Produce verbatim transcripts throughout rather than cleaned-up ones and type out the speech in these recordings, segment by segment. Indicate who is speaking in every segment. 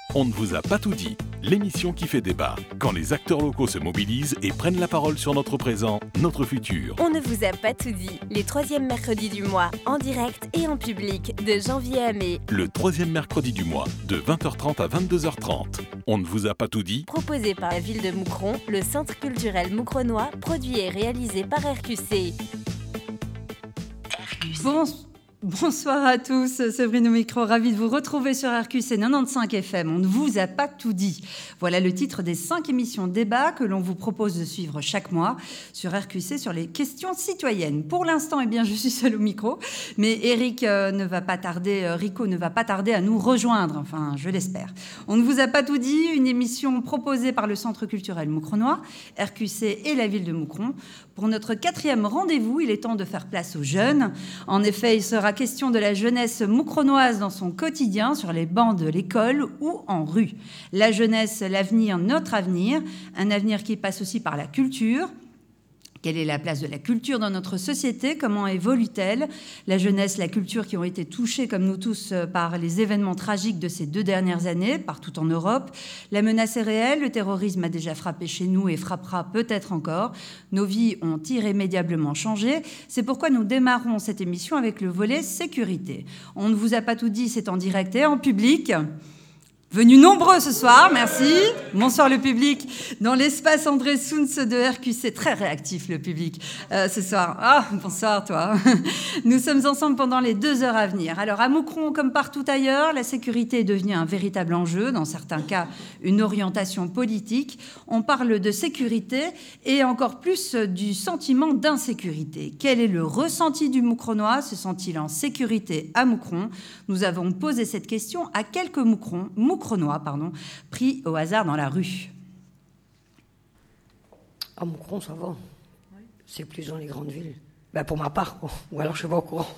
Speaker 1: On ne vous a pas tout dit, l'émission qui fait débat, quand les acteurs locaux se mobilisent et prennent la parole sur notre présent, notre futur.
Speaker 2: On ne vous a pas tout dit, les troisièmes mercredis du mois, en direct et en public, de janvier à mai.
Speaker 1: Le troisième mercredi du mois, de vingt heures trente à vingt-deux heures trente. On ne vous a pas tout dit.
Speaker 2: Proposé par la ville de Moucron, le Centre culturel moucronois, produit et réalisé par R Q C.
Speaker 3: Bon, bonsoir à tous, c'est Bruno Micro, ravi de vous retrouver sur R Q C quatre-vingt-quinze F M. On ne vous a pas tout dit. Voilà le titre des cinq émissions débat que l'on vous propose de suivre chaque mois sur R Q C sur les questions citoyennes. Pour l'instant, eh bien, je suis seule au micro, mais Eric euh, ne va pas tarder, euh, Rico ne va pas tarder à nous rejoindre, enfin, je l'espère. On ne vous a pas tout dit, une émission proposée par le Centre culturel moucronois, R Q C et la ville de Moucron. Pour notre quatrième rendez-vous, il est temps de faire place aux jeunes. En effet, il sera question de la jeunesse moucronoise dans son quotidien, sur les bancs de l'école ou en rue. La jeunesse, l'avenir, notre avenir, un avenir qui passe aussi par la culture. Quelle est la place de la culture dans notre société? Comment évolue-t-elle? La jeunesse, la culture qui ont été touchées, comme nous tous, par les événements tragiques de ces deux dernières années, partout en Europe. La menace est réelle, le terrorisme a déjà frappé chez nous et frappera peut-être encore. Nos vies ont irrémédiablement changé. C'est pourquoi nous démarrons cette émission avec le volet sécurité. On ne vous a pas tout dit, c'est en direct et en public. Venus nombreux ce soir, merci. Bonsoir le public. Dans l'espace André Sounds de R Q C, très réactif le public euh, ce soir. Ah, bonsoir toi. Nous sommes ensemble pendant les deux heures à venir. Alors à Moucron, comme partout ailleurs, la sécurité est devenue un véritable enjeu, dans certains cas une orientation politique. On parle de sécurité et encore plus du sentiment d'insécurité. Quel est le ressenti du Moucronois? Se sent-il en sécurité à Moucron? Nous avons posé cette question à quelques Moucrons, Moucronois, pardon, pris au hasard dans la rue.
Speaker 4: À Moucron, ça va. C'est plus dans les grandes villes. Ben pour ma part, quoi. Ou alors je suis pas au courant.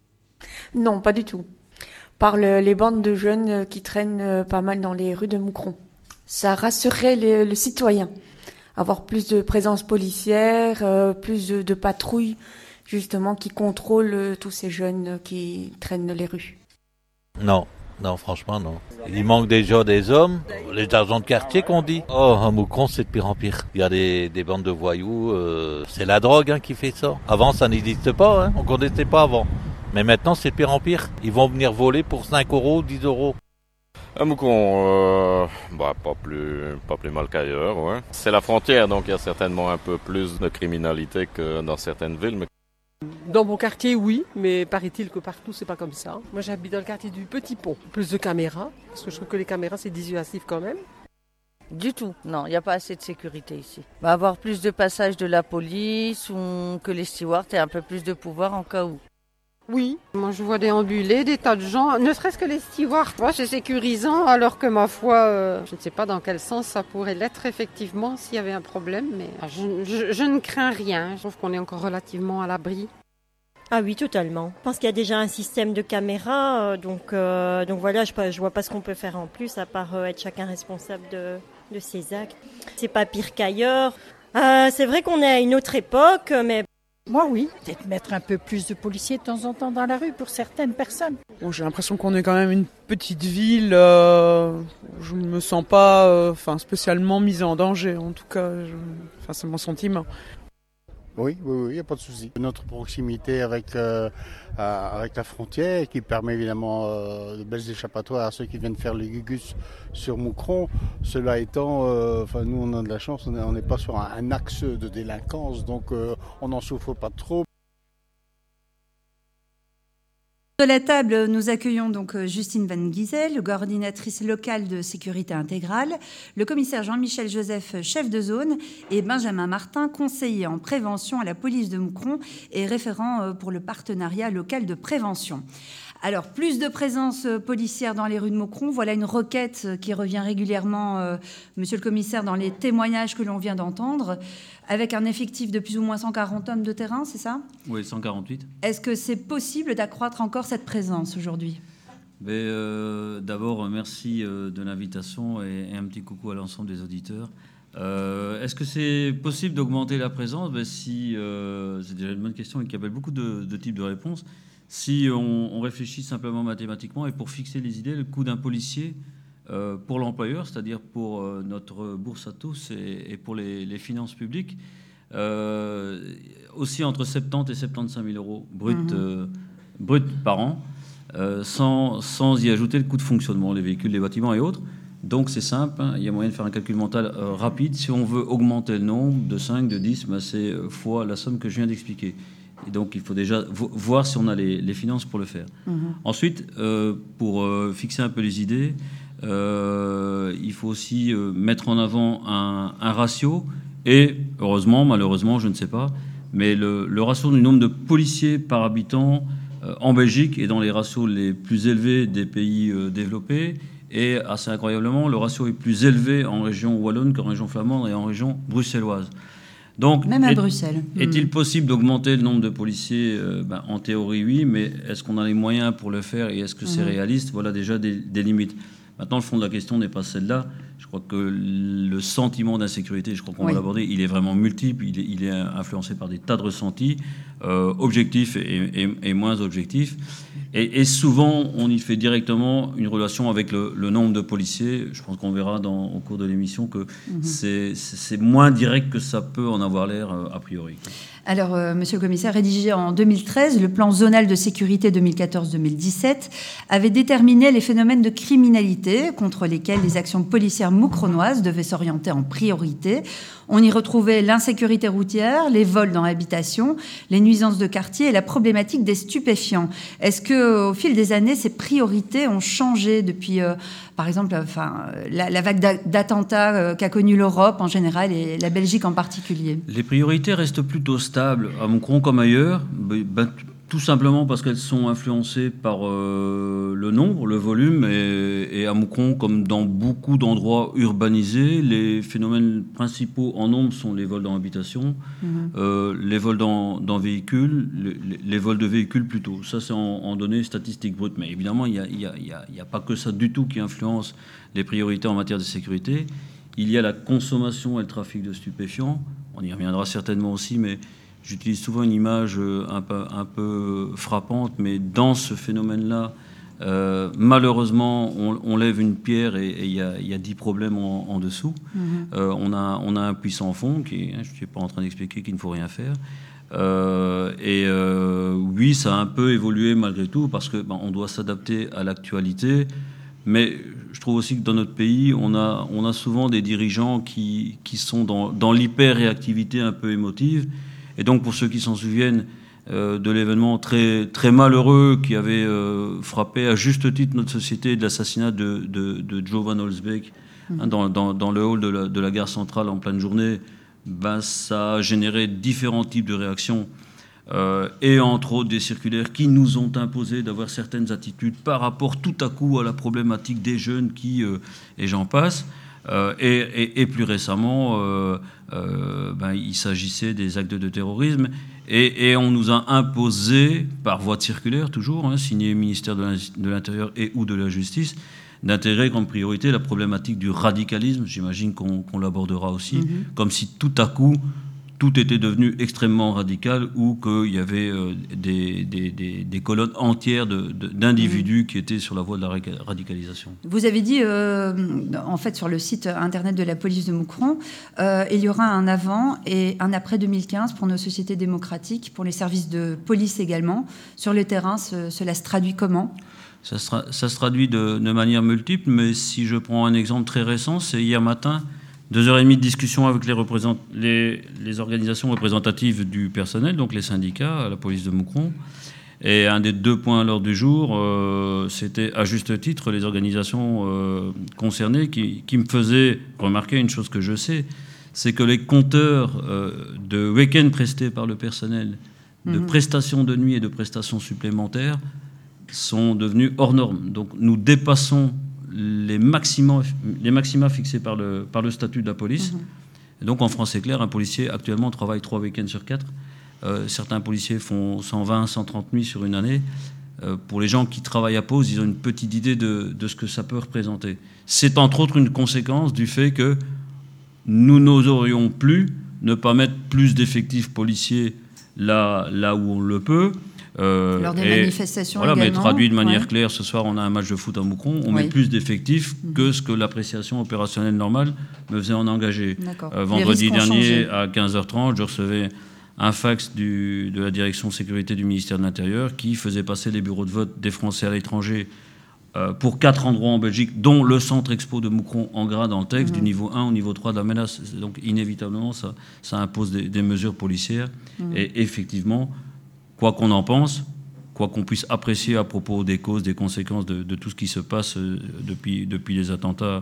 Speaker 5: Non, pas du tout. Par le, les bandes de jeunes qui traînent pas mal dans les rues de Moucron. Ça rassurerait le, le citoyen. Avoir plus de présence policière, euh, plus de, de patrouilles, justement, qui contrôlent tous ces jeunes qui traînent les rues.
Speaker 6: Non. Non, franchement, non. Il manque déjà des hommes, les agents de quartier qu'on dit. Oh, à Moucron, c'est de pire en pire. Il y a des, des bandes de voyous, euh, c'est la drogue hein, qui fait ça. Avant, ça n'existe pas, hein, on ne connaissait pas avant. Mais maintenant, c'est de pire en pire. Ils vont venir voler pour cinq euros, dix euros.
Speaker 7: À Moucron, euh, bah, pas plus, pas plus mal qu'ailleurs, ouais. C'est la frontière, donc il y a certainement un peu plus de criminalité que dans certaines villes. Mais...
Speaker 8: Dans mon quartier, oui, mais paraît-il que partout, c'est pas comme ça. Moi, j'habite dans le quartier du Petit Pont. Plus de caméras, parce que je trouve que les caméras, c'est dissuasif quand même.
Speaker 9: Du tout, non, il n'y a pas assez de sécurité ici. On va avoir plus de passages de la police ou que les stewards aient un peu plus de pouvoir en cas où.
Speaker 10: Oui, moi je vois déambuler des tas de gens, ne serait-ce que les stewards. Moi, c'est sécurisant, alors que ma foi, euh, je ne sais pas dans quel sens ça pourrait l'être effectivement s'il y avait un problème, mais je, je, je ne crains rien. Je trouve qu'on est encore relativement à l'abri.
Speaker 11: Ah oui, totalement. Je pense qu'il y a déjà un système de caméras, euh, donc, euh, donc voilà, je ne vois pas ce qu'on peut faire en plus, à part euh, être chacun responsable de, de ses actes. C'est pas pire qu'ailleurs. Euh, c'est vrai qu'on est à une autre époque, mais...
Speaker 12: Moi, oui. Peut-être mettre un peu plus de policiers de temps en temps dans la rue pour certaines personnes.
Speaker 13: Bon, j'ai l'impression qu'on est quand même une petite ville. Euh, je ne me sens pas euh, enfin, spécialement mise en danger. En tout cas, je, enfin, c'est mon sentiment.
Speaker 14: Oui, oui, oui, il n'y a pas de souci. Notre proximité avec, euh, avec la frontière qui permet évidemment euh, de belles échappatoires à ceux qui viennent faire le gugus sur Moucron. Cela étant, euh, enfin, nous on a de la chance, on n'est pas sur un, un axe de délinquance, donc euh, on n'en souffre pas trop.
Speaker 3: De la table, nous accueillons donc Justine Van Giezel, coordinatrice locale de sécurité intégrale, le commissaire Jean-Michel Joseph, chef de zone, et Benjamin Martin, conseiller en prévention à la police de Moucron et référent pour le partenariat local de prévention. Alors, plus de présence policière dans les rues de Moucron, voilà une requête qui revient régulièrement, euh, monsieur le commissaire, dans les témoignages que l'on vient d'entendre, avec un effectif de plus ou moins cent quarante hommes de terrain, c'est ça?
Speaker 15: Oui, cent quarante-huit.
Speaker 3: Est-ce que c'est possible d'accroître encore cette présence aujourd'hui?
Speaker 15: Mais, euh, d'abord, merci euh, de l'invitation et, et un petit coucou à l'ensemble des auditeurs. Euh, est-ce que c'est possible d'augmenter la présence? Ben, si, euh, c'est déjà une bonne question et qui appelle beaucoup de, de types de réponses. Si on, on réfléchit simplement mathématiquement et pour fixer les idées, le coût d'un policier euh, pour l'employeur, c'est-à-dire pour euh, notre bourse à tous et, et pour les, les finances publiques, euh, aussi entre soixante-dix et soixante-quinze mille euros brut, mmh. euh, brut par an, euh, sans, sans y ajouter le coût de fonctionnement, les véhicules, les bâtiments et autres. Donc c'est simple, hein, il y a moyen de faire un calcul mental euh, rapide. Si on veut augmenter le nombre de cinq, de dix, ben c'est euh, fois la somme que je viens d'expliquer. Et donc il faut déjà vo- voir si on a les, les finances pour le faire. Mmh. Ensuite, euh, pour euh, fixer un peu les idées, euh, il faut aussi euh, mettre en avant un, un ratio. Et heureusement, malheureusement, je ne sais pas, mais le, le ratio du nombre de policiers par habitant euh, en Belgique est dans les ratios les plus élevés des pays euh, développés. Et assez incroyablement, le ratio est plus élevé en région wallonne qu'en région flamande et en région bruxelloise. Donc,
Speaker 3: même à
Speaker 15: est,
Speaker 3: Bruxelles.
Speaker 15: Est-il possible d'augmenter le nombre de policiers? euh, ben, En théorie, oui, mais est-ce qu'on a les moyens pour le faire et est-ce que c'est mmh. réaliste? Voilà déjà des, des limites. Maintenant, le fond de la question n'est pas celle-là. Je crois que le sentiment d'insécurité, je crois qu'on oui. va l'aborder, il est vraiment multiple, il est, il est influencé par des tas de ressentis, euh, objectifs et, et, et moins objectifs. Et, et souvent, on y fait directement une relation avec le, le nombre de policiers. Je pense qu'on verra dans, au cours de l'émission que mmh. c'est, c'est moins direct que ça peut en avoir l'air euh, a priori.
Speaker 3: Alors, euh, monsieur le commissaire, rédigé en deux mille treize, le plan zonal de sécurité deux mille quatorze deux mille dix-sept avait déterminé les phénomènes de criminalité contre lesquels les actions policières moucronoises devaient s'orienter en priorité. On y retrouvait l'insécurité routière, les vols dans l'habitation, les nuisances de quartier et la problématique des stupéfiants. Est-ce qu'au fil des années, ces priorités ont changé depuis, euh, par exemple, enfin, la, la vague d'attentats euh, qu'a connue l'Europe en général et la Belgique en particulier?
Speaker 15: Les priorités restent plutôt stables, à Moucron comme ailleurs. Ben, tout simplement parce qu'elles sont influencées par euh, le nombre, le volume, et, et à Moucron, comme dans beaucoup d'endroits urbanisés, les phénomènes principaux en nombre sont les vols dans l'habitation, mmh. euh, les vols dans, dans véhicules, les, les vols de véhicules plutôt. Ça, c'est en, en données statistiques brutes. Mais évidemment, il n'y a, il y a, il y a, il y a pas que ça du tout qui influence les priorités en matière de sécurité. Il y a la consommation et le trafic de stupéfiants. On y reviendra certainement aussi, mais j'utilise souvent une image un peu, un peu frappante, mais dans ce phénomène-là, euh, malheureusement, on, on lève une pierre et il y, y a dix problèmes en, en dessous. Mmh. Euh, on, a, on a un puissant fond, qui, je ne suis pas en train d'expliquer qu'il ne faut rien faire. Euh, et euh, oui, ça a un peu évolué malgré tout, parce qu'on ben, doit s'adapter à l'actualité. Mais je trouve aussi que dans notre pays, on a, on a souvent des dirigeants qui, qui sont dans, dans l'hyper-réactivité un peu émotive. Et donc, pour ceux qui s'en souviennent euh, de l'événement très, très malheureux qui avait euh, frappé à juste titre notre société, de l'assassinat de, de, de Joe Van Holsbeek, mmh. hein, dans, dans, dans le hall de la, de la gare centrale en pleine journée, ben, ça a généré différents types de réactions. Euh, et entre autres des circulaires qui nous ont imposé d'avoir certaines attitudes par rapport tout à coup à la problématique des jeunes qui, euh, et j'en passe. Euh, et, et, et plus récemment, euh, euh, ben, il s'agissait des actes de terrorisme et, et on nous a imposé, par voie de circulaire toujours, hein, signé ministère de l'Intérieur et ou de la Justice, d'intégrer comme priorité la problématique du radicalisme. J'imagine qu'on, qu'on l'abordera aussi, mmh. comme si tout à coup tout était devenu extrêmement radical ou qu'il y avait euh, des, des, des, des colonnes entières de, de, d'individus mmh. qui étaient sur la voie de la radicalisation.
Speaker 3: Vous avez dit, euh, en fait, sur le site internet de la police de Moucron, euh, il y aura un avant et un après deux mille quinze pour nos sociétés démocratiques, pour les services de police également. Sur le terrain, ce, cela se traduit comment ?
Speaker 15: ça se, tra- ça se traduit de, de manière multiple, mais si je prends un exemple très récent, c'est hier matin, deux heures et demie de discussion avec les, représent- les, les organisations représentatives du personnel, donc les syndicats à la police de Moucron. Et un des deux points à l'ordre du jour, euh, c'était à juste titre les organisations euh, concernées qui, qui me faisaient remarquer une chose que je sais, c'est que les compteurs euh, de week-end prestés par le personnel, de mmh. prestations de nuit et de prestations supplémentaires sont devenus hors normes. Donc nous dépassons les maxima, les maxima fixés par le, par le statut de la police. Mmh. Et donc, en français clair, un policier actuellement travaille trois week-ends sur quatre. Euh, certains policiers font cent vingt, cent trente nuits sur une année. Euh, pour les gens qui travaillent à pause, ils ont une petite idée de, de ce que ça peut représenter. C'est entre autres une conséquence du fait que nous n'oserions plus ne pas mettre plus d'effectifs policiers là, là où on le peut. Euh,
Speaker 3: Lors des
Speaker 15: et,
Speaker 3: manifestations
Speaker 15: voilà,
Speaker 3: également.
Speaker 15: Mais traduit de manière
Speaker 3: ouais.
Speaker 15: claire, ce soir on a un match de foot à Moucron, on
Speaker 3: oui.
Speaker 15: met plus d'effectifs mmh. que ce que l'appréciation opérationnelle normale me faisait en engager. Euh, vendredi dernier à quinze heures trente, je recevais un fax du, de la direction sécurité du ministère de l'Intérieur qui faisait passer les bureaux de vote des Français à l'étranger euh, pour quatre endroits en Belgique, dont le centre expo de Moucron en gras dans le texte, mmh. du niveau un au niveau trois de la menace. Donc inévitablement, ça, ça impose des, des mesures policières. Mmh. Et effectivement, quoi qu'on en pense, quoi qu'on puisse apprécier à propos des causes, des conséquences de, de tout ce qui se passe depuis, depuis les attentats,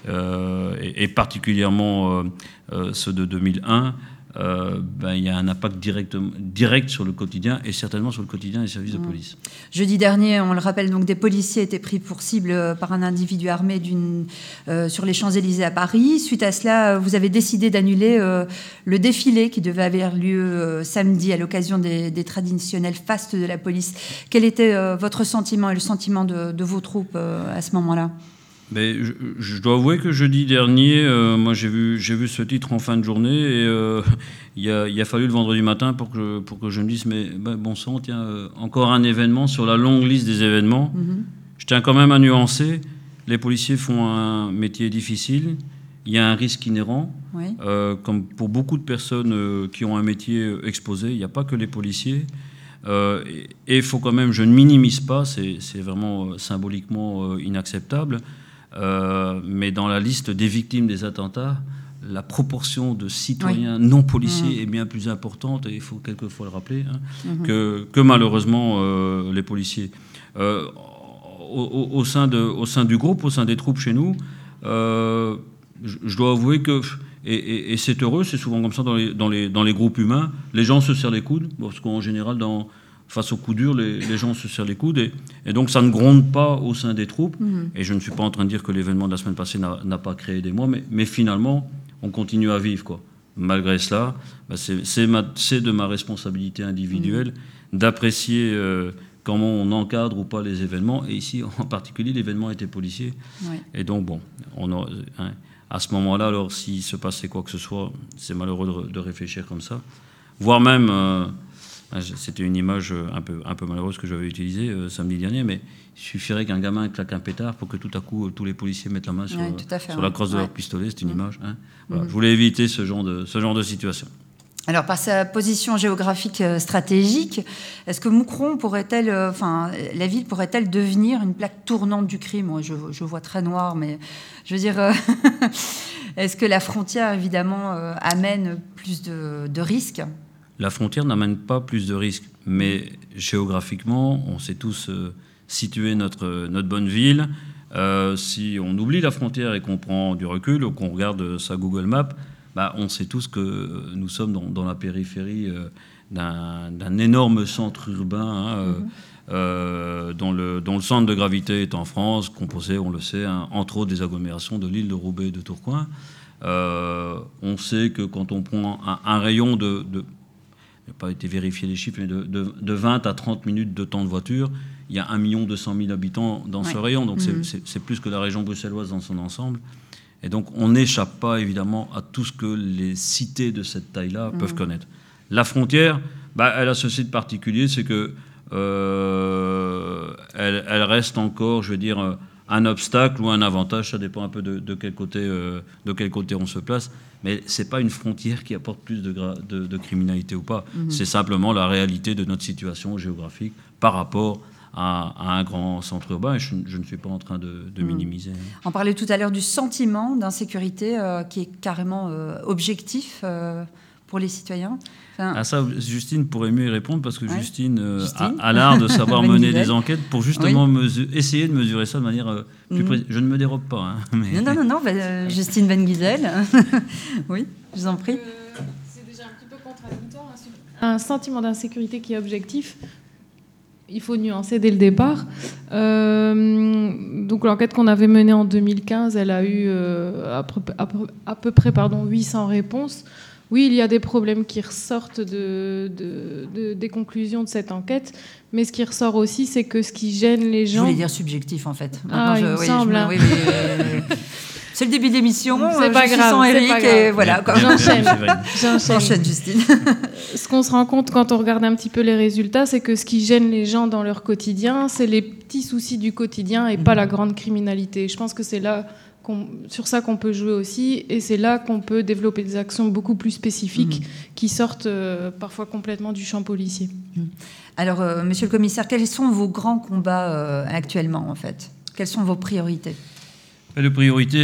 Speaker 15: euh, et, et particulièrement euh, euh, ceux de deux mille un, euh, ben, il y a un impact direct, direct sur le quotidien et certainement sur le quotidien des services mmh. de police.
Speaker 3: Jeudi dernier, on le rappelle, donc, des policiers étaient pris pour cible par un individu armé d'une, euh, sur les Champs-Élysées à Paris. Suite à cela, vous avez décidé d'annuler euh, le défilé qui devait avoir lieu euh, samedi à l'occasion des, des traditionnels fastes de la police. Quel était euh, votre sentiment et le sentiment de, de vos troupes euh, à ce moment-là ?
Speaker 15: Mais je, je dois avouer que jeudi dernier, euh, moi j'ai vu, j'ai vu ce titre en fin de journée et euh, il, a, il a fallu le vendredi matin pour que, pour que je me dise mais ben, bon sang, tiens, euh, encore un événement sur la longue liste des événements. Mm-hmm. Je tiens quand même à nuancer, les policiers font un métier difficile, il y a un risque inhérent, oui. euh, comme pour beaucoup de personnes euh, qui ont un métier exposé, il n'y a pas que les policiers. Euh, et il faut quand même, je ne minimise pas, c'est, c'est vraiment euh, symboliquement euh, inacceptable. Euh, mais dans la liste des victimes des attentats, la proportion de citoyens oui. non policiers mmh. est bien plus importante, et il faut quelquefois le rappeler, hein, mmh. que, que malheureusement euh, les policiers. Euh, au, au, sein de, au sein du groupe, au sein des troupes chez nous, euh, je, je dois avouer que, et, et, et c'est heureux, c'est souvent comme ça dans les, dans, les, dans les groupes humains, les gens se serrent les coudes, parce qu'en général, dans... face aux coups durs, les, les gens se serrent les coudes. Et, et donc, ça ne gronde pas au sein des troupes. Mmh. Et je ne suis pas en train de dire que l'événement de la semaine passée n'a, n'a pas créé des mois, mais, mais finalement, on continue à vivre, quoi. Malgré cela, bah c'est, c'est, ma, c'est de ma responsabilité individuelle mmh. d'apprécier euh, comment on encadre ou pas les événements. Et ici, en particulier, l'événement était policier. Ouais. Et donc, bon, on a, hein, à ce moment-là, alors, s'il se passait quoi que ce soit, c'est malheureux de, de réfléchir comme ça. Voire même... Euh, C'était une image un peu, un peu malheureuse que j'avais utilisée euh, samedi dernier, mais il suffirait qu'un gamin claque un pétard pour que tout à coup, tous les policiers mettent la main sur, ouais, fait, sur ouais. la crosse de ouais. leur pistolet. C'est une mmh. image. Hein. Voilà. Mmh. Je voulais éviter ce genre de, ce genre de situation.
Speaker 3: Alors, par sa position géographique euh, stratégique, est-ce que Moucron pourrait-elle, euh, enfin, la ville pourrait-elle devenir une plaque tournante du crime ? Moi, je, je vois très noir, mais je veux dire, euh, est-ce que la frontière, évidemment, euh, amène plus de, de risques ?
Speaker 15: La frontière n'amène pas plus de risques, mais géographiquement, on sait tous euh, situer notre, notre bonne ville. Euh, si on oublie la frontière et qu'on prend du recul ou qu'on regarde sa Google Maps, bah, on sait tous que nous sommes dans, dans la périphérie euh, d'un, d'un énorme centre urbain, hein, euh, mmh. euh, dont, le, dont le centre de gravité est en France, composé, on le sait, hein, entre autres des agglomérations de Lille, de Roubaix et de Tourcoing. Euh, on sait que quand on prend un, un rayon de... de il n'a pas été vérifié les chiffres, mais de, de, de vingt à trente minutes de temps de voiture, il y a un million deux cent mille habitants dans ouais. ce rayon. Donc, mmh. c'est, c'est, c'est plus que la région bruxelloise dans son ensemble. Et donc, on n'échappe pas, évidemment, à tout ce que les cités de cette taille-là mmh. peuvent connaître. La frontière, bah, elle a ceci de particulier, c'est que euh, elle, elle reste encore, je veux dire, un obstacle ou un avantage. Ça dépend un peu de, de, quel, côté, euh, de quel côté on se place. Mais ce n'est pas une frontière qui apporte plus de, gra- de, de criminalité ou pas. Mmh. C'est simplement la réalité de notre situation géographique par rapport à, à un grand centre urbain. Et je, je ne suis pas en train de, de mmh. minimiser.
Speaker 3: On parlait tout à l'heure du sentiment d'insécurité euh, qui est carrément euh, objectif euh, pour les citoyens. Enfin...
Speaker 15: À ça, Justine pourrait mieux y répondre parce que ouais. Justine, euh, Justine a, a l'art de savoir mener des enquêtes pour justement oui. mesu- essayer de mesurer ça de manière euh, plus mmh. précise. Je ne me dérobe pas. Hein, mais...
Speaker 3: Non, non, non, non bah, euh, Justine Van Gisel. Oui, je vous en prie.
Speaker 16: Euh, c'est déjà un petit peu contradictoire. Un sentiment d'insécurité qui est objectif, il faut nuancer dès le départ. Euh, donc l'enquête qu'on avait menée en deux mille quinze, elle a eu euh, à peu, à peu, à peu près pardon, huit cents réponses. Oui, il y a des problèmes qui ressortent de, de, de, des conclusions de cette enquête, mais ce qui ressort aussi, c'est que ce qui gêne les gens...
Speaker 3: Je voulais dire subjectif, en fait.
Speaker 16: Maintenant, ah, je, il me
Speaker 3: oui,
Speaker 16: semble.
Speaker 3: Je me, oui, oui, oui, oui. C'est le début de l'émission.
Speaker 16: C'est pas
Speaker 3: je
Speaker 16: grave.
Speaker 3: Suis sans Eric
Speaker 16: pas
Speaker 3: et
Speaker 16: grave.
Speaker 3: voilà.
Speaker 16: J'enchaîne. J'enchaîne.
Speaker 3: J'enchaîne, Justine.
Speaker 16: Ce qu'on se rend compte quand on regarde un petit peu les résultats, c'est que ce qui gêne les gens dans leur quotidien, c'est les petits soucis du quotidien et mmh. pas la grande criminalité. Je pense que c'est là qu'on, sur ça qu'on peut jouer aussi, et c'est là qu'on peut développer des actions beaucoup plus spécifiques mmh. qui sortent euh, parfois complètement du champ policier.
Speaker 3: Mmh. Alors, euh, monsieur le commissaire, quels sont vos grands combats euh, actuellement, en fait ? Quelles sont vos priorités ?
Speaker 15: Les priorités,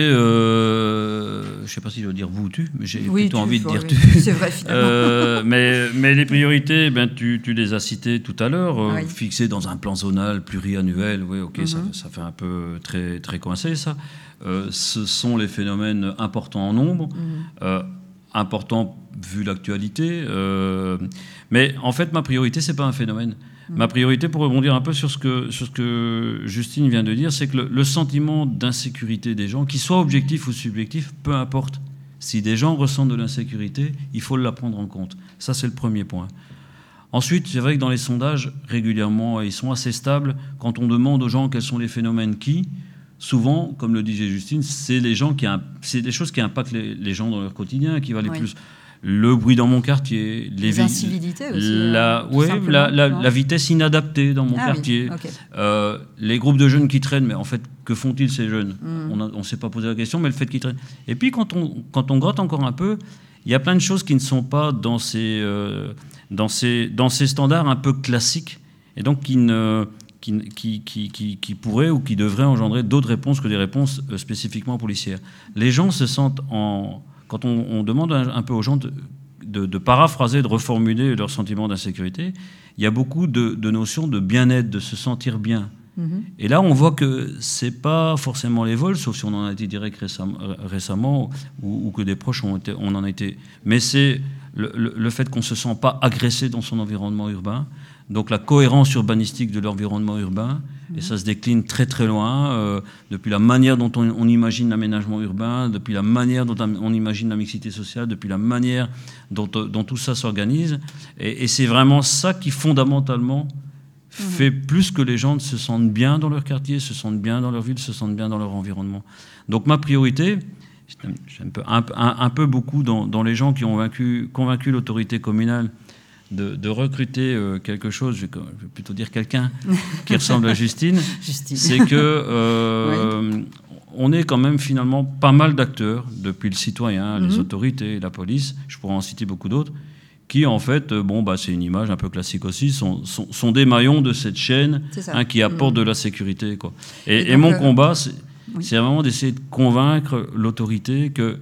Speaker 15: euh, je ne sais pas si je dois dire vous ou tu, mais j'ai
Speaker 3: oui,
Speaker 15: plutôt
Speaker 3: tu,
Speaker 15: envie de dire
Speaker 3: oui.
Speaker 15: tu.
Speaker 3: C'est vrai, finalement.
Speaker 15: Euh, mais, mais les priorités, ben, tu, tu les as citées tout à l'heure, euh,
Speaker 3: oui.
Speaker 15: fixées dans un plan zonal pluriannuel, oui, ok, mm-hmm. ça, ça fait un peu très, très coincé, ça. Euh, ce sont les phénomènes importants en nombre, mm-hmm. euh, importants vu l'actualité, euh, mais en fait, ma priorité, ce n'est pas un phénomène. Ma priorité, pour rebondir un peu sur ce que, sur ce que Justine vient de dire, c'est que le, le sentiment d'insécurité des gens, qu'il soit objectif ou subjectif, peu importe. Si des gens ressentent de l'insécurité, il faut la prendre en compte. Ça, c'est le premier point. Ensuite, c'est vrai que dans les sondages, régulièrement, ils sont assez stables. Quand on demande aux gens quels sont les phénomènes qui, souvent, comme le disait Justine, c'est, les gens qui, c'est des choses qui impactent les, les gens dans leur quotidien, qui valent les oui. plus... Le bruit dans mon quartier, les,
Speaker 3: les incivilités aussi.
Speaker 15: La,
Speaker 3: euh,
Speaker 15: ouais, la, la, la vitesse inadaptée dans mon
Speaker 3: ah,
Speaker 15: quartier,
Speaker 3: oui. okay.
Speaker 15: euh, les groupes de jeunes qui traînent, mais en fait, que font-ils ces jeunes mm. On ne s'est pas posé la question, mais le fait qu'ils traînent. Et puis, quand on, quand on gratte encore un peu, il y a plein de choses qui ne sont pas dans ces, euh, dans ces, dans ces standards un peu classiques, et donc qui, ne, qui, qui, qui, qui, qui pourraient ou qui devraient engendrer d'autres réponses que des réponses euh, spécifiquement policières. Les gens se sentent en... Quand on, on demande un, un peu aux gens de, de, de paraphraser, de reformuler leur sentiment d'insécurité, il y a beaucoup de, de notions de bien-être, de se sentir bien. Mmh. Et là, on voit que c'est pas forcément les vols, sauf si on en a été direct récemment, récemment ou, ou que des proches ont été, on en a été. Mais c'est le, le, le fait qu'on ne se sent pas agressé dans son environnement urbain. Donc la cohérence urbanistique de l'environnement urbain, mmh. et ça se décline très très loin, euh, depuis la manière dont on, on imagine l'aménagement urbain, depuis la manière dont on imagine la mixité sociale, depuis la manière dont, dont tout ça s'organise. Et, et c'est vraiment ça qui, fondamentalement, mmh. fait plus que les gens se sentent bien dans leur quartier, se sentent bien dans leur ville, se sentent bien dans leur environnement. Donc ma priorité, j'ai un peu, un, un, un peu beaucoup dans, dans les gens qui ont vaincu, convaincu l'autorité communale De, de recruter euh, quelque chose, je vais, je vais plutôt dire quelqu'un qui ressemble à Justine, Justine. C'est que euh, oui. on est quand même finalement pas mal d'acteurs, depuis le citoyen, mm-hmm. les autorités, la police, je pourrais en citer beaucoup d'autres, qui en fait, bon, bah, c'est une image un peu classique aussi, sont, sont, sont des maillons de cette chaîne hein, qui apportent mm-hmm. de la sécurité, quoi. Et, et, et mon euh, combat, c'est, oui. c'est vraiment d'essayer de convaincre l'autorité que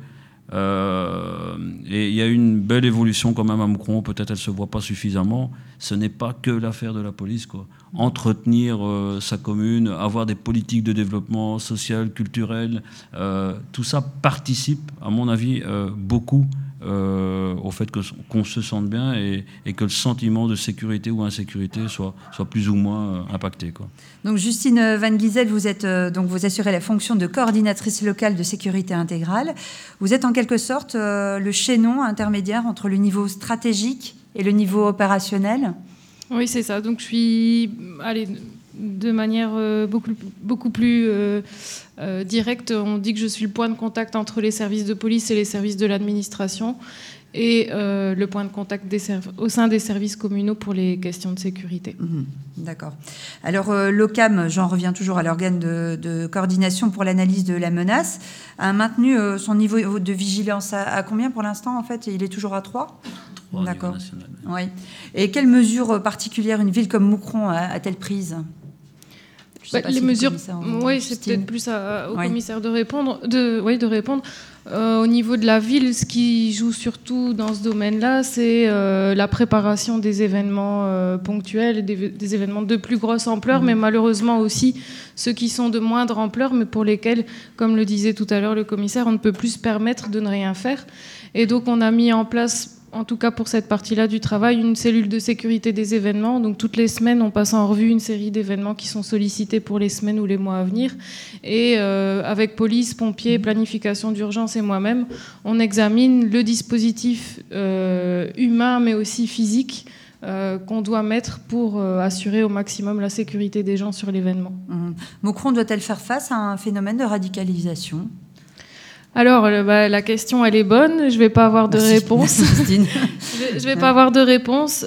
Speaker 15: Euh, et il y a une belle évolution quand même à Moucron, peut-être elle ne se voit pas suffisamment. Ce n'est pas que l'affaire de la police, quoi. Entretenir euh, sa commune, avoir des politiques de développement social, culturel, euh, tout ça participe, à mon avis, euh, beaucoup euh, au fait que, qu'on se sente bien et, et que le sentiment de sécurité ou insécurité soit, soit plus ou moins euh, impacté, quoi.
Speaker 3: Donc Justine Van Gisel, vous, êtes, euh, donc vous assurez la fonction de coordinatrice locale de sécurité intégrale. Vous êtes en quelque sorte euh, le chaînon intermédiaire entre le niveau stratégique et le niveau opérationnel.
Speaker 16: Oui, c'est ça. Donc je suis, allez, de manière euh, beaucoup, beaucoup plus euh, euh, directe, on dit que je suis le point de contact entre les services de police et les services de l'administration et euh, le point de contact des serv- au sein des services communaux pour les questions de sécurité.
Speaker 3: Mmh, d'accord. Alors euh, l'OCAM, j'en reviens toujours à l'organe de, de coordination pour l'analyse de la menace, a maintenu euh, son niveau de vigilance à, à combien pour l'instant en fait ? Il est toujours à trois ?
Speaker 15: trois
Speaker 3: D'accord.
Speaker 15: National.
Speaker 3: Oui. Et quelles mesures particulières une ville comme Moucron a, a-t-elle prises ?
Speaker 16: Bah, les si mesures, oui, c'est peut-être plus à, au oui. commissaire de répondre. De, oui, de répondre. Euh, au niveau de la ville, ce qui joue surtout dans ce domaine-là, c'est euh, la préparation des événements euh, ponctuels, des, des événements de plus grosse ampleur, mmh. mais malheureusement aussi ceux qui sont de moindre ampleur, mais pour lesquels, comme le disait tout à l'heure le commissaire, on ne peut plus se permettre de ne rien faire. Et donc on a mis en place, en tout cas pour cette partie-là du travail, une cellule de sécurité des événements. Donc toutes les semaines, on passe en revue une série d'événements qui sont sollicités pour les semaines ou les mois à venir. Et euh, avec police, pompiers, planification d'urgence et moi-même, on examine le dispositif euh, humain mais aussi physique euh, qu'on doit mettre pour euh, assurer au maximum la sécurité des gens sur l'événement.
Speaker 3: Mmh. Moucron doit-elle faire face à un phénomène de radicalisation ?
Speaker 16: Alors, bah, la question, elle est bonne. Je ne vais pas avoir de
Speaker 3: Merci.
Speaker 16: réponse.
Speaker 3: Merci,
Speaker 16: je ne vais pas avoir de réponse.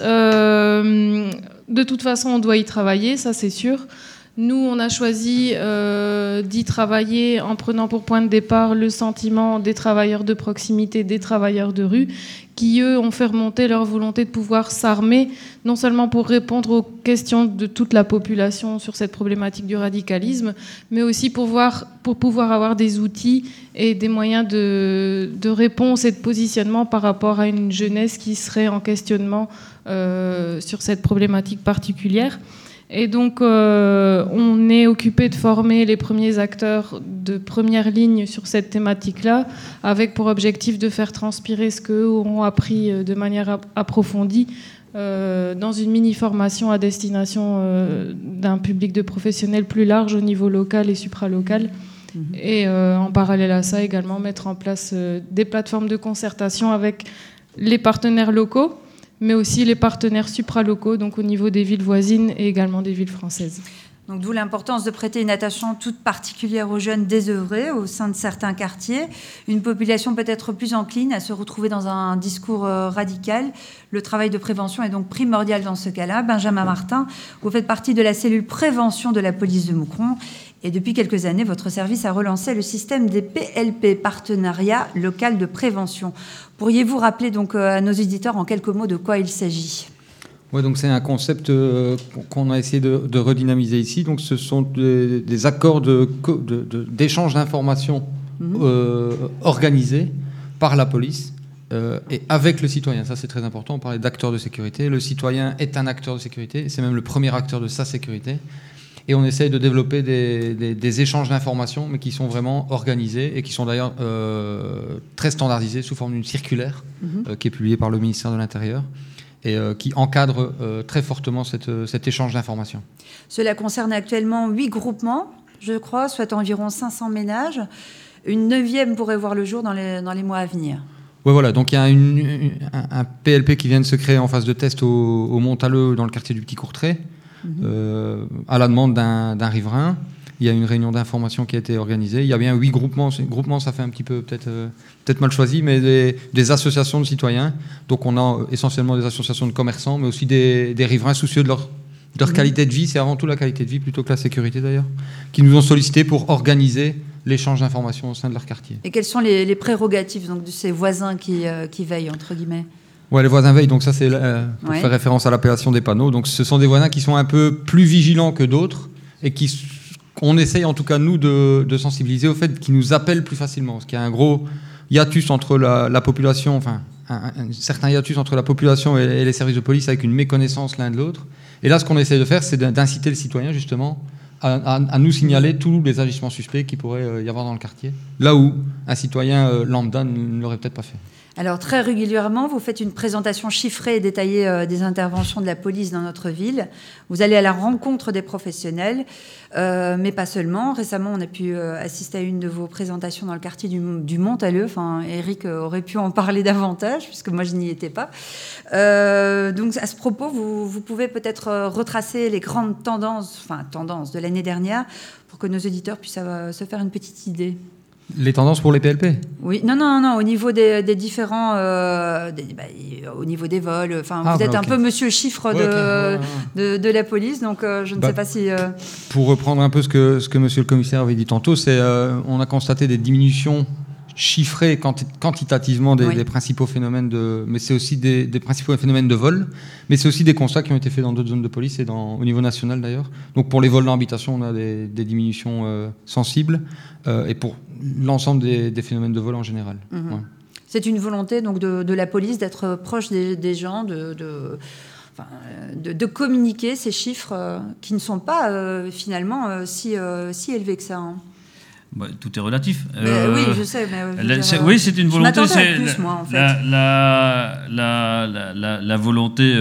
Speaker 16: Euh, de toute façon, on doit y travailler, ça c'est sûr. Nous, on a choisi euh, d'y travailler en prenant pour point de départ le sentiment des travailleurs de proximité, des travailleurs de rue, qui, eux, ont fait remonter leur volonté de pouvoir s'armer, non seulement pour répondre aux questions de toute la population sur cette problématique du radicalisme, mais aussi pour, voir, pour pouvoir avoir des outils et des moyens de, de réponse et de positionnement par rapport à une jeunesse qui serait en questionnement euh, sur cette problématique particulière. Et donc, euh, on est occupé de former les premiers acteurs de première ligne sur cette thématique-là, avec pour objectif de faire transpirer ce qu'eux auront appris de manière approfondie euh, dans une mini-formation à destination euh, d'un public de professionnels plus large au niveau local et supralocal. Mmh. Et euh, en parallèle à ça, également mettre en place euh, des plateformes de concertation avec les partenaires locaux, mais aussi les partenaires supralocaux, donc au niveau des villes voisines et également des villes françaises.
Speaker 3: Donc, d'où l'importance de prêter une attention toute particulière aux jeunes désœuvrés au sein de certains quartiers, une population peut-être plus encline à se retrouver dans un discours radical. Le travail de prévention est donc primordial dans ce cas-là. Benjamin Martin, vous faites partie de la cellule prévention de la police de Moucron. Et depuis quelques années, votre service a relancé le système des P L P, Partenariat Local de Prévention. Pourriez-vous rappeler donc à nos auditeurs en quelques mots de quoi il s'agit ?
Speaker 17: Oui, donc c'est un concept euh, qu'on a essayé de, de redynamiser ici. Donc ce sont des, des accords de, de, de, d'échange d'informations mmh. euh, organisés par la police euh, et avec le citoyen. Ça, c'est très important. On parlait d'acteurs de sécurité. Le citoyen est un acteur de sécurité. C'est même le premier acteur de sa sécurité. Et on essaye de développer des, des, des échanges d'informations, mais qui sont vraiment organisés et qui sont d'ailleurs euh, très standardisés sous forme d'une circulaire mmh. euh, qui est publiée par le ministère de l'Intérieur et euh, qui encadre euh, très fortement cette, cet échange d'informations.
Speaker 3: Cela concerne actuellement huit groupements, je crois, soit environ cinq cents ménages. Une neuvième pourrait voir le jour dans les, dans les mois à venir.
Speaker 17: Oui, voilà. Donc il y a une, une, un, un P L P qui vient de se créer en phase de test au, au Montaleux, dans le quartier du Petit Courtrai. Mmh. Euh, à la demande d'un, d'un riverain. Il y a une réunion d'information qui a été organisée. Il y a bien huit groupements. Groupements, ça fait un petit peu peut-être, euh, peut-être mal choisi, mais des, des associations de citoyens. Donc on a essentiellement des associations de commerçants, mais aussi des, des riverains soucieux de leur, de leur mmh. qualité de vie. C'est avant tout la qualité de vie plutôt que la sécurité d'ailleurs, qui nous ont sollicité pour organiser l'échange d'informations au sein de leur quartier.
Speaker 3: Et quelles sont les, les prérogatives donc, de ces voisins qui, euh, qui veillent, entre guillemets ?
Speaker 17: Ouais, les voisins veillent, donc ça c'est euh, pour ouais. faire référence à l'appellation des panneaux. Donc ce sont des voisins qui sont un peu plus vigilants que d'autres et qui, on essaye en tout cas nous de, de sensibiliser au fait qu'ils nous appellent plus facilement. Parce qu'il y a un gros hiatus entre la, la population, enfin un, un certain hiatus entre la population et, et les services de police avec une méconnaissance l'un de l'autre. Et là ce qu'on essaie de faire c'est d'inciter le citoyen justement à, à, à nous signaler tous les agissements suspects qu'il pourrait y avoir dans le quartier. Là où un citoyen lambda ne l'aurait peut-être pas fait.
Speaker 3: Alors, très régulièrement, vous faites une présentation chiffrée et détaillée euh, des interventions de la police dans notre ville. Vous allez à la rencontre des professionnels, euh, mais pas seulement. Récemment, on a pu euh, assister à une de vos présentations dans le quartier du, du Montaleux. Enfin, Eric aurait pu en parler davantage, puisque moi, je n'y étais pas. Euh, donc, à ce propos, vous, vous pouvez peut-être retracer les grandes tendances, enfin, tendances de l'année dernière, pour que nos auditeurs puissent euh, se faire une petite idée.
Speaker 17: Les tendances pour les P L P ? Oui,
Speaker 3: non, non, non, au niveau des, des différents... Euh, des, bah, au niveau des vols, enfin, ah, vous êtes okay. un peu monsieur chiffre de, ouais, okay. ouais, ouais, ouais. de, de la police, donc euh, je ne bah, sais pas si... Euh...
Speaker 17: Pour reprendre un peu ce que, ce que monsieur le commissaire avait dit tantôt, c'est euh, on a constaté des diminutions chiffrées quanti- quantitativement des, oui. des principaux phénomènes de... Mais c'est aussi des, des principaux phénomènes de vol, mais c'est aussi des constats qui ont été faits dans d'autres zones de police et dans, au niveau national d'ailleurs. Donc pour les vols d'habitation, on a des, des diminutions euh, sensibles euh, et pour l'ensemble des, des phénomènes de vol en général. Mmh. Ouais.
Speaker 3: C'est une volonté donc, de, de la police d'être proche des, des gens, de, de, enfin, de, de communiquer ces chiffres euh, qui ne sont pas euh, finalement euh, si, euh, si élevés que ça. Hein.
Speaker 15: Bah, tout est relatif.
Speaker 3: Euh, oui, je sais. Mais je
Speaker 15: la,
Speaker 3: dire,
Speaker 15: c'est, oui, c'est une volonté.
Speaker 3: Je m'attendais à plus, moi, en fait.
Speaker 15: La, la, la, la, la, la volonté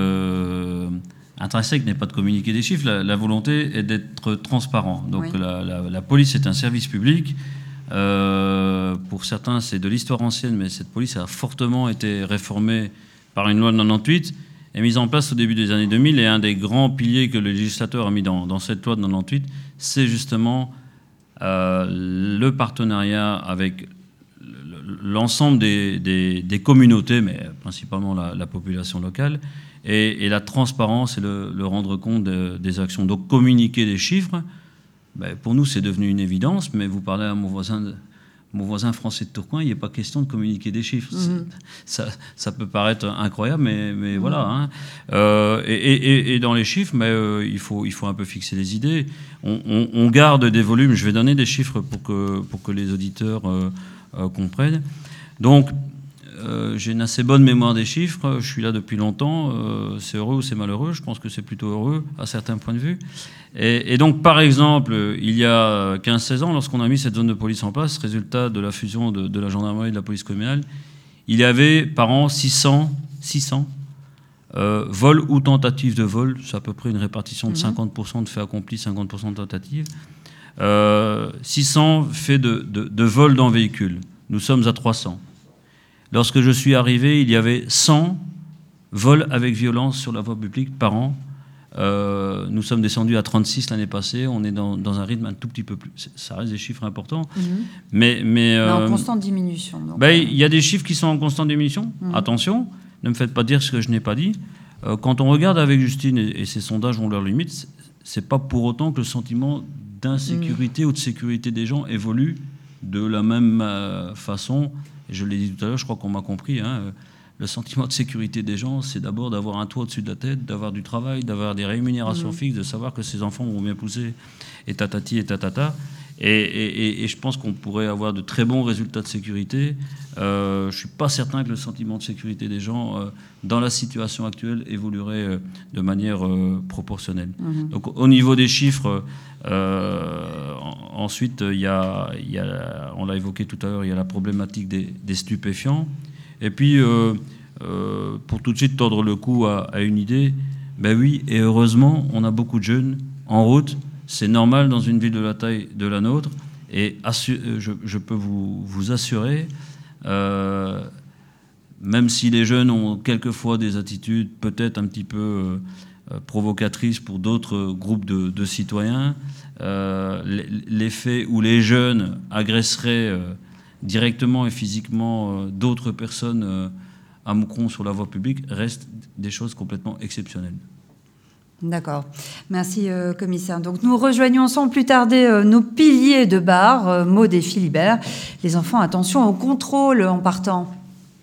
Speaker 15: euh, intrinsèque n'est pas de communiquer des chiffres. La, la volonté est d'être transparent. Donc, oui. la, la, la police est un service public. Euh, pour certains, c'est de l'histoire ancienne, mais cette police a fortement été réformée par une loi de quatre-vingt-dix-huit et mise en place au début des années deux mille. Et un des grands piliers que le législateur a mis dans, dans cette loi de quatre-vingt-dix-huit, c'est justement euh, le partenariat avec l'ensemble des, des, des communautés, mais principalement la, la population locale, et, et la transparence et le, le rendre compte de, des actions. Donc communiquer des chiffres, ben, pour nous c'est devenu une évidence, mais vous parlez à mon voisin, de, mon voisin français de Tourcoing, il n'est pas question de communiquer des chiffres. Mmh. Ça, ça peut paraître incroyable, mais, mais mmh. voilà. Hein. Euh, et, et, et dans les chiffres, mais, euh, il, faut, il faut un peu fixer les idées. On, on, on garde des volumes, je vais donner des chiffres pour que, pour que les auditeurs euh, euh, comprennent. Donc, euh, j'ai une assez bonne mémoire des chiffres, je suis là depuis longtemps, euh, c'est heureux ou c'est malheureux, je pense que c'est plutôt heureux à certains points de vue. Et, et donc, par exemple, il y a quinze seize ans, lorsqu'on a mis cette zone de police en place, résultat de la fusion de, de la gendarmerie et de la police communale, il y avait par an six cents euh, vols ou tentatives de vol, c'est à peu près une répartition de cinquante pour cent de faits accomplis, cinquante pour cent de tentatives, euh, six cents faits de, de, de vol dans véhicule. Nous sommes à trois cents. Lorsque je suis arrivé, il y avait cent vols avec violence sur la voie publique par an. Euh, nous sommes descendus à trente-six l'année passée. On est dans, dans un rythme un tout petit peu plus. Ça reste des chiffres importants. Mmh. Mais, mais, euh,
Speaker 3: mais en constante diminution. Donc.
Speaker 15: Ben, il y a des chiffres qui sont en constante diminution. Mmh. Attention, ne me faites pas dire ce que je n'ai pas dit. Euh, quand on regarde avec Justine, et, et ces sondages ont leurs limites, c'est pas pour autant que le sentiment d'insécurité mmh. ou de sécurité des gens évolue de la même euh, façon. Je l'ai dit tout à l'heure, je crois qu'on m'a compris. Hein, le sentiment de sécurité des gens, c'est d'abord d'avoir un toit au-dessus de la tête, d'avoir du travail, d'avoir des rémunérations mmh. fixes, de savoir que ses enfants vont bien pousser, et tatati et tatata. Et, et, et je pense qu'on pourrait avoir de très bons résultats de sécurité. Euh, je ne suis pas certain que le sentiment de sécurité des gens, euh, dans la situation actuelle, évoluerait euh, de manière euh, proportionnelle. Mmh. Donc, au niveau des chiffres, euh, en, ensuite, il y a, il y a, on l'a évoqué tout à l'heure, il y a la problématique des, des stupéfiants. Et puis, euh, euh, pour tout de suite tordre le cou à, à une idée, ben oui, et heureusement, on a beaucoup de jeunes en route. C'est normal dans une ville de la taille de la nôtre. Et assu- je, je peux vous, vous assurer, euh, même si les jeunes ont quelquefois des attitudes peut-être un petit peu euh, provocatrices pour d'autres groupes de, de citoyens, euh, les, les faits où les jeunes agresseraient euh, directement et physiquement euh, d'autres personnes euh, à Moucron sur la voie publique restent des choses complètement exceptionnelles.
Speaker 3: D'accord. Merci, euh, commissaire. Donc, nous rejoignons sans plus tarder euh, nos piliers de bar, euh, Maud et Philibert. Les enfants, attention au contrôle en partant.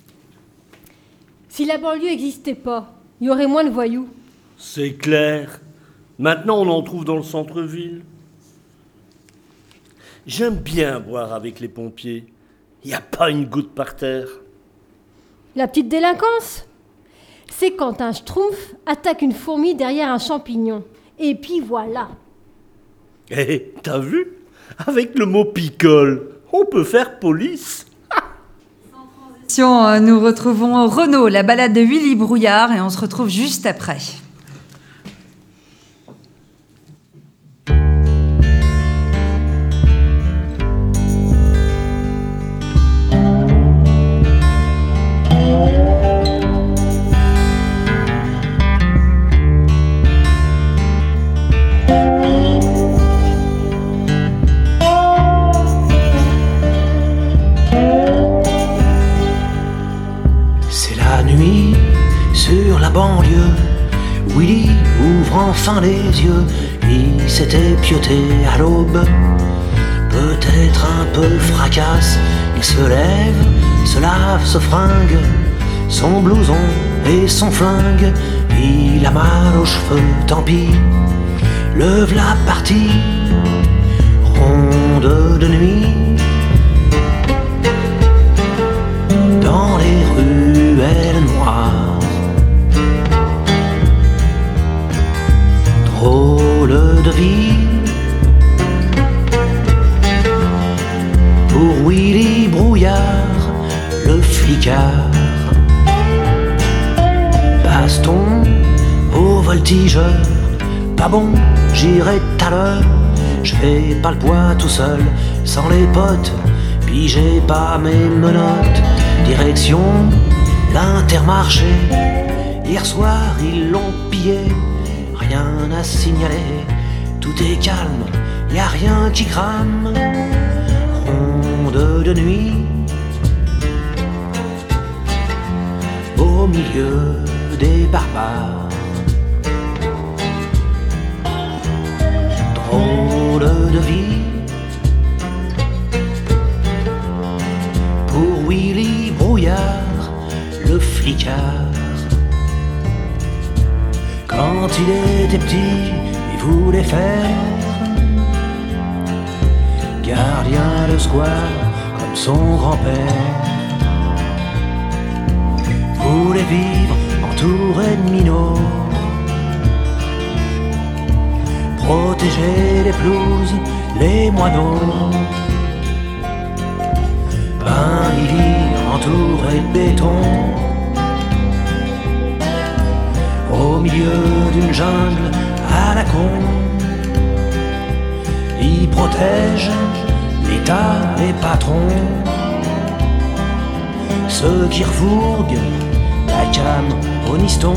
Speaker 18: Si la banlieue n'existait pas, il y aurait moins de voyous.
Speaker 19: C'est clair. Maintenant, on en trouve dans le centre-ville. J'aime bien boire avec les pompiers. Il n'y a pas une goutte par terre.
Speaker 18: La petite délinquance, c'est quand un schtroumpf attaque une fourmi derrière un champignon. Et puis voilà.
Speaker 19: Eh, hey, t'as vu? Avec le mot picole, on peut faire police.
Speaker 3: Nous retrouvons Renaud, la balade de Willy Brouillard, et on se retrouve juste après.
Speaker 20: Banlieue, Willy ouvre enfin les yeux. Il s'était piauté à l'aube, peut-être un peu fracasse. Il se lève, se lave, se fringue, son blouson et son flingue. Il a mal aux cheveux, tant pis, le v'là parti. Ronde de nuit, dans les ruelles noires. Drôle de vie pour Willy Brouillard, le flicard. Baston au voltigeur, pas bon, j'irai tout à l'heure. Je fais pas le poids tout seul, sans les potes, puis j'ai pas mes menottes. Direction l'Intermarché, hier soir ils l'ont pillé. Rien à signaler, tout est calme, y a rien qui crame. Ronde de nuit, milieu des barbares. Drôle de vie pour Willy Brouillard, le flicard. Quand il était petit, il voulait faire gardien de square comme son grand-père. Voulait vivre entouré de minots, protéger les pelouses, les moineaux. Ben, il vit entouré de béton, au milieu d'une jungle à la con. Il protège l'État, les patrons, ceux qui refourguent la canne au niston.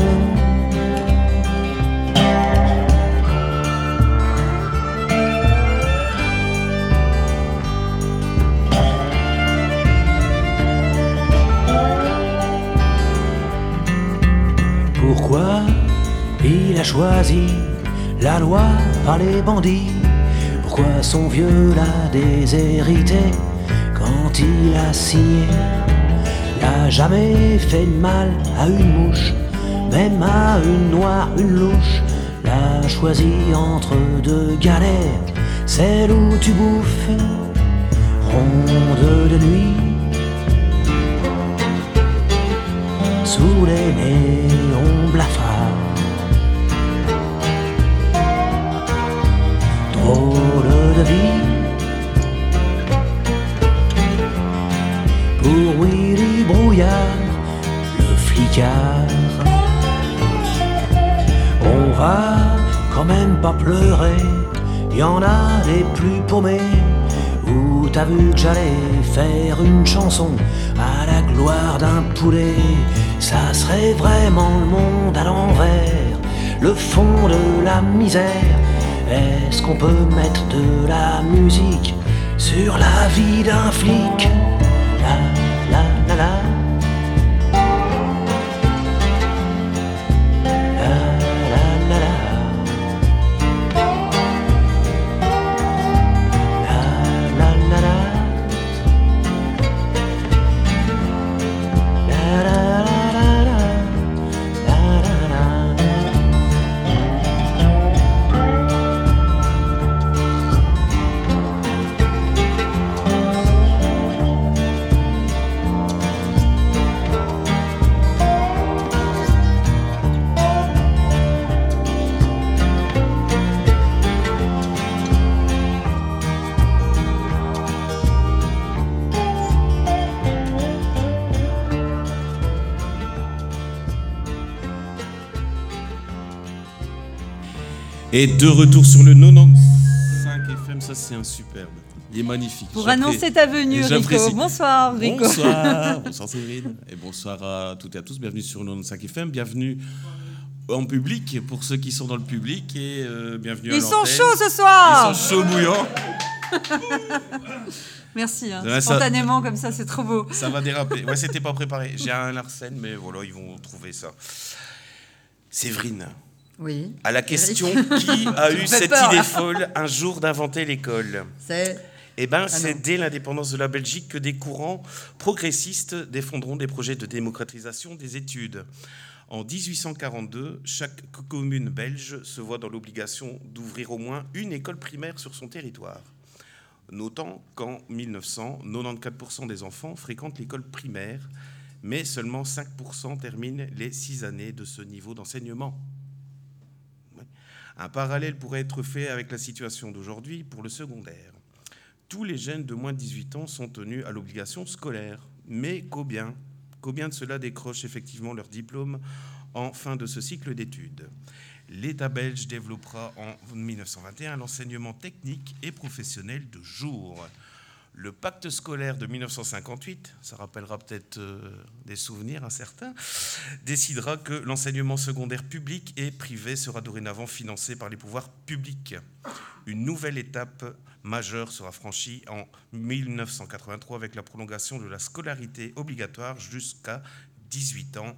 Speaker 20: Pourquoi il a choisi la loi par les bandits? Pourquoi son vieux l'a déshérité quand il a signé? N'a jamais fait de mal à une mouche, même à une noire, une louche. L'a choisi entre deux galères, celle où tu bouffes, ronde de nuit, sous les néons blafards. Drôle de vie pour Willy Brouillard, le flicard. On va quand même pas pleurer, y en a les plus paumés. Où t'as vu que j'allais faire une chanson à la gloire d'un poulet? Ça serait vraiment le monde à l'envers, le fond de la misère. Est-ce qu'on peut mettre de la musique sur la vie d'un flic? La la la la. La la la la. La la la la. La la la la. La la la.
Speaker 21: Et de retour sur le quatre-vingt-quinze F M, ça c'est un superbe. Il est magnifique.
Speaker 3: Pour annoncer ta venue, Rico. Bonsoir, Rico.
Speaker 21: Bonsoir, bonsoir Séverine. Et bonsoir à toutes et à tous. Bienvenue sur le quatre-vingt-quinze F M. Bienvenue en public, pour ceux qui sont dans le public. Et euh, bienvenue à
Speaker 3: Ils
Speaker 21: l'antenne.
Speaker 3: sont chauds ce soir.
Speaker 21: Ils sont chauds bouillants.
Speaker 3: Merci, hein.
Speaker 21: Ouais,
Speaker 3: Spontanément
Speaker 21: ça,
Speaker 3: comme ça, c'est trop beau.
Speaker 21: Ça va déraper. Ouais, c'était pas préparé. J'ai un Arsène, mais voilà, ils vont trouver ça. Séverine.
Speaker 3: Oui.
Speaker 21: À la question
Speaker 3: Eric.
Speaker 21: qui a
Speaker 3: Tu
Speaker 21: eu
Speaker 3: me fais
Speaker 21: cette
Speaker 3: peur,
Speaker 21: idée
Speaker 3: là.
Speaker 21: folle un jour d'inventer l'école?
Speaker 3: C'est.
Speaker 21: Eh ben,
Speaker 3: Ah
Speaker 21: c'est
Speaker 3: non.
Speaker 21: dès l'indépendance de la Belgique que des courants progressistes défendront des projets de démocratisation des études. En dix-huit cent quarante-deux, chaque commune belge se voit dans l'obligation d'ouvrir au moins une école primaire sur son territoire. Notant qu'en mille neuf cents, quatre-vingt-quatorze pour cent des enfants fréquentent l'école primaire, mais seulement cinq pour cent terminent les six années de ce niveau d'enseignement. Un parallèle pourrait être fait avec la situation d'aujourd'hui pour le secondaire. Tous les jeunes de moins de dix-huit ans sont tenus à l'obligation scolaire. Mais combien, combien de ceux-là décrochent effectivement leur diplôme en fin de ce cycle d'études? L'État belge développera en mille neuf cent vingt et un l'enseignement technique et professionnel de jour. Le pacte scolaire de mille neuf cent cinquante-huit, ça rappellera peut-être euh, des souvenirs à certains, décidera que l'enseignement secondaire public et privé sera dorénavant financé par les pouvoirs publics. Une nouvelle étape majeure sera franchie en mille neuf cent quatre-vingt-trois avec la prolongation de la scolarité obligatoire jusqu'à dix-huit ans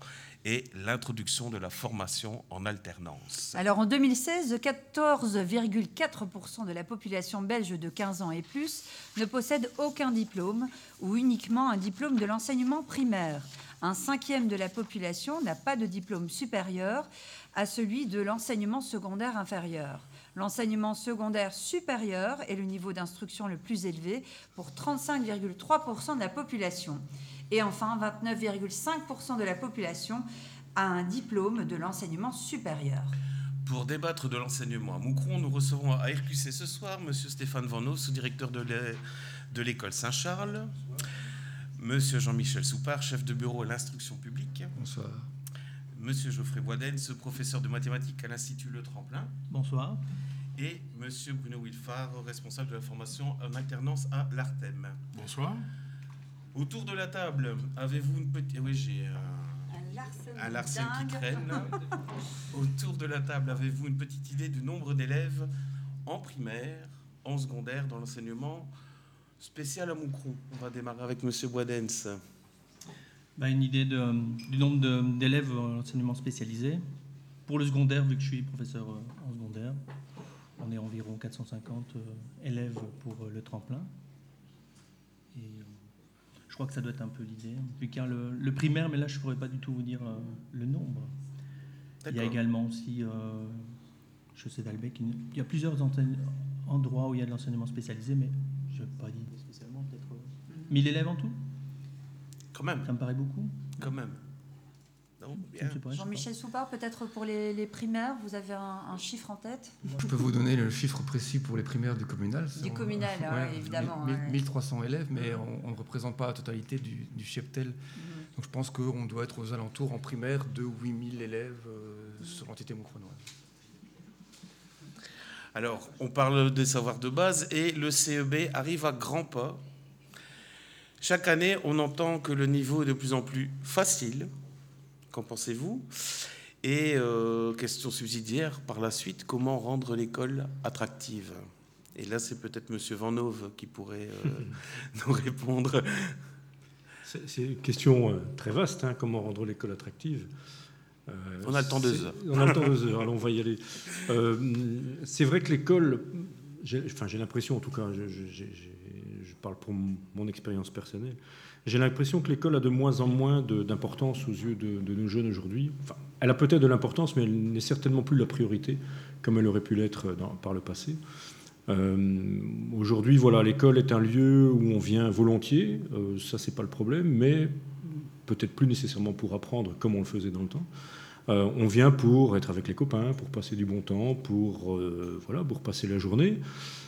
Speaker 21: et l'introduction de la formation en alternance.
Speaker 3: Alors en deux mille seize, quatorze virgule quatre pour cent de la population belge de quinze ans et plus ne possède aucun diplôme ou uniquement un diplôme de l'enseignement primaire. Un cinquième de la population n'a pas de diplôme supérieur à celui de l'enseignement secondaire inférieur. L'enseignement secondaire supérieur est le niveau d'instruction le plus élevé pour trente-cinq virgule trois pour cent de la population. Et enfin, vingt-neuf virgule cinq pour cent de la population a un diplôme de l'enseignement supérieur.
Speaker 21: Pour débattre de l'enseignement à Moucron, nous recevons à R Q C ce soir M. Stéphane Vanneau, sous-directeur de l'école Saint-Charles, M. Jean-Michel Soupard, chef de bureau à l'instruction publique.
Speaker 1: Bonsoir.
Speaker 21: M. Geoffrey Boisdens, professeur de mathématiques à l'Institut Le Tremplin.
Speaker 1: Bonsoir.
Speaker 21: Et M. Bruno Wilfard, responsable de la formation en alternance à l'Artem.
Speaker 1: Bonsoir.
Speaker 21: Autour de la table, avez-vous une petite... Oui, j'ai un, un Larsen qui traîne. Autour de la table, avez-vous une petite idée du nombre d'élèves en primaire, en secondaire, dans l'enseignement spécial à Moucron? On va démarrer avec M. Boisdens.
Speaker 1: Bah, une idée de, du nombre de, d'élèves en enseignement spécialisé. Pour le secondaire, vu que je suis professeur en secondaire, on est environ quatre cent cinquante élèves pour le tremplin. Et je crois que ça doit être un peu l'idée. Vu qu'il y a le, le primaire, mais là, je ne pourrais pas du tout vous dire euh, le nombre. D'accord. Il y a également aussi, euh, je sais d'Albec, il y a plusieurs endroits où il y a de l'enseignement spécialisé, mais je n'ai pas dit spécialement, peut-être euh, mille élèves en tout.
Speaker 21: Quand même.
Speaker 1: Ça me paraît beaucoup.
Speaker 21: Quand même. Non, bien.
Speaker 3: Jean-Michel Soupard, peut-être pour les, les primaires, vous avez un, un chiffre en tête?
Speaker 1: Je peux vous donner le chiffre précis pour les primaires du communal.
Speaker 3: Du communal, ouais, ouais, évidemment.
Speaker 1: mille trois cents élèves, mais on, on ne représente pas la totalité du, du cheptel. Mm-hmm. Donc je pense qu'on doit être aux alentours en primaire de huit mille élèves euh, mm-hmm. sur l'entité moucronoise.
Speaker 21: Alors, on parle des savoirs de base et le C E B arrive à grands pas. Chaque année, on entend que le niveau est de plus en plus facile. Qu'en pensez-vous? Et euh, question subsidiaire, par la suite, comment rendre l'école attractive? Et là, c'est peut-être M. Vanhove qui pourrait euh, nous répondre.
Speaker 22: C'est, c'est une question euh, très vaste, hein, comment rendre l'école attractive.
Speaker 21: Euh, on a le temps de deux heures.
Speaker 22: On a le temps de deux heures, alors on va y aller. Euh, c'est vrai que l'école, j'ai, enfin, j'ai l'impression, en tout cas, je, je, je, je parle pour mon, mon expérience personnelle, j'ai l'impression que l'école a de moins en moins de, d'importance aux yeux de, de nos jeunes aujourd'hui. Enfin, elle a peut-être de l'importance, mais elle n'est certainement plus la priorité, comme elle aurait pu l'être dans, par le passé. Euh, aujourd'hui, voilà, l'école est un lieu où on vient volontiers, euh, ça c'est pas le problème, mais peut-être plus nécessairement pour apprendre comme on le faisait dans le temps. Euh, on vient pour être avec les copains, pour passer du bon temps, pour, euh, voilà, pour passer la journée.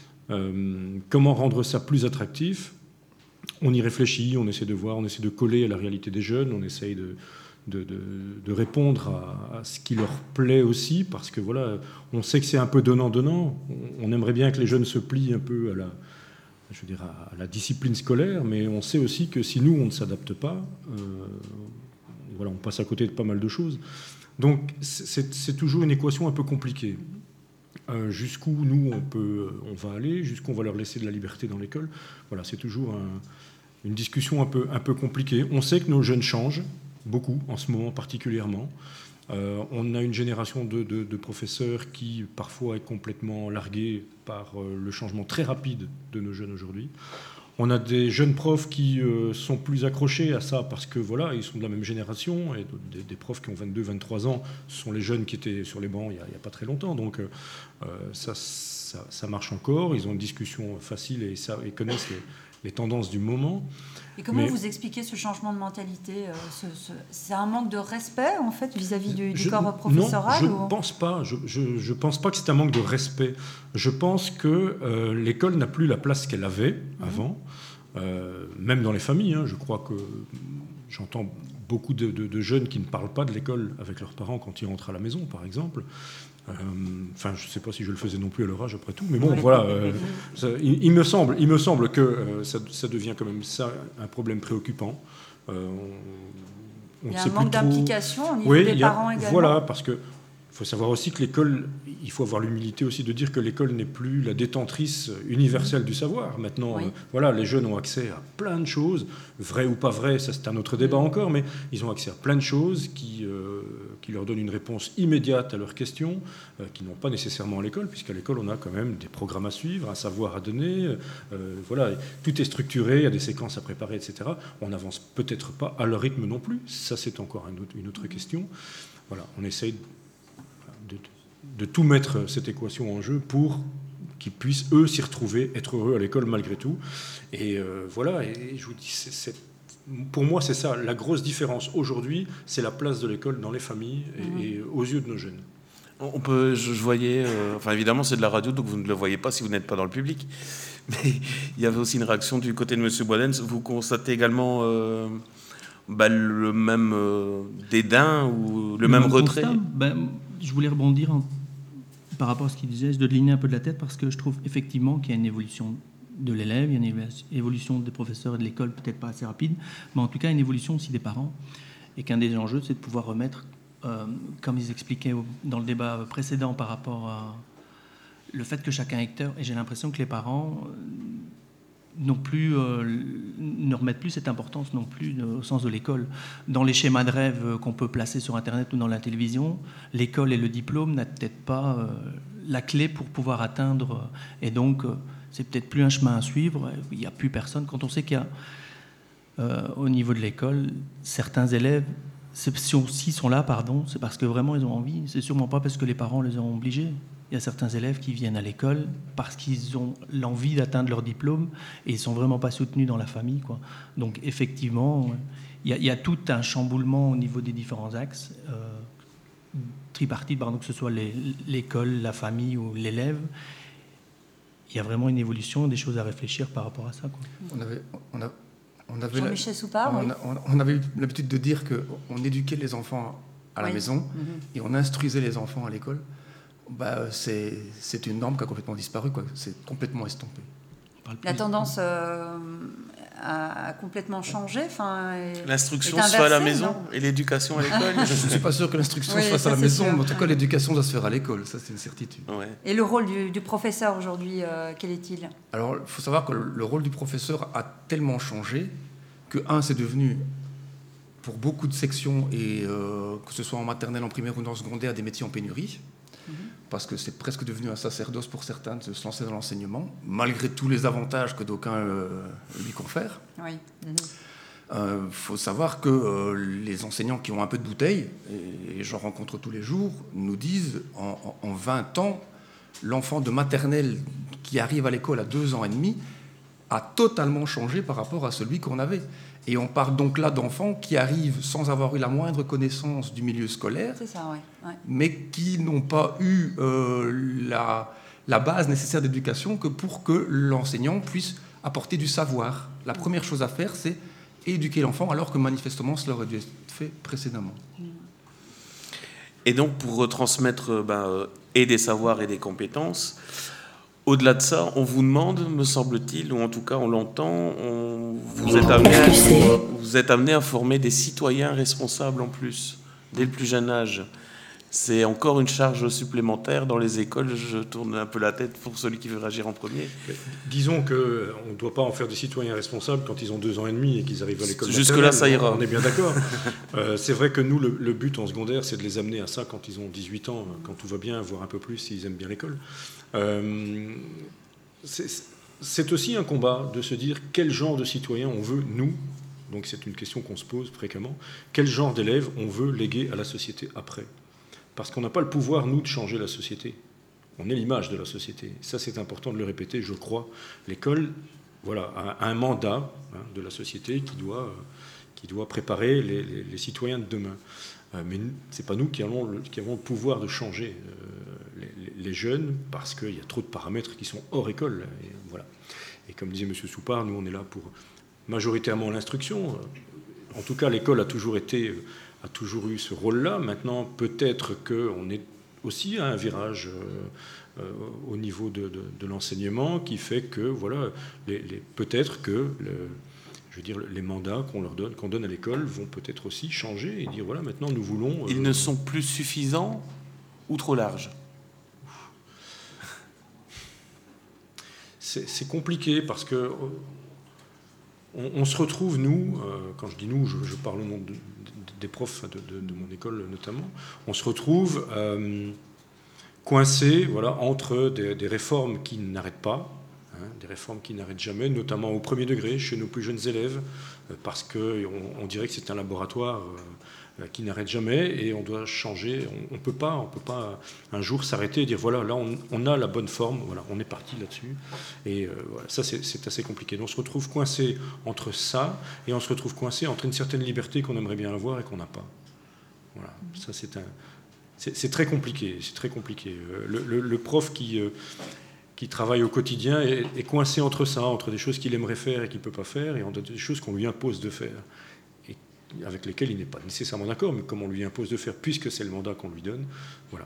Speaker 22: Euh, comment rendre ça plus attractif? On y réfléchit, on essaie de voir, on essaie de coller à la réalité des jeunes, on essaye de, de, de, de répondre à, à ce qui leur plaît aussi, parce que voilà, on sait que c'est un peu donnant-donnant. On, on aimerait bien que les jeunes se plient un peu à la, je veux dire, à la discipline scolaire, mais on sait aussi que si nous, on ne s'adapte pas, euh, voilà, on passe à côté de pas mal de choses. Donc, c'est, c'est toujours une équation un peu compliquée. Euh, jusqu'où nous on peut, on va aller, jusqu'où on va leur laisser de la liberté dans l'école. Voilà, c'est toujours un, une discussion un peu, un peu compliquée. On sait que nos jeunes changent beaucoup en ce moment particulièrement. Euh, on a une génération de, de, de professeurs qui parfois est complètement larguée par euh, le changement très rapide de nos jeunes aujourd'hui. On a des jeunes profs qui euh, sont plus accrochés à ça parce que voilà, ils sont de la même génération et des, des profs qui ont vingt-deux, vingt-trois ans, ce sont les jeunes qui étaient sur les bancs il n'y a, a pas très longtemps. Donc euh, ça, ça, ça marche encore. Ils ont une discussion facile et, ça, et connaissent les, les tendances du moment.
Speaker 3: Et comment
Speaker 22: Mais,
Speaker 3: vous expliquez ce changement de mentalité? ce, ce, C'est un manque de respect en fait vis-à-vis du, du
Speaker 22: je,
Speaker 3: corps professoral?
Speaker 22: Non, je ne pense pas. Je, je, je pense pas que c'est un manque de respect. Je pense que euh, l'école n'a plus la place qu'elle avait mmh. avant. Euh, même dans les familles, hein, je crois que j'entends beaucoup de, de, de jeunes qui ne parlent pas de l'école avec leurs parents quand ils rentrent à la maison, par exemple. Euh, enfin, je ne sais pas si je le faisais non plus à leur âge après tout, mais bon, voilà. Euh, ça, il, il me semble, il me semble que euh, ça, ça devient quand même ça un problème préoccupant. Euh, on, on
Speaker 3: il y a un manque
Speaker 22: trop...
Speaker 3: d'implication au niveau
Speaker 22: oui,
Speaker 3: des
Speaker 22: il y a,
Speaker 3: parents également.
Speaker 22: Voilà, parce que faut savoir aussi que l'école, il faut avoir l'humilité aussi de dire que l'école n'est plus la détentrice universelle du savoir. Maintenant, oui. euh, voilà, les jeunes ont accès à plein de choses, vraies ou pas vraies, ça c'est un autre débat encore, mais ils ont accès à plein de choses qui, euh, qui leur donnent une réponse immédiate à leurs questions, euh, qu'ils n'ont pas nécessairement à l'école, puisqu'à l'école on a quand même des programmes à suivre, un savoir à donner, euh, voilà, tout est structuré, il y a des séquences à préparer, et cetera. On n'avance peut-être pas à leur rythme non plus, ça c'est encore un autre, une autre question. Voilà, on essaye de, de tout mettre cette équation en jeu pour qu'ils puissent, eux, s'y retrouver, être heureux à l'école malgré tout. Et euh, voilà, et je vous dis, c'est, c'est, pour moi, c'est ça. La grosse différence aujourd'hui, c'est la place de l'école dans les familles et, mmh. et aux yeux de nos jeunes.
Speaker 21: On peut, je, je voyais, euh, enfin évidemment c'est de la radio, donc vous ne le voyez pas si vous n'êtes pas dans le public, mais il y avait aussi une réaction du côté de M. Boisdens. Vous constatez également euh, bah, le même euh, dédain ou le, le même, même retrait
Speaker 1: constat, ben, je voulais rebondir en, par rapport à ce qu'il disait, de ligner un peu de la tête, parce que je trouve effectivement qu'il y a une évolution de l'élève, il y a une évolution des professeurs et de l'école, peut-être pas assez rapide, mais en tout cas une évolution aussi des parents, et qu'un des enjeux c'est de pouvoir remettre, Euh, comme ils expliquaient au, dans le débat précédent par rapport à le fait que chacun est acteur, et j'ai l'impression que les parents euh, non plus, euh, ne remettent plus cette importance non plus de, au sens de l'école. Dans les schémas de rêve euh, qu'on peut placer sur Internet ou dans la télévision, l'école et le diplôme n'a peut-être pas euh, la clé pour pouvoir atteindre, euh, et donc euh, c'est peut-être plus un chemin à suivre, il n'y a plus personne. Quand on sait qu'il y a, euh, au niveau de l'école, certains élèves s'ils sont là, pardon, c'est parce que vraiment ils ont envie. C'est sûrement pas parce que les parents les ont obligés. Il y a certains élèves qui viennent à l'école parce qu'ils ont l'envie d'atteindre leur diplôme et ils sont vraiment pas soutenus dans la famille, quoi. Donc effectivement, il y a, il y a tout un chamboulement au niveau des différents axes euh, tripartites, pardon, que ce soit les, l'école, la famille ou l'élève. Il y a vraiment une évolution, des choses à réfléchir par rapport à ça, quoi.
Speaker 2: On avait, on a On avait,
Speaker 3: Jean-Michel Soupard,
Speaker 2: on,
Speaker 3: oui.
Speaker 2: on, on avait eu l'habitude de dire qu'on éduquait les enfants à la oui. maison mm-hmm. et on instruisait les enfants à l'école. Bah, c'est, c'est une norme qui a complètement disparu, quoi. C'est complètement estompé.
Speaker 3: La tendance euh, a, a complètement changé.
Speaker 21: L'instruction se fait à la maison non et l'éducation à l'école.
Speaker 2: Je ne suis pas sûr que l'instruction oui, se fasse à la maison, sûr. mais en tout cas l'éducation doit se faire à l'école, ça c'est une certitude.
Speaker 21: Ouais.
Speaker 3: Et le rôle du, du professeur aujourd'hui, euh, quel est-il ?
Speaker 2: Alors il faut savoir que le, le rôle du professeur a tellement changé que, un, c'est devenu, pour beaucoup de sections, et euh, que ce soit en maternelle, en primaire ou dans le secondaire, des métiers en pénurie. Parce que c'est presque devenu un sacerdoce pour certains de se lancer dans l'enseignement, malgré tous les avantages que d'aucuns euh, lui confèrent. Il oui. mm-hmm. euh, faut savoir que euh, les enseignants qui ont un peu de bouteille, et, et j'en rencontre tous les jours, nous disent en, en vingt ans, l'enfant de maternelle qui arrive à l'école à deux ans et demi a totalement changé par rapport à celui qu'on avait. Et on parle donc là d'enfants qui arrivent sans avoir eu la moindre connaissance du milieu scolaire,
Speaker 3: c'est ça, ouais. Ouais.
Speaker 2: mais qui n'ont pas eu euh, la, la base nécessaire d'éducation que pour que l'enseignant puisse apporter du savoir. La première chose à faire, c'est éduquer l'enfant, alors que manifestement, cela aurait dû être fait précédemment.
Speaker 21: Et donc, pour retransmettre ben, euh, et des savoirs et des compétences, au-delà de ça, on vous demande, me semble-t-il, ou en tout cas on l'entend, on, vous, êtes amené à, vous êtes amené à former des citoyens responsables en plus, dès le plus jeune âge. C'est encore une charge supplémentaire dans les écoles. Je tourne un peu la tête pour celui qui veut réagir en premier.
Speaker 22: Mais disons qu'on ne doit pas en faire des citoyens responsables quand ils ont deux ans et demi et qu'ils arrivent à l'école.
Speaker 21: Jusque-là, ça ira.
Speaker 22: On est bien d'accord. euh, c'est vrai que nous, le, le but en secondaire, c'est de les amener à ça quand ils ont dix-huit ans, quand tout va bien, voire un peu plus s'ils aiment bien l'école. Euh, c'est, c'est aussi un combat de se dire quel genre de citoyen on veut, nous, donc c'est une question qu'on se pose fréquemment, quel genre d'élèves on veut léguer à la société après. Parce qu'on n'a pas le pouvoir, nous, de changer la société. On est l'image de la société. Ça, c'est important de le répéter, je crois. L'école, voilà, a un mandat hein, de la société qui doit, euh, qui doit préparer les, les, les citoyens de demain. Euh, mais ce n'est pas nous qui avons le, qui avons le pouvoir de changer euh, les, les jeunes, parce qu'il y a trop de paramètres qui sont hors école. Et, voilà. Et comme disait M. Soupard, nous, on est là pour majoritairement l'instruction. En tout cas, l'école a toujours été... a toujours eu ce rôle-là. Maintenant, peut-être qu'on est aussi à un virage euh, euh, au niveau de, de, de l'enseignement qui fait que, voilà, les, les, peut-être que le, je veux dire, les mandats qu'on leur donne, qu'on donne à l'école vont peut-être aussi changer et dire, voilà, maintenant nous voulons... Euh,
Speaker 21: Ils ne sont plus suffisants ou trop large?
Speaker 22: C'est, c'est compliqué parce que on, on se retrouve, nous, euh, quand je dis nous, je, je parle au nom de, de, des profs de, de, de mon école notamment, on se retrouve euh, coincé voilà, entre des, des réformes qui n'arrêtent pas, hein, des réformes qui n'arrêtent jamais, notamment au premier degré, chez nos plus jeunes élèves, euh, parce qu'on on dirait que c'est un laboratoire euh, qui n'arrête jamais et on doit changer. On ne peut pas, on peut pas un jour s'arrêter et dire voilà, là on, on a la bonne forme, voilà, on est parti là-dessus. Et euh, voilà, ça c'est, c'est assez compliqué. Donc on se retrouve coincé entre ça et on se retrouve coincé entre une certaine liberté qu'on aimerait bien avoir et qu'on n'a pas. Voilà, ça c'est un, c'est, c'est très compliqué. C'est très compliqué. Le, le, le prof qui euh, qui travaille au quotidien est, est coincé entre ça, entre des choses qu'il aimerait faire et qu'il ne peut pas faire, et entre des choses qu'on lui impose de faire, et avec lesquelles il n'est pas nécessairement d'accord, mais comme on lui impose de faire, puisque c'est le mandat qu'on lui donne, voilà.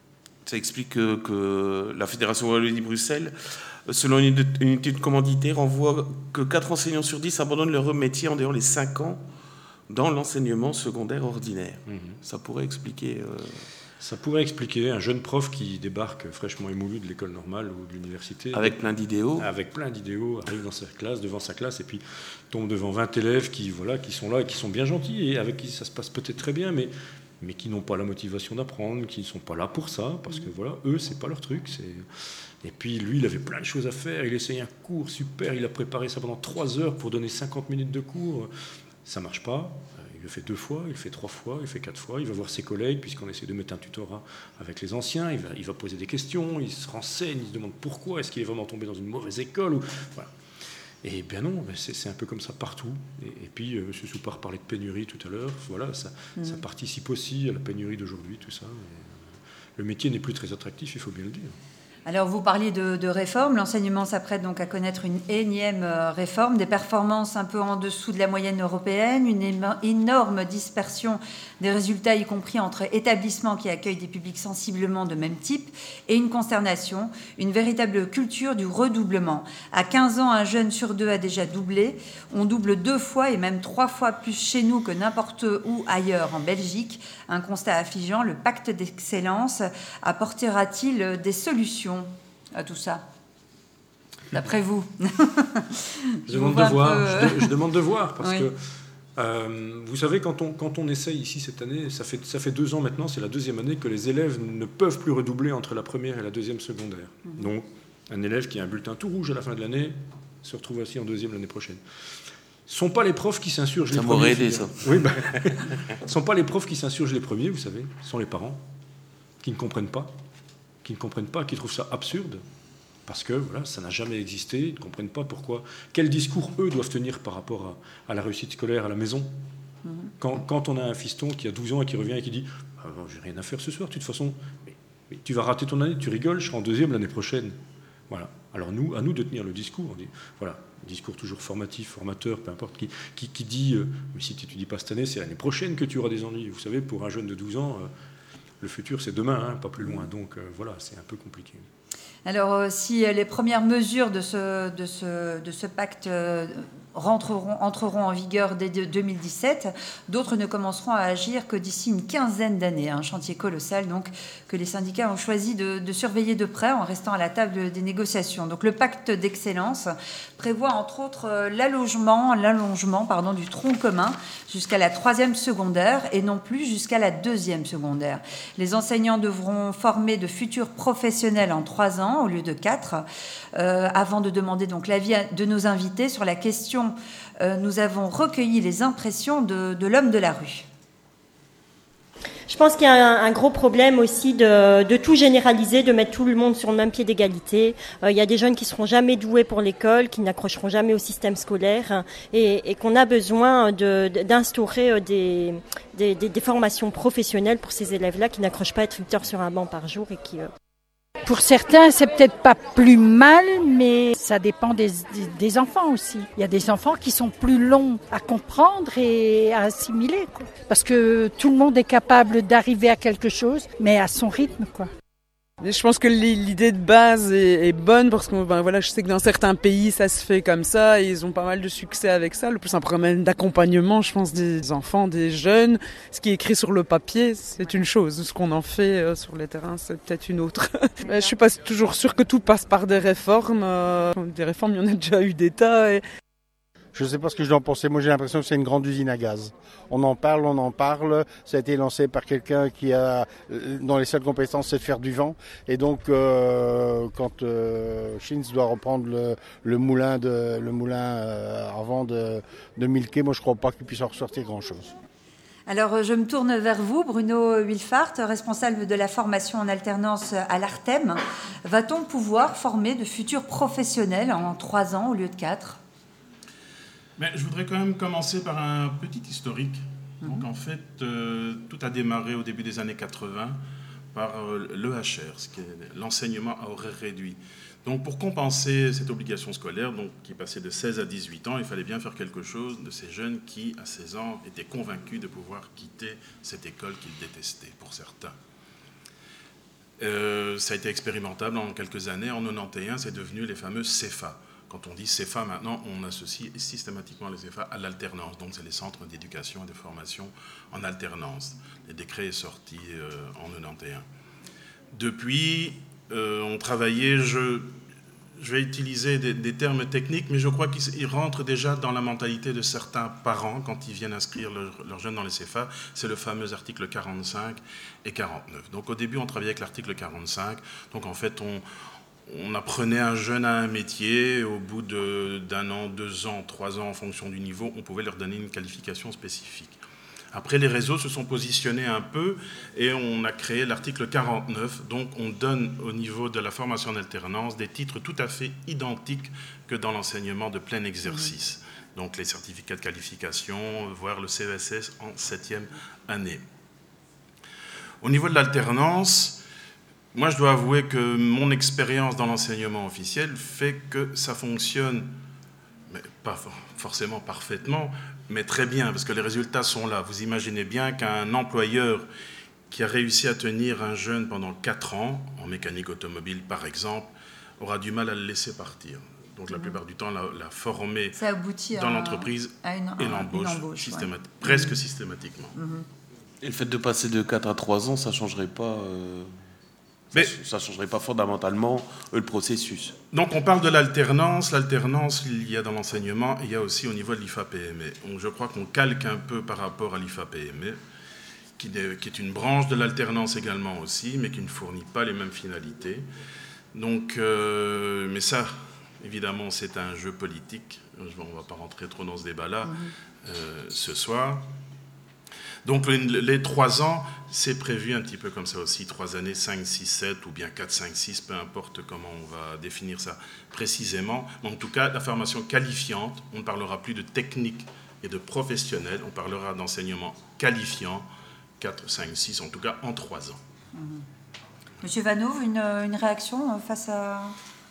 Speaker 21: Ça explique que, que la Fédération Wallonie-Bruxelles, selon une, une étude commanditaire, envoie que quatre enseignants sur dix abandonnent leur métier en dehors les cinq ans dans l'enseignement secondaire ordinaire. Mmh. Ça pourrait expliquer... Euh...
Speaker 22: Ça pourrait expliquer un jeune prof qui débarque fraîchement émoulu de l'école normale ou de l'université.
Speaker 21: Avec plein d'idéaux.
Speaker 22: Avec plein d'idéaux, arrive dans sa classe, devant sa classe, et puis tombe devant vingt élèves qui, voilà, qui sont là et qui sont bien gentils et avec qui ça se passe peut-être très bien, mais, mais qui n'ont pas la motivation d'apprendre, qui ne sont pas là pour ça, parce que voilà, eux, c'est pas leur truc. C'est... Et puis lui, il avait plein de choses à faire, il essayait un cours super, il a préparé ça pendant trois heures pour donner cinquante minutes de cours. Ça ne marche pas. Il le fait deux fois, il le fait trois fois, il le fait quatre fois, il va voir ses collègues, puisqu'on essaie de mettre un tutorat avec les anciens, il va, il va poser des questions, il se renseigne, il se demande pourquoi, est-ce qu'il est vraiment tombé dans une mauvaise école ou... Voilà. Et bien non, c'est, c'est un peu comme ça partout. Et, et puis, euh, M. Soupard parlait de pénurie tout à l'heure, voilà, ça, mmh. ça participe aussi à la pénurie d'aujourd'hui, tout ça. Et, euh, le métier n'est plus très attractif, il faut bien le dire.
Speaker 3: Alors, vous parliez de, de réforme. L'enseignement s'apprête donc à connaître une énième réforme, des performances un peu en dessous de la moyenne européenne, une énorme dispersion des résultats, y compris entre établissements qui accueillent des publics sensiblement de même type, et une consternation, une véritable culture du redoublement. À quinze ans, un jeune sur deux a déjà doublé. On double deux fois et même trois fois plus chez nous que n'importe où ailleurs en Belgique. Un constat affligeant, le pacte d'excellence apportera-t-il des solutions à tout ça, d'après vous?
Speaker 22: je, demande de voir, peu... je, de, je demande de voir, parce oui. que euh, vous savez, quand on, quand on essaye ici cette année, ça fait, ça fait deux ans maintenant, c'est la deuxième année que les élèves ne peuvent plus redoubler entre la première et la deuxième secondaire. Mmh. Donc, un élève qui a un bulletin tout rouge à la fin de l'année se retrouve assis en deuxième l'année prochaine. Ce ne sont pas les profs qui s'insurgent les premiers. Ça m'aurait aidé, ça. Oui, ben, ce ne sont pas les profs qui s'insurgent les premiers, vous savez, ce sont les parents qui ne comprennent pas. qui ne comprennent pas, qui trouvent ça absurde, parce que voilà, ça n'a jamais existé, ils ne comprennent pas pourquoi, quel discours eux doivent tenir par rapport à, à la réussite scolaire à la maison. Mmh. Quand, quand on a un fiston qui a douze ans et qui revient et qui dit ah, « j'ai rien à faire ce soir, de toute façon, mais, mais tu vas rater ton année, tu rigoles, je serai en deuxième l'année prochaine. » Voilà. Alors nous, à nous de tenir le discours, on dit, voilà, discours toujours formatif, formateur, peu importe, qui, qui, qui dit euh, « mais si tu n'étudies pas cette année, c'est l'année prochaine que tu auras des ennuis. » Vous savez, pour un jeune de douze ans, euh, le futur, c'est demain, hein, pas plus loin. Donc, euh, voilà, c'est un peu compliqué.
Speaker 3: Alors, euh, si les premières mesures de ce, de ce, de ce pacte euh, rentreront, entreront en vigueur dès deux mille dix-sept, d'autres ne commenceront à agir que d'ici une quinzaine d'années. Un chantier colossal, donc, que les syndicats ont choisi de, de surveiller de près en restant à la table des négociations. Donc, le pacte d'excellence prévoit, entre autres, l'allongement, l'allongement pardon, du tronc commun jusqu'à la troisième secondaire et non plus jusqu'à la deuxième secondaire. Les enseignants devront former de futurs professionnels en trois ans au lieu de quatre, euh, avant de demander donc l'avis de nos invités sur la question. Euh, nous avons recueilli les impressions de, de l'homme de la rue.
Speaker 11: Je pense qu'il y a un, un gros problème aussi de, de tout généraliser, de mettre tout le monde sur le même pied d'égalité. Euh, il y a des jeunes qui seront jamais doués pour l'école, qui n'accrocheront jamais au système scolaire, et, et qu'on a besoin de, d'instaurer des, des, des, des formations professionnelles pour ces élèves-là qui n'accrochent pas à être huit heures sur un banc par jour et qui... Euh...
Speaker 12: Pour certains, c'est peut-être pas plus mal, mais ça dépend des, des, des enfants aussi. Il y a des enfants qui sont plus longs à comprendre et à assimiler, quoi. Parce que tout le monde est capable d'arriver à quelque chose, mais à son rythme, quoi.
Speaker 13: Mais je pense que l'idée de base est, est bonne parce que ben, voilà, je sais que dans certains pays ça se fait comme ça et ils ont pas mal de succès avec ça. Le plus un problème d'accompagnement, je pense, des enfants, des jeunes. Ce qui est écrit sur le papier, c'est une chose. Ce qu'on en fait euh, sur les terrains, c'est peut-être une autre. Je suis pas toujours sûre que tout passe par des réformes. Euh, des réformes, il y en a déjà eu des tas. Et...
Speaker 14: Je ne sais pas ce que je dois en penser. Moi, j'ai l'impression que c'est une grande usine à gaz. On en parle, on en parle. Ça a été lancé par quelqu'un qui a, dont les seules compétences, c'est de faire du vent. Et donc, euh, quand euh, Schintz doit reprendre le, le moulin, de, le moulin euh, avant de, de Milquet, moi, je ne crois pas qu'il puisse en ressortir grand-chose.
Speaker 3: Alors, je me tourne vers vous, Bruno Wilfart, responsable de la formation en alternance à l'Artem. Va-t-on pouvoir former de futurs professionnels en trois ans au lieu de quatre ?
Speaker 21: Mais je voudrais quand même commencer par un petit historique. Donc en fait, euh, tout a démarré au début des années quatre-vingts par euh, l'E H R, ce qui est l'enseignement à horaire réduit. Donc pour compenser cette obligation scolaire, donc, qui passait de seize à dix-huit ans, il fallait bien faire quelque chose de ces jeunes qui, à seize ans, étaient convaincus de pouvoir quitter cette école qu'ils détestaient, pour certains. Euh, ça a été expérimentable en quelques années. En quatre-vingt-onze, c'est devenu les fameux C E F A. Quand on dit C E F A maintenant, on associe systématiquement les C E F A à l'alternance. Donc c'est les centres d'éducation et de formation en alternance. Le décret est sorti euh, en quatre-vingt-onze. Depuis, euh, on travaillait, je, je vais utiliser des, des termes techniques, mais je crois qu'ils rentrent déjà dans la mentalité de certains parents quand ils viennent inscrire leurs leur jeunes dans les C E F A. C'est le fameux article quarante-cinq et quarante-neuf. Donc au début, on travaillait avec l'article quarante-cinq. Donc en fait, on... On apprenait un jeune à un métier, au bout de, d'un an, deux ans, trois ans, en fonction du niveau, on pouvait leur donner une qualification spécifique. Après, les réseaux se sont positionnés un peu et on a créé l'article quarante-neuf. Donc, on donne au niveau de la formation en alternance des titres tout à fait identiques que dans l'enseignement de plein exercice. Donc, les certificats de qualification, voire le C E S S en septième année. Au niveau de l'alternance, moi, je dois avouer que mon expérience dans l'enseignement officiel fait que ça fonctionne, mais pas forcément parfaitement, mais très bien, parce que les résultats sont là. Vous imaginez bien qu'un employeur qui a réussi à tenir un jeune pendant quatre ans, en mécanique automobile par exemple, aura du mal à le laisser partir. Donc la plupart du temps, la, la former
Speaker 3: ça aboutit
Speaker 21: dans
Speaker 3: à,
Speaker 21: l'entreprise
Speaker 3: à une,
Speaker 21: et l'embauche
Speaker 3: embauche,
Speaker 21: systématique,
Speaker 3: ouais.
Speaker 21: presque
Speaker 3: mmh.
Speaker 21: systématiquement.
Speaker 3: Mmh.
Speaker 4: Et le fait de passer de quatre à trois ans, ça ne changerait pas... Euh...
Speaker 21: Mais,
Speaker 4: ça ne changerait pas fondamentalement le processus.
Speaker 21: Donc on parle de l'alternance. L'alternance, il y a dans l'enseignement, et il y a aussi au niveau de l'I F A P M E. Donc je crois qu'on calque un peu par rapport à l'I F A P M E, qui est une branche de l'alternance également aussi, mais qui ne fournit pas les mêmes finalités. Donc, euh, mais ça, évidemment, c'est un jeu politique. On ne va pas rentrer trop dans ce débat-là mmh. euh, ce soir. Donc les, les trois ans, c'est prévu un petit peu comme ça aussi, trois années, cinq, six, sept, ou bien quatre, cinq, six, peu importe comment on va définir ça précisément. Mais en tout cas, la formation qualifiante, on ne parlera plus de technique et de professionnel, on parlera d'enseignement qualifiant, quatre, cinq, six, en tout cas en trois ans.
Speaker 3: Mmh. Monsieur Vanhove, une, une réaction face à,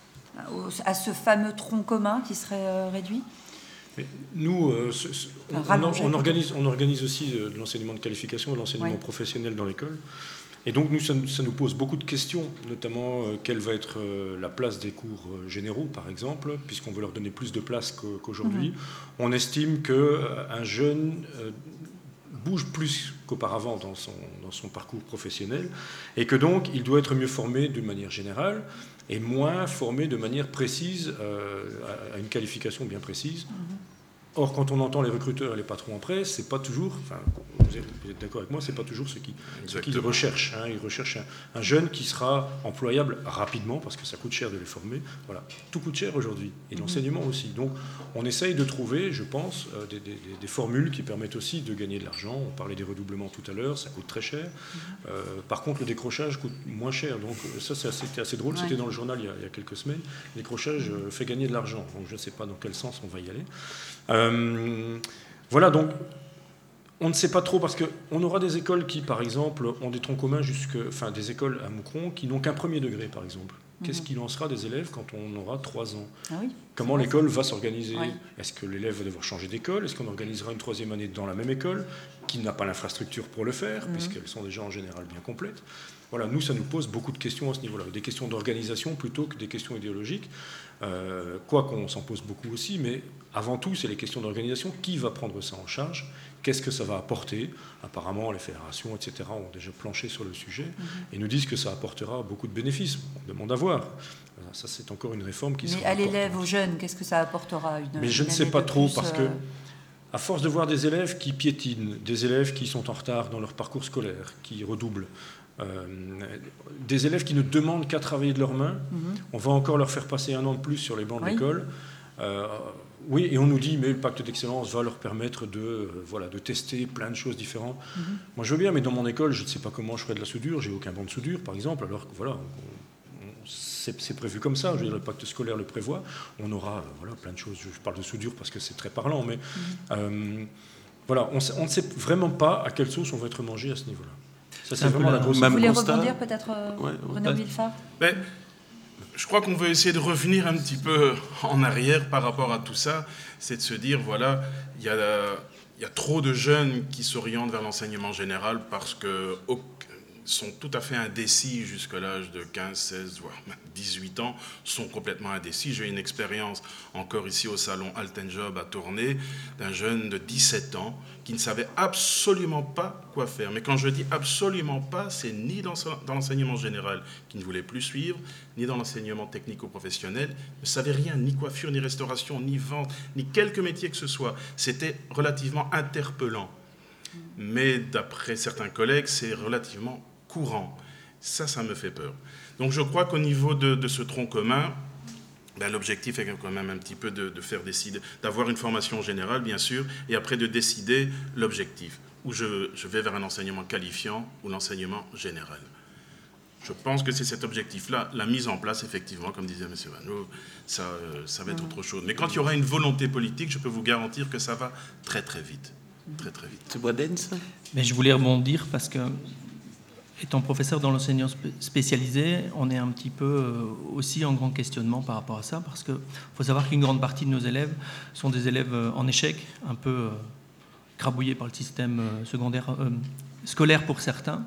Speaker 3: à ce fameux tronc commun qui serait réduit ?
Speaker 22: Nous, euh, ce, ce, on, on, on, organise, on organise aussi de l'enseignement de qualification et de l'enseignement oui. professionnel dans l'école. Et donc, nous, ça, ça nous pose beaucoup de questions, notamment euh, quelle va être euh, la place des cours euh, généraux, par exemple, puisqu'on veut leur donner plus de place qu'aujourd'hui. Mmh. On estime qu'un euh, jeune euh, bouge plus qu'auparavant dans son, dans son parcours professionnel, et que donc, il doit être mieux formé de manière générale, et moins formé de manière précise, euh, à une qualification bien précise. Mmh. Or, quand on entend les recruteurs et les patrons en presse, c'est pas toujours, enfin, vous êtes, vous êtes d'accord avec moi, c'est pas toujours ce qu'ils ce qu'ils recherchent. Hein. Ils recherchent un, un jeune qui sera employable rapidement, parce que ça coûte cher de les former. Voilà, tout coûte cher aujourd'hui, et mmh. l'enseignement aussi. Donc, on essaye de trouver, je pense, euh, des, des, des formules qui permettent aussi de gagner de l'argent. On parlait des redoublements tout à l'heure, ça coûte très cher. Mmh. Euh, par contre, le décrochage coûte moins cher. Donc, ça, c'est assez, c'était assez drôle. Ouais. C'était dans le journal il y a, il y a quelques semaines. Le décrochage euh, fait gagner de l'argent. Donc, je ne sais pas dans quel sens on va y aller. Euh, voilà, donc on ne sait pas trop, parce qu'on aura des écoles qui, par exemple, ont des troncs communs, jusque, enfin des écoles à Moucron qui n'ont qu'un premier degré, par exemple. Mmh. Qu'est-ce qui lancera des élèves quand on aura trois ans ?
Speaker 3: Ah oui.
Speaker 22: Comment l'école va s'organiser?
Speaker 3: Oui.
Speaker 22: Est-ce que l'élève va devoir changer d'école? Est-ce qu'on organisera une troisième année dans la même école qui n'a pas l'infrastructure pour le faire, mmh. puisqu'elles sont déjà en général bien complètes? Voilà, nous, ça nous pose beaucoup de questions à ce niveau-là, des questions d'organisation plutôt que des questions idéologiques, euh, quoi qu'on s'en pose beaucoup aussi, mais avant tout, c'est les questions d'organisation. Qui va prendre ça en charge? Qu'est-ce que ça va apporter? Apparemment, les fédérations, et cetera, ont déjà planché sur le sujet mmh. et nous disent que ça apportera beaucoup de bénéfices. On demande à voir. Ça, c'est encore une réforme qui sera...
Speaker 3: Mais à l'élève, aux jeunes, qu'est-ce que ça apportera une,
Speaker 22: Mais je
Speaker 3: une
Speaker 22: ne sais pas trop,
Speaker 3: plus,
Speaker 22: parce
Speaker 3: euh...
Speaker 22: que, à force de voir des élèves qui piétinent, des élèves qui sont en retard dans leur parcours scolaire, qui redoublent, euh, des élèves qui ne demandent qu'à travailler de leurs mains, mm-hmm. on va encore leur faire passer un an de plus sur les bancs de oui. l'école. Euh, oui, et on nous dit, mais le pacte d'excellence va leur permettre de, euh, voilà, de tester plein de choses différentes. Mm-hmm. Moi, je veux bien, mais dans mon école, je ne sais pas comment je ferai de la soudure, j'ai aucun banc de soudure, par exemple, alors que voilà... On, C'est, c'est prévu comme ça, je veux dire, le pacte scolaire le prévoit. On aura euh, voilà, plein de choses. Je parle de soudure parce que c'est très parlant, mais mmh. euh, voilà, on, on ne sait vraiment pas à quelle sauce on va être mangé à ce niveau-là. Ça, c'est, c'est vraiment la grosse.
Speaker 3: Vous voulez rebondir peut-être, euh, ouais, Renaud Villefard?
Speaker 21: Mais, je crois qu'on veut essayer de revenir un petit peu en arrière par rapport à tout ça. C'est de se dire, voilà, il y a, y a trop de jeunes qui s'orientent vers l'enseignement général parce que... Au, sont tout à fait indécis jusqu'à l'âge de quinze, seize, voire dix-huit ans, sont complètement indécis. J'ai une expérience encore ici au salon Altenjob à Tournai d'un jeune de dix-sept ans qui ne savait absolument pas quoi faire. Mais quand je dis absolument pas, c'est ni dans, dans l'enseignement général qui ne voulait plus suivre, ni dans l'enseignement technico-professionnel, ne savait rien, ni coiffure, ni restauration, ni vente, ni quelque métier que ce soit. C'était relativement interpellant. Mais d'après certains collègues, c'est relativement courant. Ça, ça me fait peur. Donc je crois qu'au niveau de, de ce tronc commun, ben, l'objectif est quand même un petit peu de, de faire décider, d'avoir une formation générale, bien sûr, et après de décider l'objectif, où je, je vais vers un enseignement qualifiant ou l'enseignement général. Je pense que c'est cet objectif-là. La mise en place, effectivement, comme disait M. Vanneau, ça, ça va être autre chose. Mais quand il y aura une volonté politique, je peux vous garantir que ça va très très vite. Très très vite.
Speaker 4: C'est Boisdens.
Speaker 1: Mais je voulais rebondir parce que, étant professeur dans l'enseignement spécialisé, on est un petit peu aussi en grand questionnement par rapport à ça, parce qu'il faut savoir qu'une grande partie de nos élèves sont des élèves en échec, un peu crabouillés par le système secondaire, euh, scolaire pour certains.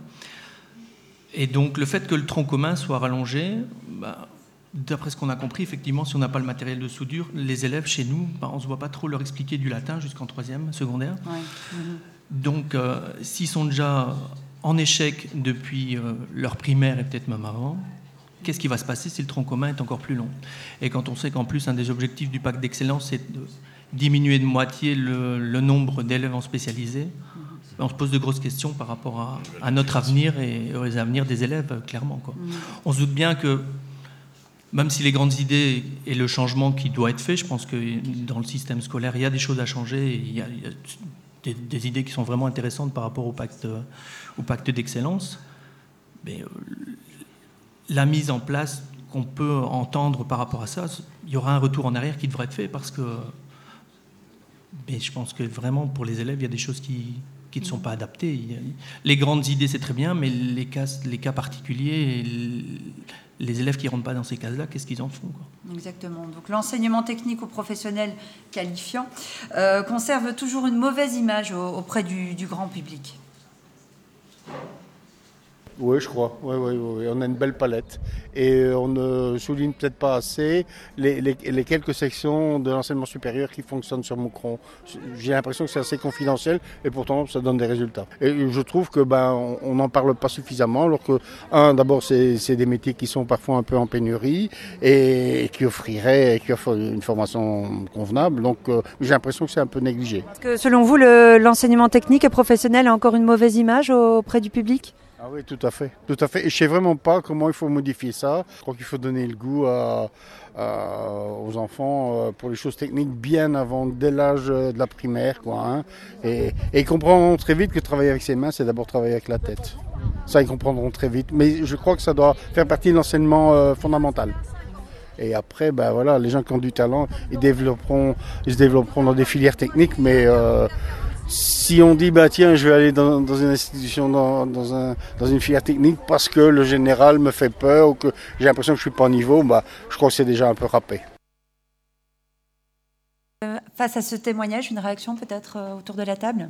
Speaker 1: Et donc le fait que le tronc commun soit rallongé, bah, d'après ce qu'on a compris, effectivement, si on n'a pas le matériel de soudure, les élèves chez nous, bah, on ne se voit pas trop leur expliquer du latin jusqu'en troisième, secondaire. Ouais. Mmh. Donc, euh, s'ils sont déjà en échec depuis euh, leur primaire et peut-être même avant, qu'est-ce qui va se passer si le tronc commun est encore plus long? Et quand on sait qu'en plus, un des objectifs du pacte d'excellence, c'est de diminuer de moitié le, le nombre d'élèves en spécialisé, on se pose de grosses questions par rapport à, à notre avenir et aux avenirs des élèves, clairement, quoi. Mmh. On se doute bien que même si les grandes idées et le changement qui doit être fait, je pense que dans le système scolaire, il y a des choses à changer. Il y a, il y a des, des idées qui sont vraiment intéressantes par rapport au pacte, au pacte d'excellence. Mais euh, la mise en place qu'on peut entendre par rapport à ça, il y aura un retour en arrière qui devrait être fait parce que mais je pense que vraiment, pour les élèves, il y a des choses qui... qui ne sont pas adaptés. Les grandes idées, c'est très bien, mais les cas, les cas particuliers, les élèves qui ne rentrent pas dans ces cases-là, qu'est-ce qu'ils en font, quoi?
Speaker 3: Exactement. Donc l'enseignement technique ou professionnel qualifiant euh, conserve toujours une mauvaise image auprès du, du grand public.
Speaker 14: Oui, je crois. Oui, oui, oui. On a une belle palette. Et on ne souligne peut-être pas assez les, les, les quelques sections de l'enseignement supérieur qui fonctionnent sur Moucron. J'ai l'impression que c'est assez confidentiel et pourtant ça donne des résultats. Et je trouve que ben on n'en parle pas suffisamment, alors que, un, d'abord, c'est, c'est des métiers qui sont parfois un peu en pénurie et, et qui offriraient, et qui offrent une formation convenable. Donc euh, j'ai l'impression que c'est un peu négligé.
Speaker 3: Est-ce que selon vous, le, l'enseignement technique et professionnel a encore une mauvaise image auprès du public ?
Speaker 14: Ah oui, tout à fait, tout à fait. Et je ne sais vraiment pas comment il faut modifier ça. Je crois qu'il faut donner le goût à, à, aux enfants pour les choses techniques bien avant, dès l'âge de la primaire, quoi, hein. Et, et ils comprendront très vite que travailler avec ses mains, c'est d'abord travailler avec la tête. Ça, ils comprendront très vite. Mais je crois que ça doit faire partie de l'enseignement euh, fondamental. Et après, ben voilà, les gens qui ont du talent, ils développeront, ils se développeront dans des filières techniques, mais euh, si on dit, bah tiens, je vais aller dans, dans une institution, dans, dans, un, dans une filière technique parce que le général me fait peur ou que j'ai l'impression que je ne suis pas au niveau, bah, je crois que c'est déjà un peu râpé.
Speaker 3: face à ce témoignage, une réaction peut-être euh, autour de la table?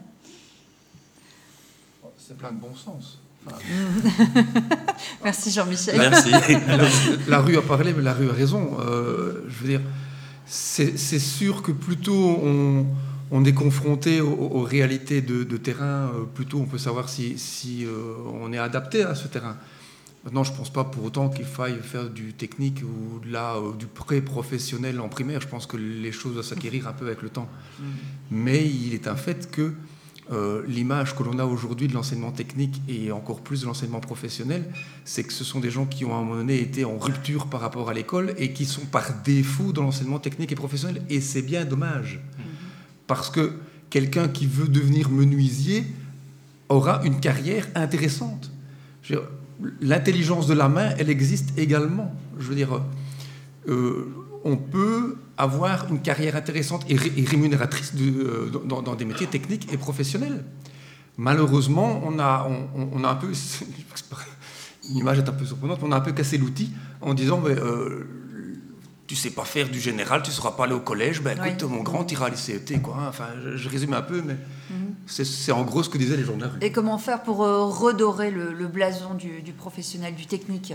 Speaker 2: C'est plein de bon sens. Enfin,
Speaker 3: Merci Jean-Michel.
Speaker 4: Merci.
Speaker 2: la, la rue a parlé, mais la rue a raison. Euh, je veux dire, c'est, c'est sûr que plus tôt on, on est confronté aux, aux réalités de, de terrain, euh, plus tôt on peut savoir si, si euh, on est adapté à ce terrain. Maintenant, je ne pense pas pour autant qu'il faille faire du technique ou de la, euh, du pré-professionnel en primaire. Je pense que les choses doivent s'acquérir un peu avec le temps. Mmh. Mais il est un fait que Euh, l'image que l'on a aujourd'hui de l'enseignement technique et encore plus de l'enseignement professionnel, c'est que ce sont des gens qui ont à un moment donné été en rupture par rapport à l'école et qui sont par défaut dans l'enseignement technique et professionnel. Et c'est bien dommage. Mmh. Parce que quelqu'un qui veut devenir menuisier aura une carrière intéressante. Je veux dire, l'intelligence de la main, elle existe également. Je veux dire, euh, on peut avoir une carrière intéressante et, ré- et rémunératrice de, euh, dans, dans des métiers techniques et professionnels. Malheureusement, on a, on, on a un peu... L'image est un peu surprenante, on a un peu cassé l'outil en disant mais, euh, tu sais pas faire du général, tu ne sauras pas aller au collège, ben écoute, oui. Mon grand, tu iras à l'I C E T, quoi. Enfin, je, je résume un peu, mais mm-hmm. c'est, c'est en gros ce que disaient les gens de la rue.
Speaker 3: Et comment faire pour euh, redorer le, le blason du, du professionnel, du technique?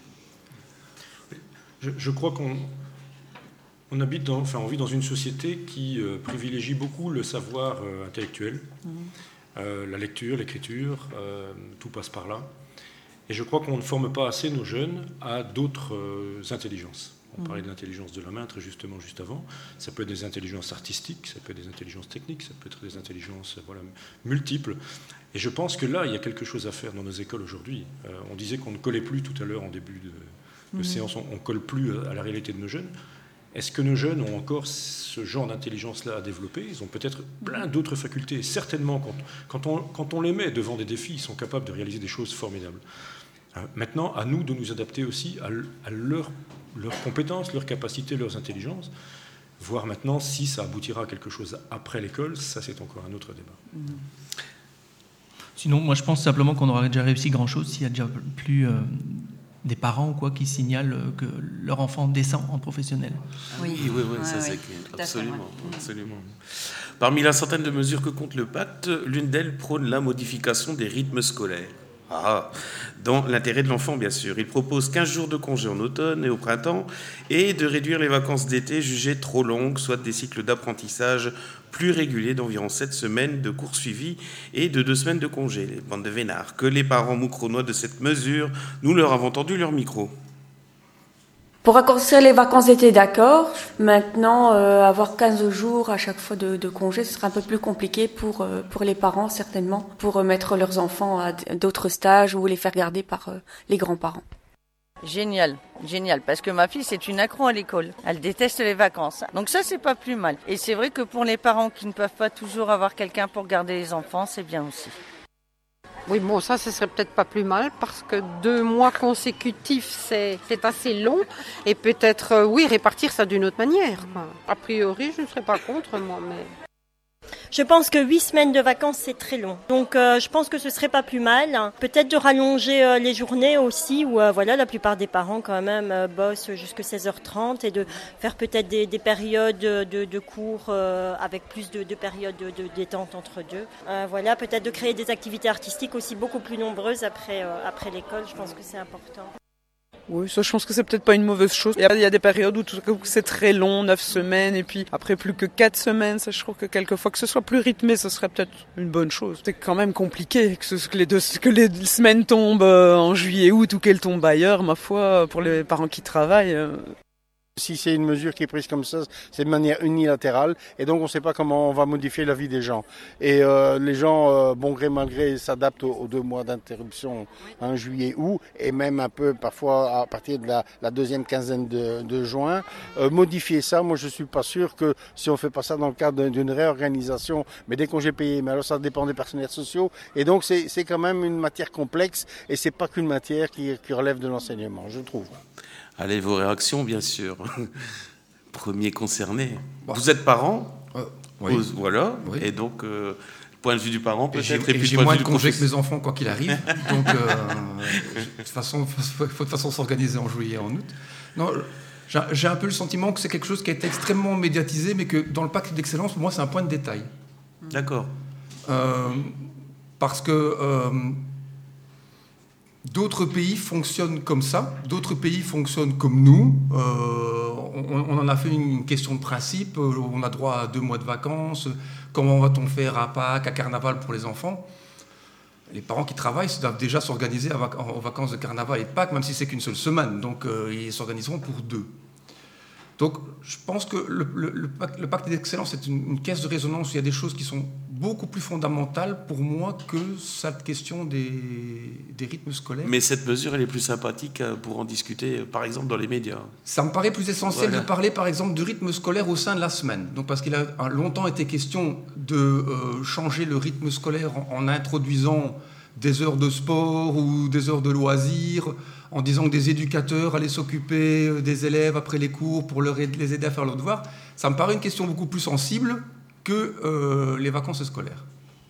Speaker 22: je, je crois qu'on... On, habite dans, enfin, on vit dans une société qui euh, privilégie beaucoup le savoir euh, intellectuel, mmh. euh, la lecture, l'écriture, euh, tout passe par là. Et je crois qu'on ne forme pas assez nos jeunes à d'autres euh, intelligences. On mmh. parlait de l'intelligence de la main très justement juste avant. Ça peut être des intelligences artistiques, ça peut être des intelligences techniques, ça peut être des intelligences voilà, multiples. Et je pense que là, il y a quelque chose à faire dans nos écoles aujourd'hui. Euh, on disait qu'on ne collait plus tout à l'heure en début de, de mmh. séance, on ne colle plus à la réalité de nos jeunes. Est-ce que nos jeunes ont encore ce genre d'intelligence-là à développer? Ils ont peut-être plein d'autres facultés. Certainement, quand, quand, on, quand on les met devant des défis, ils sont capables de réaliser des choses formidables. Euh, maintenant, à nous de nous adapter aussi à, à leurs leurs compétences, leurs capacités, leurs intelligences. Voir maintenant si ça aboutira à quelque chose après l'école, ça c'est encore un autre débat.
Speaker 1: Mmh. Sinon, moi je pense simplement qu'on aurait déjà réussi grand-chose s'il y a déjà plus... Euh, des parents ou quoi qui signalent que leur enfant descend en professionnel.
Speaker 4: Oui, oui, oui, oui ça ouais, c'est ouais. clair. Absolument, fait, ouais. absolument. Parmi la centaine de mesures que compte le pacte, l'une d'elles prône la modification des rythmes scolaires. Ah, dans l'intérêt de l'enfant, bien sûr. Il propose quinze jours de congé en automne et au printemps et de réduire les vacances d'été jugées trop longues, soit des cycles d'apprentissage plus réguliers d'environ sept semaines de cours suivis et de deux semaines de congé. Les bandes de vénards. Que les parents moucronois de cette mesure, nous leur avons tendu leur micro.
Speaker 5: Pour raccourcir les vacances d'été, d'accord. Maintenant, euh, avoir quinze jours à chaque fois de, de congé, ce sera un peu plus compliqué pour, euh, pour les parents, certainement, pour euh, mettre leurs enfants à d'autres stages ou les faire garder par euh, les grands-parents.
Speaker 9: Génial, génial, parce que ma fille, c'est une accro à l'école. Elle déteste les vacances. Donc ça, c'est pas plus mal. Et c'est vrai que pour les parents qui ne peuvent pas toujours avoir quelqu'un pour garder les enfants, c'est bien aussi.
Speaker 10: Oui, bon, ça, ce serait peut-être pas plus mal parce que deux mois consécutifs, c'est, c'est assez long. Et peut-être, euh, oui, répartir ça d'une autre manière. Quoi. A priori, je ne serais pas contre, moi, mais...
Speaker 11: Je pense que huit semaines de vacances, c'est très long. Donc, euh, je pense que ce serait pas plus mal. Hein. Peut-être de rallonger euh, les journées aussi, où euh, voilà, la plupart des parents, quand même, euh, bossent jusqu'à seize heures trente et de faire peut-être des, des périodes de, de cours euh, avec plus de, de périodes de, de détente entre deux. Euh, voilà, peut-être de créer des activités artistiques aussi beaucoup plus nombreuses après, euh, après l'école. Je pense que c'est important.
Speaker 13: Oui, ça je pense que c'est peut-être pas une mauvaise chose. Il y a, il y a des périodes où, tout, où c'est très long, neuf semaines, et puis après plus que quatre semaines, ça je trouve que quelquefois que ce soit plus rythmé, ce serait peut-être une bonne chose. C'est quand même compliqué que, ce, que, les, deux, que les semaines tombent en juillet, août ou qu'elles tombent ailleurs, ma foi, pour les parents qui travaillent.
Speaker 14: Si c'est une mesure qui est prise comme ça, c'est de manière unilatérale et donc on ne sait pas comment on va modifier la vie des gens. Et euh, les gens, euh, bon gré mal gré, s'adaptent aux, aux deux mois d'interruption, hein, juillet, août, et même un peu parfois à partir de la, la deuxième quinzaine de, de juin. Euh, modifier ça, moi je ne suis pas sûr que si on ne fait pas ça dans le cadre d'une réorganisation, mais des congés payés, mais alors ça dépend des partenaires sociaux. Et donc c'est, c'est quand même une matière complexe et c'est pas qu'une matière qui, qui relève de l'enseignement, je trouve.
Speaker 4: Allez, vos réactions, bien sûr. Premier concerné. Bon. Vous êtes parent,
Speaker 2: euh, oui.
Speaker 4: Voilà.
Speaker 2: Oui.
Speaker 4: Et donc, euh, point de vue du parent, peut-être. Et
Speaker 2: j'ai,
Speaker 4: et puis
Speaker 2: j'ai
Speaker 4: point
Speaker 2: moins
Speaker 4: de
Speaker 2: de
Speaker 4: vue
Speaker 2: congés
Speaker 4: du
Speaker 2: que mes enfants, quoi qu'il arrive. Donc, euh, de toute façon, il faut de toute façon s'organiser en juillet et en août. Non, j'ai, j'ai un peu le sentiment que c'est quelque chose qui a été extrêmement médiatisé, mais que dans le pacte d'excellence, pour moi, c'est un point de détail.
Speaker 4: D'accord.
Speaker 2: Euh, parce que euh, d'autres pays fonctionnent comme ça, d'autres pays fonctionnent comme nous. Euh, on, on en a fait une question de principe, on a droit à deux mois de vacances, comment va-t-on faire à Pâques, à Carnaval pour les enfants ? Les parents qui travaillent doivent déjà s'organiser en vacances de Carnaval et de Pâques, même si c'est qu'une seule semaine, donc euh, ils s'organiseront pour deux. Donc je pense que le, le, le, pacte, le pacte d'excellence est une, une caisse de résonance où il y a des choses qui sont beaucoup plus fondamentales pour moi que cette question des, des rythmes scolaires.
Speaker 4: Mais cette mesure, elle est plus sympathique pour en discuter, par exemple, dans les médias.
Speaker 2: Ça me paraît plus essentiel
Speaker 4: voilà.
Speaker 2: de parler, par exemple, de rythme scolaire au sein de la semaine. Donc, parce qu'il a longtemps été question de euh, changer le rythme scolaire en, en introduisant des heures de sport ou des heures de loisirs, en disant que des éducateurs allaient s'occuper des élèves après les cours pour leur aider, les aider à faire leurs devoirs. Ça me paraît une question beaucoup plus sensible que euh, les vacances scolaires.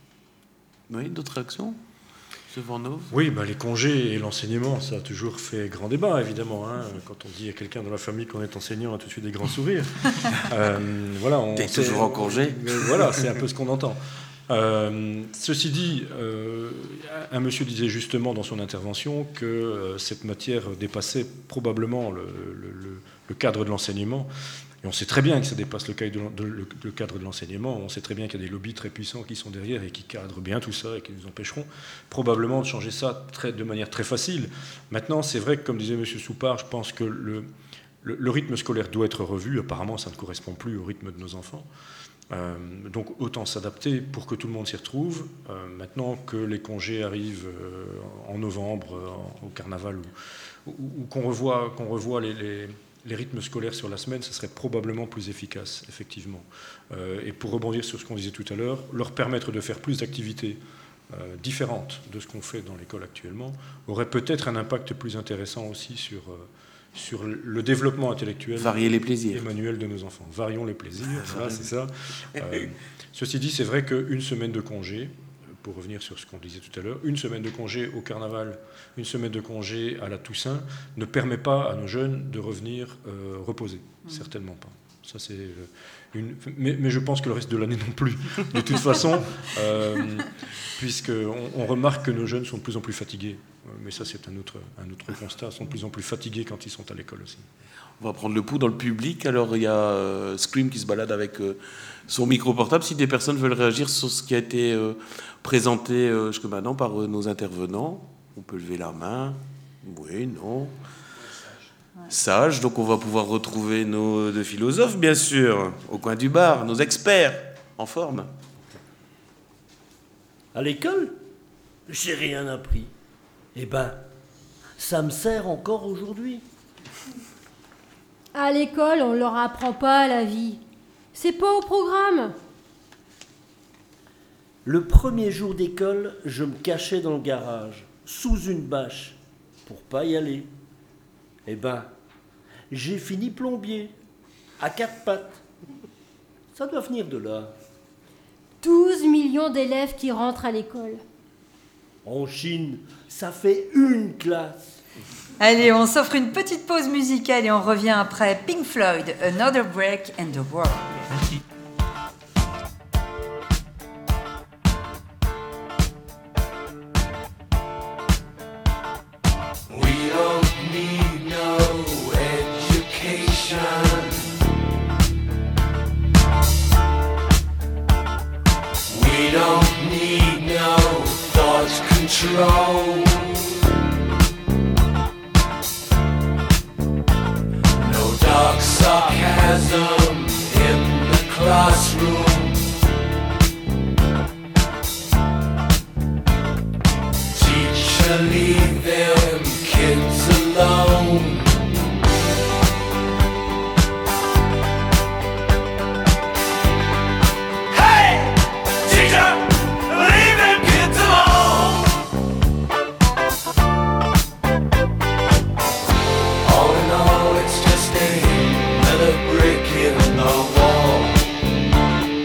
Speaker 4: Oui, d'autres réactions ? M. Vanhove ?
Speaker 22: Oui, bah, les congés et l'enseignement, ça a toujours fait grand débat, évidemment. Hein. Quand on dit à quelqu'un dans la famille qu'on est enseignant, on a tout de suite des grands sourires. euh, voilà, on
Speaker 4: T'es toujours en congé ?
Speaker 22: Voilà, c'est un peu ce qu'on entend. Euh, ceci dit, euh, un monsieur disait justement dans son intervention que euh, cette matière dépassait probablement le, le, le, le cadre de l'enseignement. Et on sait très bien que ça dépasse le cadre de, de, le, le cadre de l'enseignement. On sait très bien qu'il y a des lobbies très puissants qui sont derrière et qui cadrent bien tout ça et qui nous empêcheront probablement de changer ça très, de manière très facile. Maintenant, c'est vrai que, comme disait monsieur Soupard, je pense que le, le, le rythme scolaire doit être revu. Apparemment, ça ne correspond plus au rythme de nos enfants. Euh, donc autant s'adapter pour que tout le monde s'y retrouve. Euh, maintenant que les congés arrivent euh, en novembre, euh, au carnaval, ou, ou, ou qu'on revoit, qu'on revoit les, les, les rythmes scolaires sur la semaine, ce serait probablement plus efficace, effectivement. Euh, et pour rebondir sur ce qu'on disait tout à l'heure, leur permettre de faire plus d'activités euh, différentes de ce qu'on fait dans l'école actuellement aurait peut-être un impact plus intéressant aussi sur... Euh, sur le développement intellectuel.
Speaker 4: Varier les plaisirs.
Speaker 22: Emmanuel de nos enfants. Varions les plaisirs, voilà, c'est ça. Euh, ceci dit, c'est vrai qu'une semaine de congé, pour revenir sur ce qu'on disait tout à l'heure, une semaine de congé au carnaval, une semaine de congé à la Toussaint, ne permet pas à nos jeunes de revenir euh, reposer. Mmh. Certainement pas. Ça, c'est une... mais, mais je pense que le reste de l'année non plus. De toute façon, euh, puisqu'on on remarque que nos jeunes sont de plus en plus fatigués. Mais ça, c'est un autre, un autre constat. Ils sont de plus en plus fatigués quand ils sont à l'école aussi.
Speaker 4: On va prendre le pouls dans le public. Alors, il y a euh, Scream qui se balade avec euh, son micro portable. Si des personnes veulent réagir sur ce qui a été euh, présenté euh, jusque maintenant par euh, nos intervenants, on peut lever la main. Oui, non. Sage, donc on va pouvoir retrouver nos deux philosophes, bien sûr, au coin du bar, nos experts, en forme.
Speaker 19: À l'école, j'ai rien appris. Eh ben, ça me sert encore aujourd'hui.
Speaker 18: À l'école, on leur apprend pas la vie. C'est pas au programme.
Speaker 19: Le premier jour d'école, je me cachais dans le garage, sous une bâche, pour pas y aller. Eh ben, j'ai fini plombier, à quatre pattes. Ça doit venir de là.
Speaker 18: douze millions d'élèves qui rentrent à l'école.
Speaker 19: En Chine, ça fait une classe.
Speaker 3: Allez, on s'offre une petite pause musicale et on revient après Pink Floyd, Another Break in the World.
Speaker 1: Merci.
Speaker 6: We don't need no education. We don't need no thought control. No dark sarcasm in the classroom. Teacher, leave them kids alone. Hey, teacher, leave them kids alone. All in all, it's just another brick in the wall.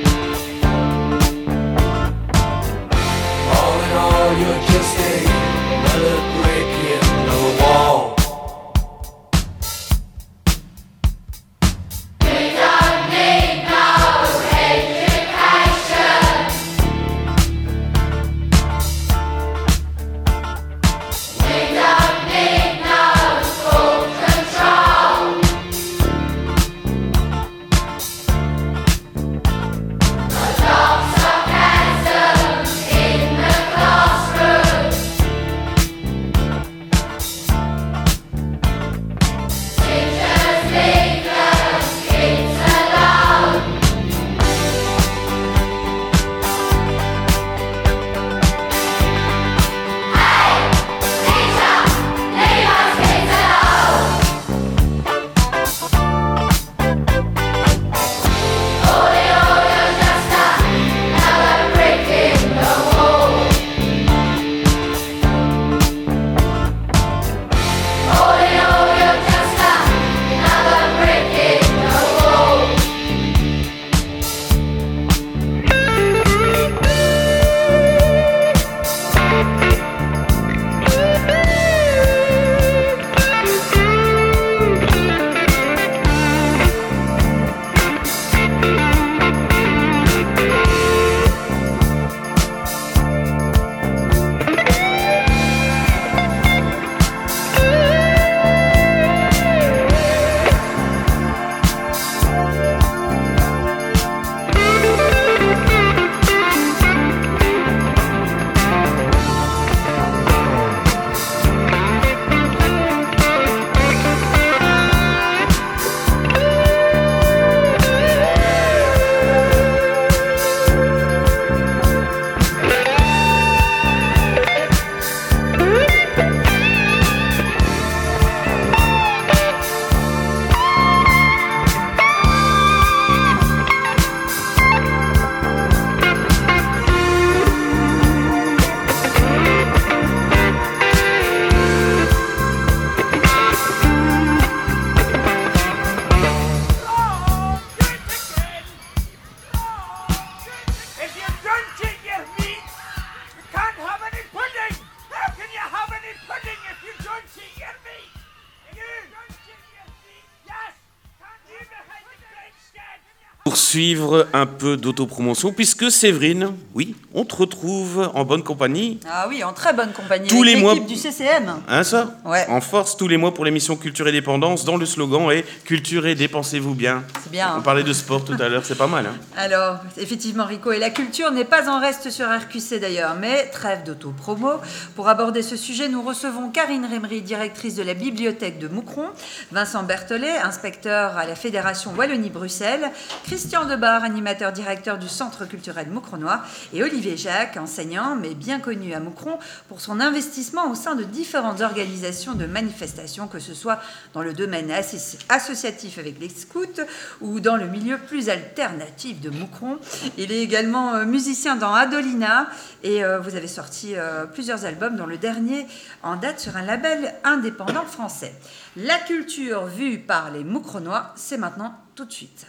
Speaker 4: poursuivre un peu d'autopromotion, puisque Séverine, oui, on te retrouve en bonne compagnie.
Speaker 3: Ah oui, en très bonne compagnie.
Speaker 4: Tous
Speaker 3: avec
Speaker 4: les mois-
Speaker 3: l'équipe du C C M.
Speaker 4: Hein, ça
Speaker 3: Ouais.
Speaker 4: En force, tous les mois pour l'émission Culture et Dépendance, dont le slogan est « Culture et dépensez-vous bien ».
Speaker 3: C'est bien, hein.
Speaker 4: On parlait de sport tout à l'heure, c'est pas mal. Hein.
Speaker 3: Alors, effectivement, Rico, et la culture n'est pas en reste sur R Q C d'ailleurs, mais trêve d'auto-promo. Pour aborder ce sujet, nous recevons Karine Rémery, directrice de la bibliothèque de Moucron, Vincent Berthollet, inspecteur à la Fédération Wallonie-Bruxelles, Christian Debar, animateur directeur du Centre culturel moucronois, et Olivier Jacques, enseignant, mais bien connu à Moucron pour son investissement au sein de différentes organisations de manifestations, que ce soit dans le domaine assi- associatif avec les scouts ou dans le milieu plus alternatif de Moucron. Il est également euh, musicien dans Adolina et euh, vous avez sorti euh, plusieurs albums, dont le dernier en date sur un label indépendant français. La culture vue par les Moucronois, c'est maintenant tout de suite.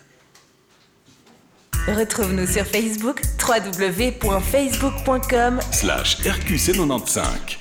Speaker 7: Retrouve-nous sur Facebook, w w w point facebook point com
Speaker 8: slash R Q C quatre-vingt-quinze.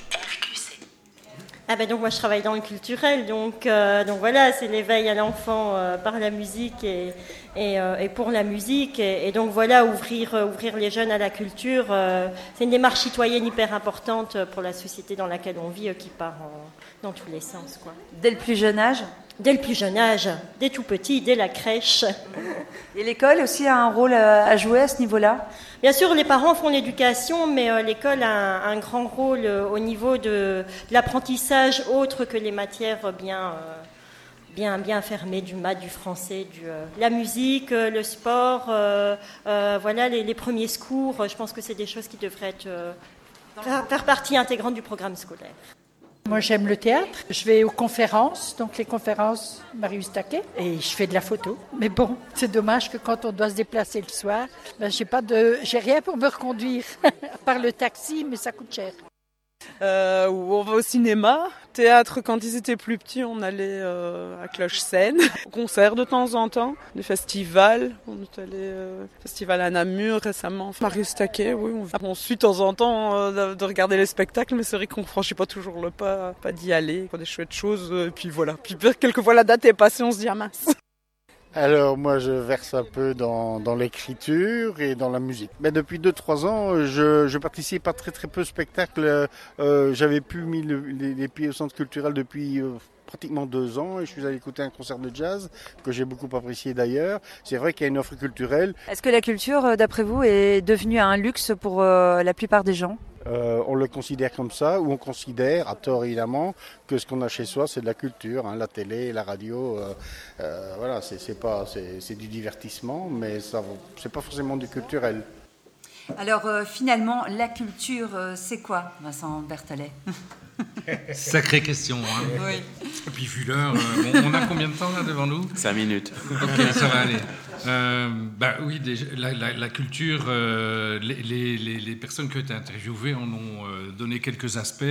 Speaker 11: Ah ben donc moi je travaille dans le culturel, donc, euh, donc voilà, c'est l'éveil à l'enfant euh, par la musique et, et, euh, et pour la musique. Et, et donc voilà, ouvrir, euh, ouvrir les jeunes à la culture, euh, c'est une démarche citoyenne hyper importante pour la société dans laquelle on vit, euh, qui part en, dans tous les sens, quoi.
Speaker 3: Dès le plus jeune âge?
Speaker 11: Dès le plus jeune âge, dès tout petit, dès la crèche.
Speaker 3: Et l'école aussi a un rôle à jouer à ce niveau-là?
Speaker 11: Bien sûr, les parents font l'éducation, mais euh, l'école a un, un grand rôle euh, au niveau de, de l'apprentissage autre que les matières bien, euh, bien, bien fermées, du maths, du français, du, euh, la musique, euh, le sport, euh, euh, voilà, les, les premiers secours. Je pense que c'est des choses qui devraient être, euh, faire, faire partie intégrante du programme scolaire.
Speaker 12: Moi, j'aime le théâtre. Je vais aux conférences, donc les conférences Marius Taquet, et je fais de la photo. Mais bon, c'est dommage que quand on doit se déplacer le soir, ben, j'ai pas de, j'ai rien pour me reconduire, à part le taxi, mais ça coûte cher.
Speaker 13: Euh, où on va au cinéma. Théâtre, quand ils étaient plus petits, on allait euh, à Cloche-Seine. Au concert de temps en temps. Des festivals. On est allé euh, festival à Namur récemment. Marius Taquet, oui. On, on suit de temps en temps euh, de, de regarder les spectacles, mais c'est vrai qu'on ne franchit pas toujours le pas, pas d'y aller. Des chouettes choses, euh, et puis voilà. Puis quelquefois la date est passée, on se dit ah mince.
Speaker 14: Alors moi je verse un peu dans, dans l'écriture et dans la musique. Mais depuis deux trois ans, je, je participe à très très peu de spectacles. Euh, j'avais plus mis le, les, les pieds au centre culturel depuis euh, pratiquement deux ans et je suis allé écouter un concert de jazz que j'ai beaucoup apprécié d'ailleurs. C'est vrai qu'il y a une offre culturelle.
Speaker 3: Est-ce que la culture, d'après vous, est devenue un luxe pour euh, la plupart des gens ?
Speaker 14: Euh, on le considère comme ça, ou on considère, à tort évidemment, que ce qu'on a chez soi, c'est de la culture, hein, la télé, la radio, euh, euh, voilà, c'est, c'est, pas, c'est, c'est du divertissement, mais ça, c'est pas forcément du culturel.
Speaker 3: Alors euh, finalement, la culture, euh, c'est quoi, Vincent Berthollet ?
Speaker 23: Sacrée question. Hein.
Speaker 3: Oui.
Speaker 23: Et puis vu l'heure, euh, on, on a combien de temps là devant nous ?
Speaker 4: Cinq minutes.
Speaker 23: Ok, ça va aller. Euh, bah oui, déjà, la, la, la culture, euh, les, les, les personnes qui ont été interviewées en ont euh, donné quelques aspects.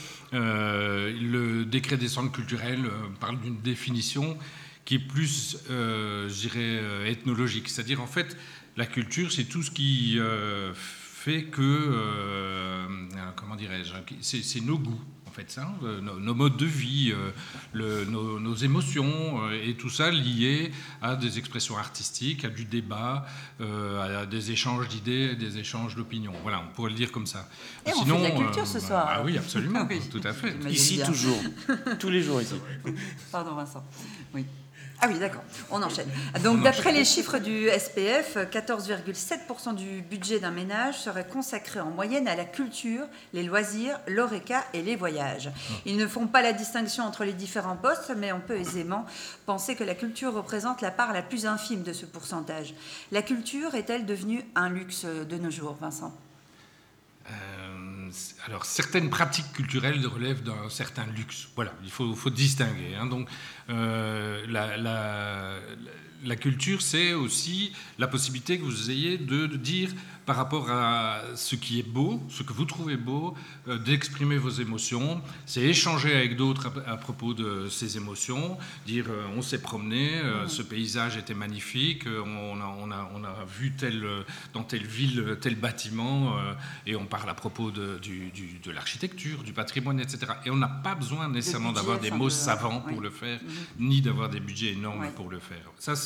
Speaker 23: Euh, le décret des centres culturels euh, parle d'une définition qui est plus, euh, je dirais, euh, ethnologique. C'est-à-dire, en fait, la culture, c'est tout ce qui euh, fait que, euh, comment dirais-je, c'est, c'est nos goûts. En fait, ça, nos, nos modes de vie, euh, le, nos, nos émotions, euh, et tout ça lié à des expressions artistiques, à du débat, euh, à des échanges d'idées, des échanges d'opinions. Voilà, on pourrait le dire comme ça.
Speaker 3: Et
Speaker 23: Sinon,
Speaker 3: on fait de la culture
Speaker 23: euh,
Speaker 3: ce
Speaker 23: bah,
Speaker 3: soir.
Speaker 23: Ah oui, absolument,
Speaker 3: oui.
Speaker 23: tout à fait.
Speaker 4: Ici,
Speaker 3: bien.
Speaker 4: toujours. Tous les jours, ici.
Speaker 3: Pardon, Vincent. Oui. Ah oui, d'accord, on enchaîne. Donc, on d'après enchaîne. Les chiffres du S P F, quatorze virgule sept pour cent du budget d'un ménage serait consacré en moyenne à la culture, les loisirs, l'horeca et les voyages. Ils ne font pas la distinction entre les différents postes, mais on peut aisément penser que la culture représente la part la plus infime de ce pourcentage. La culture est-elle devenue un luxe de nos jours, Vincent ?
Speaker 23: Euh, alors, certaines pratiques culturelles relèvent d'un certain luxe. Voilà, il faut, faut distinguer. Hein. Donc, euh, la, la, la culture, c'est aussi la possibilité que vous ayez de, de dire, par rapport à ce qui est beau, ce que vous trouvez beau, euh, d'exprimer vos émotions. C'est échanger avec d'autres à, à propos de ces émotions, dire euh, on s'est promené, euh, mmh. ce paysage était magnifique, euh, on, a, on, a, on a vu tel, dans telle ville tel bâtiment, euh, et on parle à propos de, du, du, de l'architecture, du patrimoine, et cetera. Et on n'a pas besoin nécessairement budget, d'avoir des mots de... savants oui. pour le faire, mmh. ni d'avoir des budgets énormes oui. pour le faire. Ça, c'est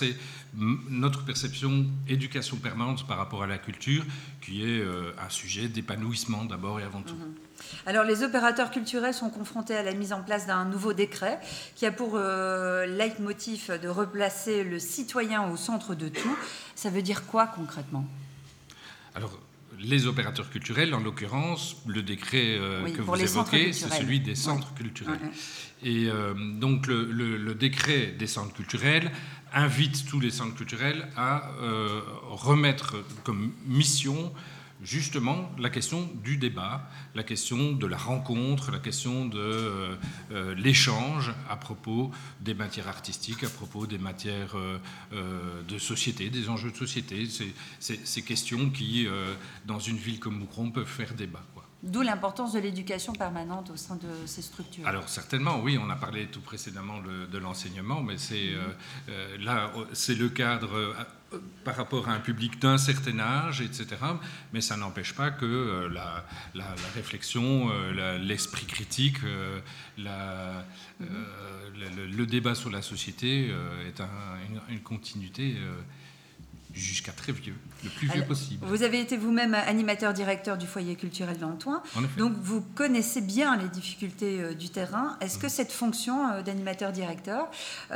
Speaker 23: c'est m- notre perception éducation permanente par rapport à la culture, qui est euh, un sujet d'épanouissement d'abord et avant tout.
Speaker 3: Mhm. Alors, les opérateurs culturels sont confrontés à la mise en place d'un nouveau décret qui a pour euh, leitmotiv de replacer le citoyen au centre de tout. Ça veut dire quoi concrètement ?
Speaker 23: Alors, les opérateurs culturels, en l'occurrence, le décret euh,
Speaker 3: Oui,
Speaker 23: que
Speaker 3: pour
Speaker 23: vous
Speaker 3: les centres
Speaker 23: évoquez, c'est
Speaker 3: culturels.
Speaker 23: celui des centres
Speaker 3: Ouais.
Speaker 23: culturels.
Speaker 3: Ouais, ouais.
Speaker 23: Et euh, donc, le, le- le décret des centres culturels invite tous les centres culturels à euh, remettre comme mission justement la question du débat, la question de la rencontre, la question de euh, euh, l'échange à propos des matières artistiques, à propos des matières euh, euh, de société, des enjeux de société, ces, ces- ces questions qui, euh, dans une ville comme Moucron, peuvent faire débat, quoi.
Speaker 3: D'où l'importance de l'éducation permanente au sein de ces structures.
Speaker 23: Alors certainement, oui, on a parlé tout précédemment de, de l'enseignement, mais c'est euh, euh, là, c'est le cadre euh, par rapport à un public d'un certain âge, et cetera. Mais ça n'empêche pas que euh, la, la- la réflexion, euh, la- l'esprit critique, euh, la- euh, le, le- le débat sur la société euh, est un- une, une continuité euh, jusqu'à très vieux, le plus vieux
Speaker 3: Alors,
Speaker 23: possible.
Speaker 3: Vous avez été vous-même animateur-directeur du foyer culturel d'Antoine,
Speaker 23: En effet.
Speaker 3: donc vous connaissez bien les difficultés euh, du terrain. Est-ce que cette fonction euh, d'animateur-directeur euh,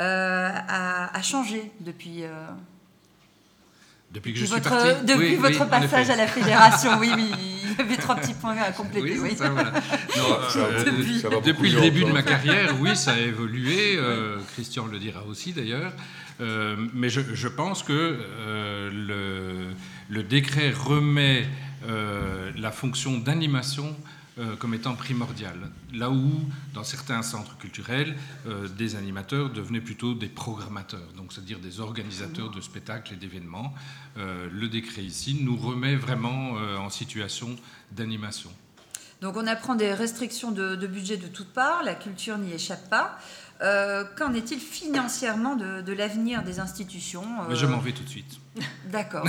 Speaker 3: a, a changé depuis, euh,
Speaker 23: Depuis que je suis
Speaker 3: votre,
Speaker 23: parti.
Speaker 3: depuis
Speaker 23: Oui,
Speaker 3: votre
Speaker 23: oui, en
Speaker 3: passage
Speaker 23: effet.
Speaker 3: à la fédération? Oui, oui, il y avait trois petits points à compléter.
Speaker 23: Oui,
Speaker 3: Oui,
Speaker 23: ça, voilà. Non,
Speaker 15: Ça va
Speaker 23: euh,
Speaker 15: beaucoup-
Speaker 23: depuis
Speaker 15: ça va beaucoup
Speaker 23: depuis le
Speaker 15: mieux
Speaker 23: début de
Speaker 15: encore.
Speaker 23: ma carrière, oui, ça a évolué. euh, Christian le dira aussi d'ailleurs. Euh, mais je, je pense que euh, le, le décret remet euh, la fonction d'animation euh, comme étant primordiale. Là où, dans certains centres culturels, euh, des animateurs devenaient plutôt des programmateurs, donc c'est-à-dire des organisateurs de spectacles et d'événements. Euh, le décret ici nous remet vraiment euh, en situation d'animation.
Speaker 3: Donc on apprend des restrictions de, de budget de toutes parts, la culture n'y échappe pas. Euh, qu'en est-il financièrement de, de l'avenir des institutions?
Speaker 23: Mais je m'en vais tout de suite.
Speaker 3: D'accord.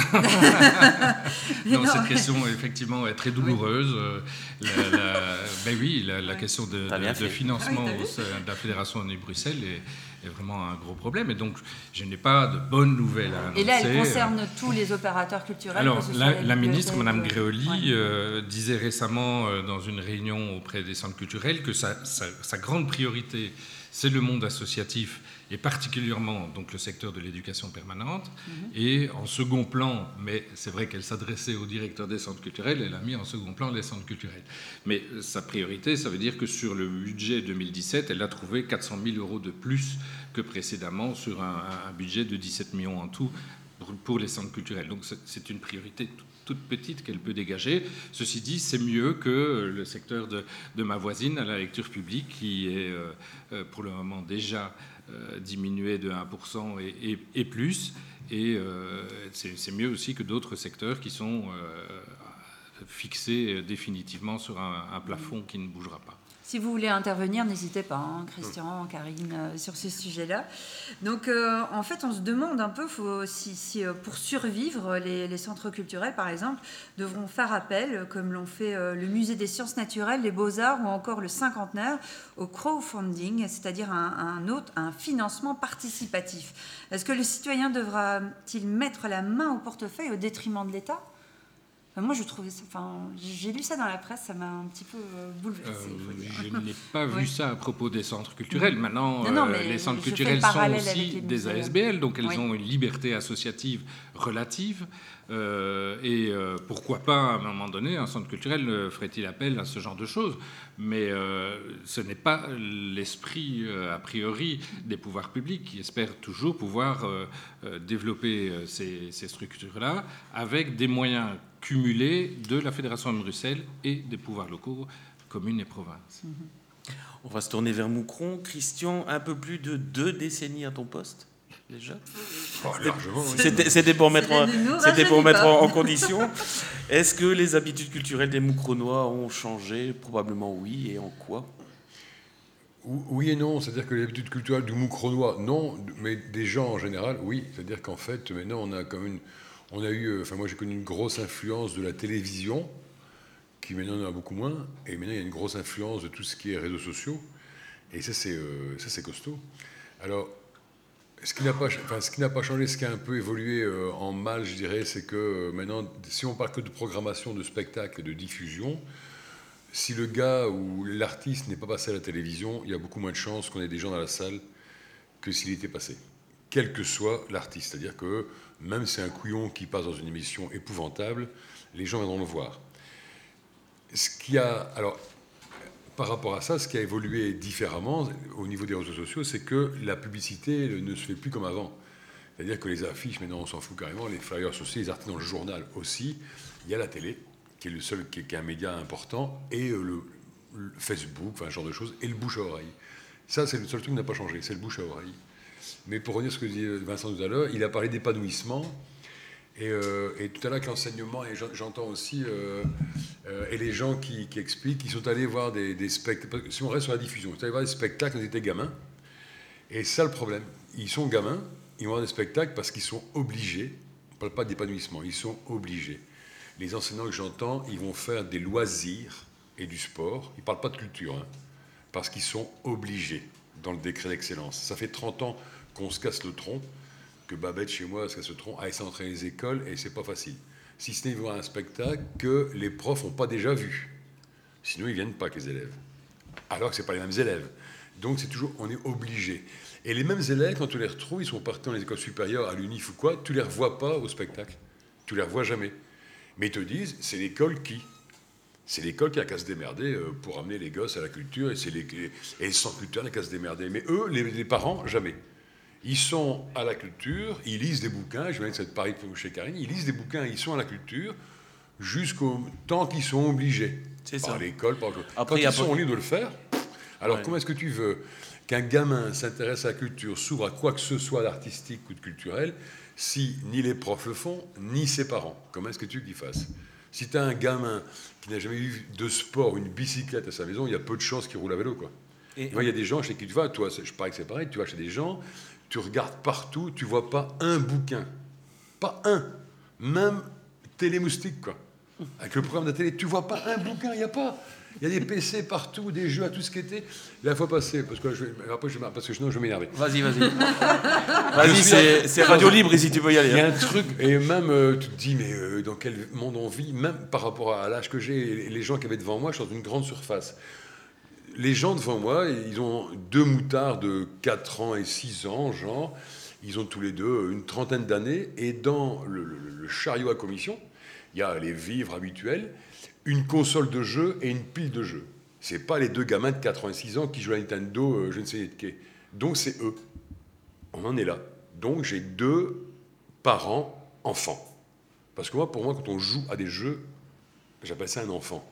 Speaker 23: Non,
Speaker 3: Non,
Speaker 23: cette
Speaker 3: mais-
Speaker 23: question, effectivement, est très douloureuse. Euh, La, la- ben oui, la, la question de,
Speaker 4: T'as bien
Speaker 23: de- de
Speaker 4: fait.
Speaker 23: financement
Speaker 3: Ah oui, t'as
Speaker 23: au
Speaker 3: vu
Speaker 23: sein de la Fédération de Bruxelles est, est vraiment un gros problème. Et donc, je n'ai pas de bonnes nouvelles à annoncer.
Speaker 3: Et là, elle concerne tous les opérateurs culturels.
Speaker 23: Alors,
Speaker 3: que ce soit
Speaker 23: la, la
Speaker 3: bibliothèque,
Speaker 23: ministre, Mme
Speaker 3: euh,
Speaker 23: Gréoli,
Speaker 3: ouais.
Speaker 23: euh, disait récemment euh, dans une réunion auprès des centres culturels que sa, sa- sa grande priorité, c'est le monde associatif et particulièrement donc, le secteur de l'éducation permanente.
Speaker 3: Mhm.
Speaker 23: Et en second plan, mais c'est vrai qu'elle s'adressait au directeur des centres culturels, elle a mis en second plan les centres culturels. Mais euh, sa priorité, ça veut dire que sur le budget deux mille dix-sept, elle a trouvé quatre cent mille euros de plus que précédemment sur un, un budget de dix-sept millions en tout pour, pour les centres culturels. Donc c'est- c'est une priorité toute, toute petite qu'elle peut dégager. Ceci dit, c'est mieux que le secteur de, de ma voisine à la lecture publique qui est euh, euh, pour le moment déjà euh, diminué de un pour cent et, et- et plus. Et euh, c'est c'est mieux aussi que d'autres secteurs qui sont euh, fixés définitivement sur un, un plafond qui ne bougera pas.
Speaker 3: Si vous voulez intervenir, n'hésitez pas, hein, Christian, Karine, euh, sur ce sujet-là. Donc, euh, en fait, on se demande un peu faut, si, si, euh, pour survivre, les, les centres culturels, par exemple, devront faire appel, comme l'ont fait euh, le Musée des sciences naturelles, les Beaux-Arts ou encore le Cinquantenaire, au crowdfunding, c'est-à-dire un, un autre, un financement participatif. Est-ce que le citoyen devra-t-il mettre la main au portefeuille au détriment de l'État? Enfin, moi, je trouvais ça, enfin, j'ai lu ça dans la presse, ça m'a un petit peu euh, bouleversée.
Speaker 23: Euh,
Speaker 3: faut dire.
Speaker 23: je n'ai pas vu
Speaker 3: Oui.
Speaker 23: ça à propos des centres culturels. Maintenant,
Speaker 3: Non, non,
Speaker 23: euh,
Speaker 3: mais
Speaker 23: les centres
Speaker 3: je fais le
Speaker 23: culturels sont
Speaker 3: parallèle
Speaker 23: aussi
Speaker 3: avec les
Speaker 23: des
Speaker 3: musées.
Speaker 23: A S B L, donc elles
Speaker 3: Oui.
Speaker 23: ont une liberté associative relative. Euh, et euh, pourquoi pas, à un moment donné, un centre culturel euh, ferait-il appel à ce genre de choses? Mais euh, ce n'est pas l'esprit, euh, a priori, des pouvoirs publics qui espèrent toujours pouvoir euh, euh, développer euh, ces, ces structures-là avec des moyens cumulés de la Fédération de Bruxelles et des pouvoirs locaux, communes et provinces.
Speaker 4: On va se tourner vers Moucron. Christian, un peu plus de deux décennies à ton poste, déjà.
Speaker 15: Oh, largement, oui.
Speaker 4: C'était c'était pour mettre, en,
Speaker 3: Ça ne nous
Speaker 4: c'était pour
Speaker 3: rajeunit
Speaker 4: mettre
Speaker 3: pas.
Speaker 4: en, en condition. Est-ce que les habitudes culturelles des Moucronois ont changé? Probablement oui. Et en quoi?
Speaker 15: Ou- Oui et non, c'est-à-dire que l'habitude culturelle du Moucronois, non, mais des gens en général, oui. C'est-à-dire qu'en fait, maintenant, on a comme une, on a eu, euh, enfin moi j'ai connu une grosse influence de la télévision, qui maintenant en a beaucoup moins, et maintenant il y a une grosse influence de tout ce qui est réseaux sociaux, et ça c'est, euh, ça c'est costaud. Alors, Ce qui n'a pas, enfin, ce qui n'a pas changé, ce qui a un peu évolué euh, en mal, je dirais, c'est que euh, maintenant, si on parle que de programmation, de spectacle et de diffusion, si le gars ou l'artiste n'est pas passé à la télévision, il y a beaucoup moins de chances qu'on ait des gens dans la salle que s'il était passé, quel que soit l'artiste. C'est-à-dire que même si c'est un couillon qui passe dans une émission épouvantable, les gens viendront le voir. Ce qui a, alors, par rapport à ça, ce qui a évolué différemment au niveau des réseaux sociaux, c'est que la publicité ne se fait plus comme avant. C'est-à-dire que les affiches, maintenant, on s'en fout carrément, les flyers aussi, les articles dans le journal aussi. Il y a la télé, qui est le seul, qui est, qui est un média important, et euh, le, le Facebook, enfin, ce genre de choses, et le bouche à oreille. Ça, c'est le seul truc qui n'a pas changé, c'est le bouche à oreille. Mais pour revenir à ce que disait Vincent tout à l'heure, il a parlé d'épanouissement. Et, euh, et tout à l'heure, l'enseignement, et j'entends aussi, euh, euh, et les gens qui, qui expliquent qu'ils sont allés voir des, des spectacles. Si on reste sur la diffusion, ils sont allés voir des spectacles quand ils étaient gamins. Et c'est ça le problème. Ils sont gamins, ils vont voir des spectacles parce qu'ils sont obligés. On ne parle pas d'épanouissement, ils sont obligés. Les enseignants que j'entends, ils vont faire des loisirs et du sport. Ils ne parlent pas de culture, hein, parce qu'ils sont obligés dans le décret d'excellence. Ça fait trente ans qu'on se casse le tronc, que Babette, chez moi, se casse le tronc, à essayer d'entrer dans les écoles, et c'est pas facile. Si ce n'est voir un spectacle que les profs n'ont pas déjà vu. Sinon, ils ne viennent pas, que les élèves. Alors que ce n'est pas les mêmes élèves. Donc, c'est toujours, on est obligé. Et les mêmes élèves, quand tu les retrouves, ils sont partis dans les écoles supérieures, à l'UNIF ou quoi, tu ne les revois pas au spectacle. Tu ne les revois jamais. Mais ils te disent, c'est l'école qui C'est l'école qui a qu'à se démerder pour amener les gosses à la culture, et, c'est les, et sans culture, il n'a qu'à se démerder. Mais eux, les, les parents, jamais. Ils sont à la culture, ils lisent des bouquins, je viens de cette pareil chez Karine, ils lisent des bouquins, ils sont à la culture jusqu'au temps qu'ils sont obligés. C'est par ça. L'école, par l'école. Quand ils sont libres de le faire, alors ouais. Comment est-ce que tu veux qu'un gamin s'intéresse à la culture, s'ouvre à quoi que ce soit d'artistique ou de culturel, si ni les profs le font, ni ses parents? Comment est-ce que tu veux qu'ils fassent? Si tu as un gamin qui n'a jamais eu de sport, une bicyclette à sa maison, il y a peu de chances qu'il roule à vélo, quoi. Et il y a des gens chez qui tu vas, toi, je parie que c'est pareil, tu vas chez des gens, tu regardes partout, tu vois pas un bouquin. Pas un. Même Télémoustique, quoi. Avec le programme de la télé, tu vois pas un bouquin, il n'y a pas. Il y a des P C partout, des jeux à tout ce qui était. La fois passée, parce que, je, après, je, parce que sinon je vais m'énerver.
Speaker 4: Vas-y, vas-y. Vas-y, c'est, c'est radio libre ici, tu peux y aller.
Speaker 15: Il y a un truc, et même euh, tu te dis, mais euh, dans quel monde on vit, même par rapport à l'âge que j'ai, les gens qui avaient devant moi, je suis dans une grande surface. Les gens devant moi, ils ont deux moutards de quatre ans et six ans, genre, ils ont tous les deux une trentaine d'années, et dans le, le, le chariot à commission, il y a les vivres habituels, une console de jeu et une pile de jeux. C'est pas les deux gamins de quatre-vingt-six ans qui jouent à Nintendo, euh, je ne sais de quai. Donc c'est eux. On en est là. Donc j'ai deux parents enfants. Parce que moi, pour moi, quand on joue à des jeux, j'appelle ça un enfant.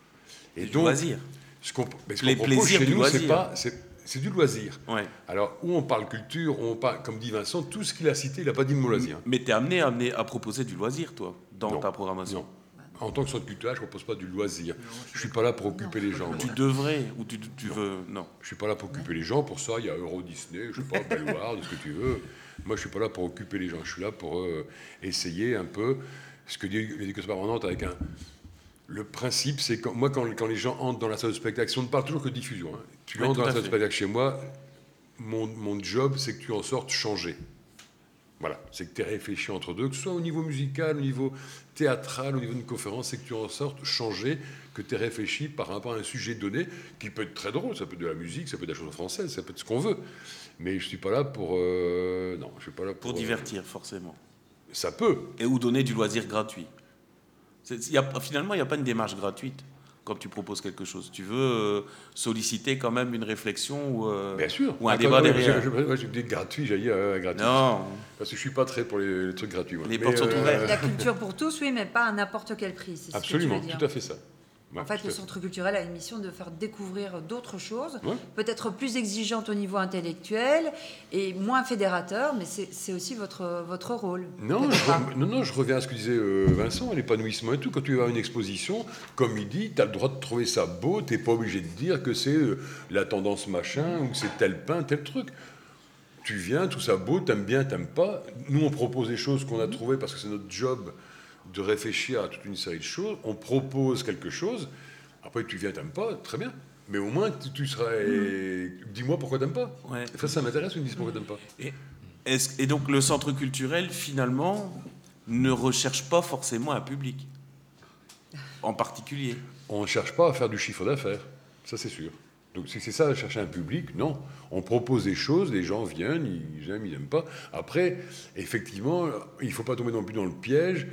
Speaker 4: Et donc, du loisir.
Speaker 15: Ce qu'on, mais ce
Speaker 4: les
Speaker 15: qu'on propose
Speaker 4: plaisirs
Speaker 15: chez
Speaker 4: du
Speaker 15: nous,
Speaker 4: loisir.
Speaker 15: c'est pas, c'est, c'est du loisir.
Speaker 4: Ouais.
Speaker 15: Alors, où on parle culture, où on parle, comme dit Vincent, tout ce qu'il a cité, il n'a pas dit le mot loisir.
Speaker 4: Mais tu es amené, amené à proposer du loisir, toi, dans
Speaker 15: non.
Speaker 4: ta programmation.
Speaker 15: Non. En tant que centre culturel, je ne propose pas du loisir. Je ne suis pas là pour occuper les gens.
Speaker 4: Tu devrais, ou tu, tu veux... Non.
Speaker 15: Je ne suis pas là pour occuper les gens. Pour ça, il y a Euro Disney, je ne sais pas, Bellewaerde, ce que tu veux. Moi, je ne suis pas là pour occuper les gens. Je suis là pour euh, essayer un peu ce que dit l'éducation permanente avec un... Le principe, c'est que moi, quand, quand les gens entrent dans la salle de spectacle, si on ne parle toujours que de diffusion, hein, tu
Speaker 4: ouais,
Speaker 15: entres dans la salle
Speaker 4: fait.
Speaker 15: de spectacle chez moi, mon, mon job, c'est que tu en sortes changé. Voilà, c'est que tu es réfléchi entre deux, que ce soit au niveau musical, au niveau théâtral, au niveau d'une conférence, c'est que tu en sortes changé, que tu es réfléchi par rapport à un sujet donné, qui peut être très drôle, ça peut être de la musique, ça peut être de la chanson française, ça peut être ce qu'on veut. Mais je ne suis pas là pour... Euh, non, je suis pas là pour...
Speaker 4: Pour divertir, euh, forcément.
Speaker 15: Ça peut.
Speaker 4: Et ou donner du loisir gratuit. C'est, y a, finalement, il n'y a pas une démarche gratuite quand tu proposes quelque chose. Tu veux euh, solliciter quand même une réflexion ou, euh,
Speaker 15: Bien sûr.
Speaker 4: ou un
Speaker 15: Attends,
Speaker 4: débat
Speaker 15: ouais,
Speaker 4: derrière.
Speaker 15: Je, je, je, je dis gratuit, j'ai dit euh, gratuit.
Speaker 4: Non.
Speaker 15: Parce que je ne suis pas très pour les, les trucs gratuits. Moi.
Speaker 4: Les
Speaker 15: mais,
Speaker 4: portes sont
Speaker 15: euh,
Speaker 4: ouvertes.
Speaker 3: La culture pour tous, oui, mais pas à n'importe quel prix. C'est
Speaker 15: absolument,
Speaker 3: ce que tu veux dire.
Speaker 15: tout à fait ça. Ouais,
Speaker 3: en fait, le centre culturel a une mission de faire découvrir d'autres choses,
Speaker 15: ouais.
Speaker 3: peut-être plus exigeantes au niveau intellectuel et moins fédérateur, mais c'est, c'est aussi votre, votre rôle.
Speaker 15: Non je, re, non, non, je reviens à ce que disait euh, Vincent, l'épanouissement et tout. Quand tu vas à une exposition, comme il dit, tu as le droit de trouver ça beau, tu n'es pas obligé de dire que c'est euh, la tendance machin ou que c'est tel pain, tel truc. Tu viens, tout ça beau, t'aimes bien, t'aimes pas. Nous, on propose des choses qu'on a trouvées parce que c'est notre job de réfléchir à toute une série de choses, on propose quelque chose, après tu viens, t'aimes pas, très bien, mais au moins tu, tu serais... Mmh. Dis-moi pourquoi t'aimes pas.
Speaker 4: Ouais.
Speaker 15: Enfin, ça m'intéresse, tu me dis pourquoi t'aimes pas.
Speaker 4: Et Est-ce, et donc le centre culturel, finalement, ne recherche pas forcément un public, en particulier.
Speaker 15: On ne cherche pas à faire du chiffre d'affaires, ça c'est sûr. Donc si c'est ça, chercher un public, non. On propose des choses, les gens viennent, ils aiment, ils n'aiment pas. Après, effectivement, il ne faut pas tomber non plus dans le piège.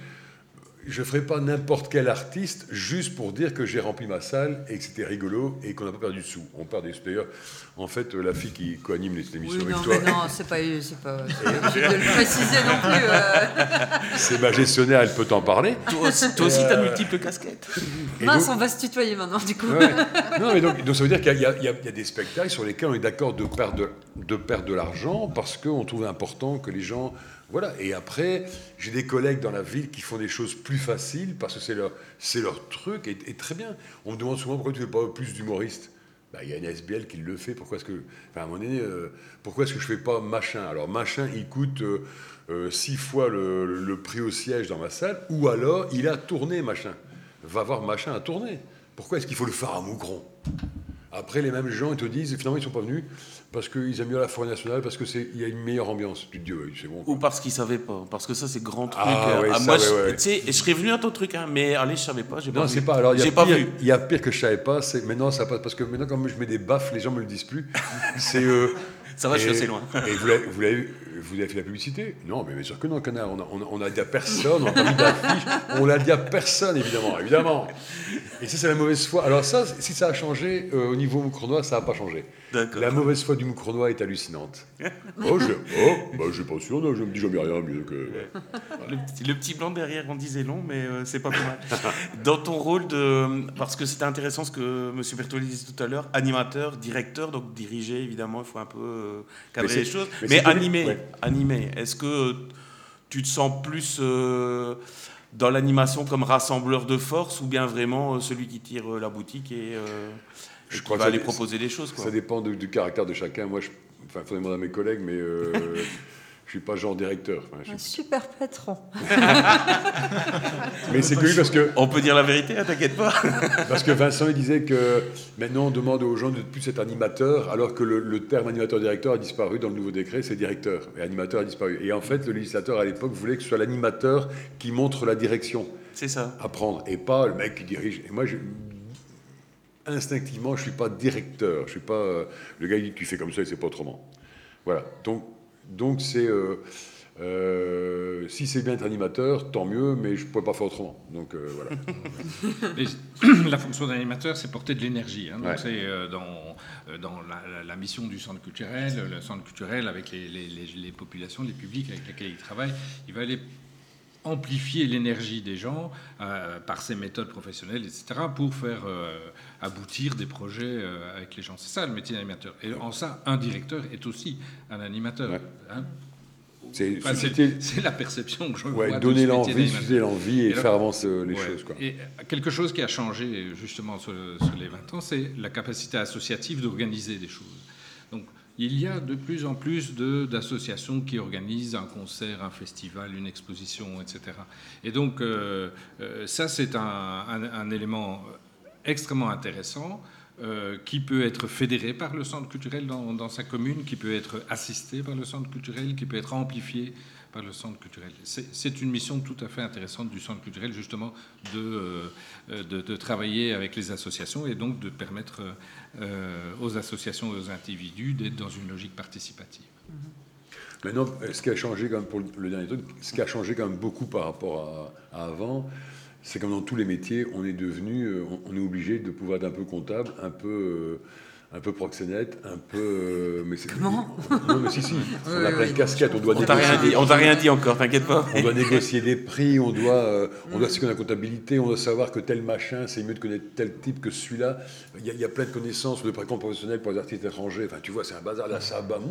Speaker 15: Je ne ferai pas n'importe quel artiste juste pour dire que j'ai rempli ma salle et que c'était rigolo et qu'on n'a pas perdu de sous. On perd des sous. D'ailleurs, en fait, la fille qui co-anime les émissions
Speaker 3: oui,
Speaker 15: avec
Speaker 3: non,
Speaker 15: toi...
Speaker 3: Mais non, c'est pas, c'est pas, c'est pas utile de le préciser non plus. Euh...
Speaker 15: C'est ma gestionnaire, elle peut t'en parler.
Speaker 4: Toi aussi, toi aussi, t'as multiples casquettes.
Speaker 3: Et Mince, donc, on va se tutoyer maintenant, du coup.
Speaker 15: Ouais. Non, mais donc, donc ça veut dire qu'il y a, il y a, il y a des spectacles sur lesquels on est d'accord de perdre de, de, perdre de l'argent parce qu'on trouve important que les gens... Voilà. Et après, j'ai des collègues dans la ville qui font des choses plus faciles parce que c'est leur, c'est leur truc et, et très bien. On me demande souvent pourquoi tu ne fais pas plus d'humoristes. Ben, il y a une S B L qui le fait. Pourquoi est-ce que, enfin, à un moment donné, euh, pourquoi est-ce que je ne fais pas machin? Alors machin, il coûte euh, euh, six fois le, le, le prix au siège dans ma salle, ou alors il a tourné machin. Va voir machin à tourner. Pourquoi est-ce qu'il faut le faire à Moucron? Après, les mêmes gens, ils te disent, finalement, ils ne sont pas venus parce qu'ils aiment mieux la forêt nationale, parce qu'il y a une meilleure ambiance. Tu te dis, oui, c'est bon.
Speaker 4: Ou parce qu'ils ne savaient pas. Parce que ça, c'est grand truc.
Speaker 15: Ah, ouais,
Speaker 4: ah,
Speaker 15: ça,
Speaker 4: moi,
Speaker 15: ouais,
Speaker 4: je,
Speaker 15: ouais.
Speaker 4: tu sais, je serais venu à ton truc, hein, mais allez, je ne savais pas. J'ai pas
Speaker 15: non,
Speaker 4: vu.
Speaker 15: c'est pas. Alors, il y, a
Speaker 4: pas
Speaker 15: pire,
Speaker 4: vu.
Speaker 15: il y a pire que je ne savais pas. C'est, maintenant, ça passe. Parce que maintenant, quand je mets des baffes, les gens ne me le disent plus. C'est. Euh,
Speaker 4: ça va,
Speaker 15: et,
Speaker 4: je suis assez loin.
Speaker 15: Et vous l'avez, vous, l'avez, vous avez fait la publicité? Non, mais bien sûr que non, connard. On a, on a, on a dit à personne, on n'a pas mis d'affiche. On l'a dit à personne, évidemment. Évidemment. Et ça, c'est la mauvaise foi. Alors, ça, si ça a changé euh, au niveau moucronois, ça n'a pas changé.
Speaker 4: D'accord.
Speaker 15: La mauvaise foi du moucronois est hallucinante. oh, je, oh, bah, je suis pas sûr, non, je me dis jamais rien mieux que. Ouais.
Speaker 4: Le, petit, le petit blanc derrière, on disait long, mais euh, c'est pas plus mal. Dans ton rôle de. Parce que c'était intéressant ce que M. Bertoli disait tout à l'heure, animateur, directeur, donc diriger, évidemment, il faut un peu euh, cadrer les choses. Mais, mais animer, ouais. animer. Est-ce que tu te sens plus. Euh, dans l'animation comme rassembleur de force ou bien vraiment euh, celui qui tire euh, la boutique et, euh, et
Speaker 15: je
Speaker 4: qui va aller proposer des choses quoi.
Speaker 15: Ça dépend de, du caractère de chacun. Moi, il faut demander à mes collègues, mais euh, je ne suis pas genre directeur. Enfin,
Speaker 3: Un
Speaker 15: suis...
Speaker 3: super patron.
Speaker 15: Mais c'est que lui parce que...
Speaker 4: On peut dire la vérité, hein, t'inquiète pas.
Speaker 15: Parce que Vincent, il disait que maintenant, on demande aux gens de ne plus être animateur, alors que le, le terme animateur-directeur a disparu dans le nouveau décret, c'est directeur. Et animateur a disparu. Et en fait, le législateur, à l'époque, voulait que ce soit l'animateur qui montre la direction.
Speaker 4: C'est ça.
Speaker 15: À prendre. Et pas le mec qui dirige. Et moi, je... instinctivement, je ne suis pas directeur. Je ne suis pas... Euh, le gars, il dit, tu fais comme ça et c'est pas autrement. Voilà. Donc, donc c'est... Euh, Euh, si c'est bien être animateur, tant mieux, mais je ne pourrais pas faire autrement. Donc euh, voilà.
Speaker 23: Les, la fonction d'animateur, c'est porter de l'énergie. Hein, donc ouais. c'est euh, dans, euh, dans la, la mission du centre culturel, le centre culturel avec les, les, les, les populations, les publics avec lesquels il travaille, il va aller amplifier l'énergie des gens euh, par ses méthodes professionnelles, et cetera, pour faire euh, aboutir des projets euh, avec les gens. C'est ça le métier d'animateur. Et en ça, un directeur est aussi un animateur. Ouais. Hein.
Speaker 15: C'est,
Speaker 23: enfin, c'est, c'est la perception que je
Speaker 15: ouais,
Speaker 23: vois.
Speaker 15: Donner l'envie, susciter l'envie et, et faire avancer les
Speaker 23: ouais,
Speaker 15: choses. Quoi.
Speaker 23: Et quelque chose qui a changé justement sur, sur les vingt ans, c'est la capacité associative d'organiser des choses. Donc, il y a de plus en plus de, d'associations qui organisent un concert, un festival, une exposition, et cetera. Et donc, euh, euh, ça, c'est un, un, un élément extrêmement intéressant. Euh, qui peut être fédéré par le centre culturel dans, dans sa commune, qui peut être assisté par le centre culturel, qui peut être amplifié par le centre culturel. C'est, c'est une mission tout à fait intéressante du centre culturel, justement, de, euh, de, de travailler avec les associations et donc de permettre euh, aux associations et aux individus d'être dans une logique participative.
Speaker 15: Maintenant, ce qui a changé quand même pour le dernier truc, ce qui a changé quand même beaucoup par rapport à, à avant, c'est comme dans tous les métiers, on est devenu, on est obligé de pouvoir être un peu comptable, un peu, un peu proxénète, un peu. Mais c'est,
Speaker 3: Comment ?
Speaker 15: Non, mais si, si. On
Speaker 3: oui,
Speaker 15: a plein
Speaker 3: oui,
Speaker 15: de casquettes. On doit
Speaker 4: on t'a rien dit. On t'a rien dit encore. T'inquiète pas.
Speaker 15: On doit négocier des prix. On doit, euh, on doit connaître la comptabilité. On doit savoir que tel machin, c'est mieux de connaître tel type que celui-là. Il y a, il y a plein de connaissances de précompte professionnel pour les artistes étrangers. Enfin, tu vois, c'est un bazar. Là, ça bat.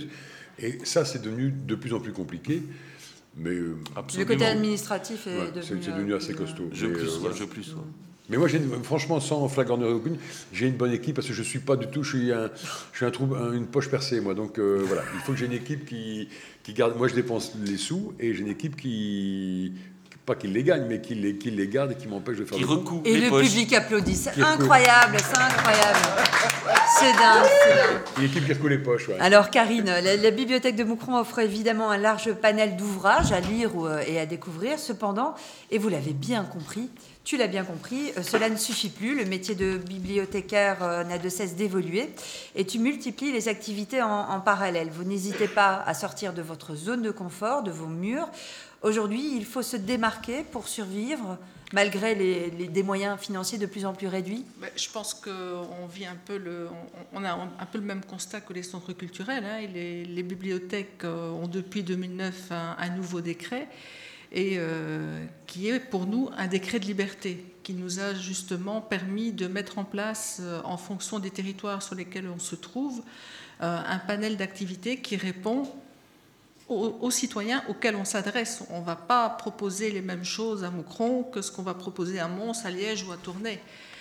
Speaker 15: Et ça, c'est devenu de plus en plus compliqué. Mais, euh,
Speaker 3: le côté administratif est
Speaker 15: ouais,
Speaker 3: devenu,
Speaker 15: c'est, c'est devenu assez costaud.
Speaker 4: Je
Speaker 15: mais,
Speaker 4: plus,
Speaker 15: euh, voilà.
Speaker 4: je plus. Ouais.
Speaker 15: Mais moi, j'ai une, franchement, sans flagornerie aucune, j'ai une bonne équipe parce que je suis pas du tout, je suis un, je suis un trou, un, une poche percée, moi. Donc euh, voilà, il faut que j'ai une équipe qui, qui garde. Moi, je dépense les sous et j'ai une équipe qui, pas qu'il les gagne, mais qu'il les, qu'il les garde et qu'il m'empêche de faire
Speaker 4: qui
Speaker 15: le
Speaker 4: recouvre
Speaker 3: Et
Speaker 4: les
Speaker 3: le
Speaker 4: poches.
Speaker 3: public applaudit. C'est
Speaker 15: Qui recouvre.
Speaker 3: incroyable, c'est incroyable. C'est dingue, c'est dingue.
Speaker 15: Une équipe qui recoue les poches, ouais.
Speaker 3: Alors Karine, la, la bibliothèque de Moucron offre évidemment un large panel d'ouvrages à lire ou, euh, et à découvrir. Cependant, et vous l'avez bien compris, tu l'as bien compris, euh, cela ne suffit plus. Le métier de bibliothécaire euh, n'a de cesse d'évoluer et tu multiplies les activités en, en parallèle. Vous n'hésitez pas à sortir de votre zone de confort, de vos murs. Aujourd'hui, il faut se démarquer pour survivre, malgré les, les, des moyens financiers de plus en plus réduits.
Speaker 16: Je pense qu'on vit un peu le, on, on a un peu le même constat que les centres culturels. Hein, et les, les bibliothèques ont depuis deux mille neuf un, un nouveau décret, et euh, qui est pour nous un décret de liberté, qui nous a justement permis de mettre en place, euh, en fonction des territoires sur lesquels on se trouve, euh, un panel d'activités qui répond aux, aux citoyens auxquels on s'adresse. On ne va pas proposer les mêmes choses à Moucron que ce qu'on va proposer à Mons, à Liège ou à Tournai.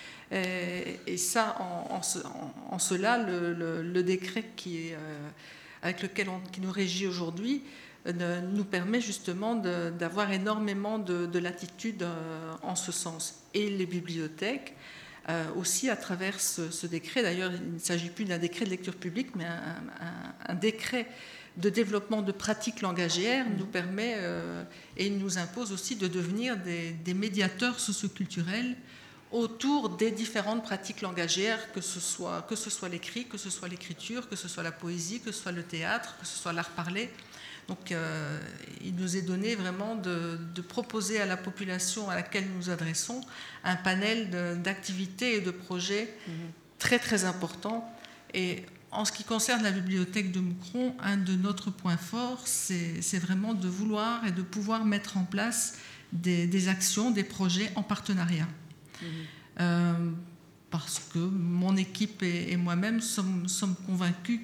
Speaker 16: Et, et ça, en, en, ce, en, en cela, le, le, le décret qui est, euh, avec lequel on, qui nous régit aujourd'hui euh, nous permet justement de, d'avoir énormément de, de latitude euh, en ce sens. Et les bibliothèques, euh, aussi à travers ce, ce décret, d'ailleurs il ne s'agit plus d'un décret de lecture publique, mais un, un, un décret de développement de pratiques langagières nous permet euh, et nous impose aussi de devenir des, des médiateurs socioculturels autour des différentes pratiques langagières, que ce soit, que ce soit l'écrit, que ce soit l'écriture, que ce soit la poésie, que ce soit le théâtre, que ce soit l'art parlé. Donc euh, il nous est donné vraiment de, de proposer à la population à laquelle nous nous adressons un panel de, d'activités et de projets mmh. très très importants. Et en ce qui concerne la bibliothèque de Moucron, un de notre points forts, c'est, c'est vraiment de vouloir et de pouvoir mettre en place des, des actions, des projets en partenariat. Mmh. Euh, parce que mon équipe et, et moi-même sommes, sommes convaincus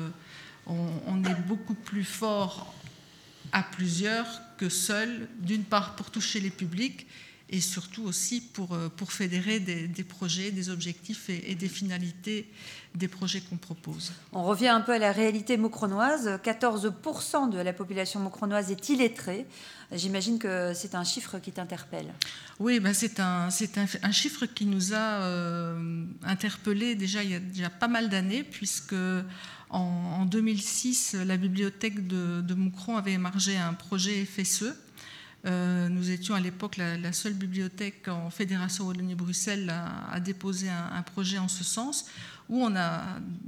Speaker 16: qu'on on est beaucoup plus fort à plusieurs que seul, d'une part pour toucher les publics et surtout aussi pour, pour fédérer des, des projets, des objectifs et, et des finalités des projets qu'on propose.
Speaker 3: On revient un peu à la réalité moucronoise. quatorze pour cent de la population moucronoise est illettrée. J'imagine que c'est un chiffre qui t'interpelle.
Speaker 16: Oui, ben c'est, un, c'est un, un chiffre qui nous a euh, interpellés déjà il y a déjà pas mal d'années, puisque en, en deux mille six, la bibliothèque de, de Moucron avait émargé un projet F S E. Euh, nous étions à l'époque la, la seule bibliothèque en Fédération Wallonie-Bruxelles à, à déposer un, un projet en ce sens, où on a,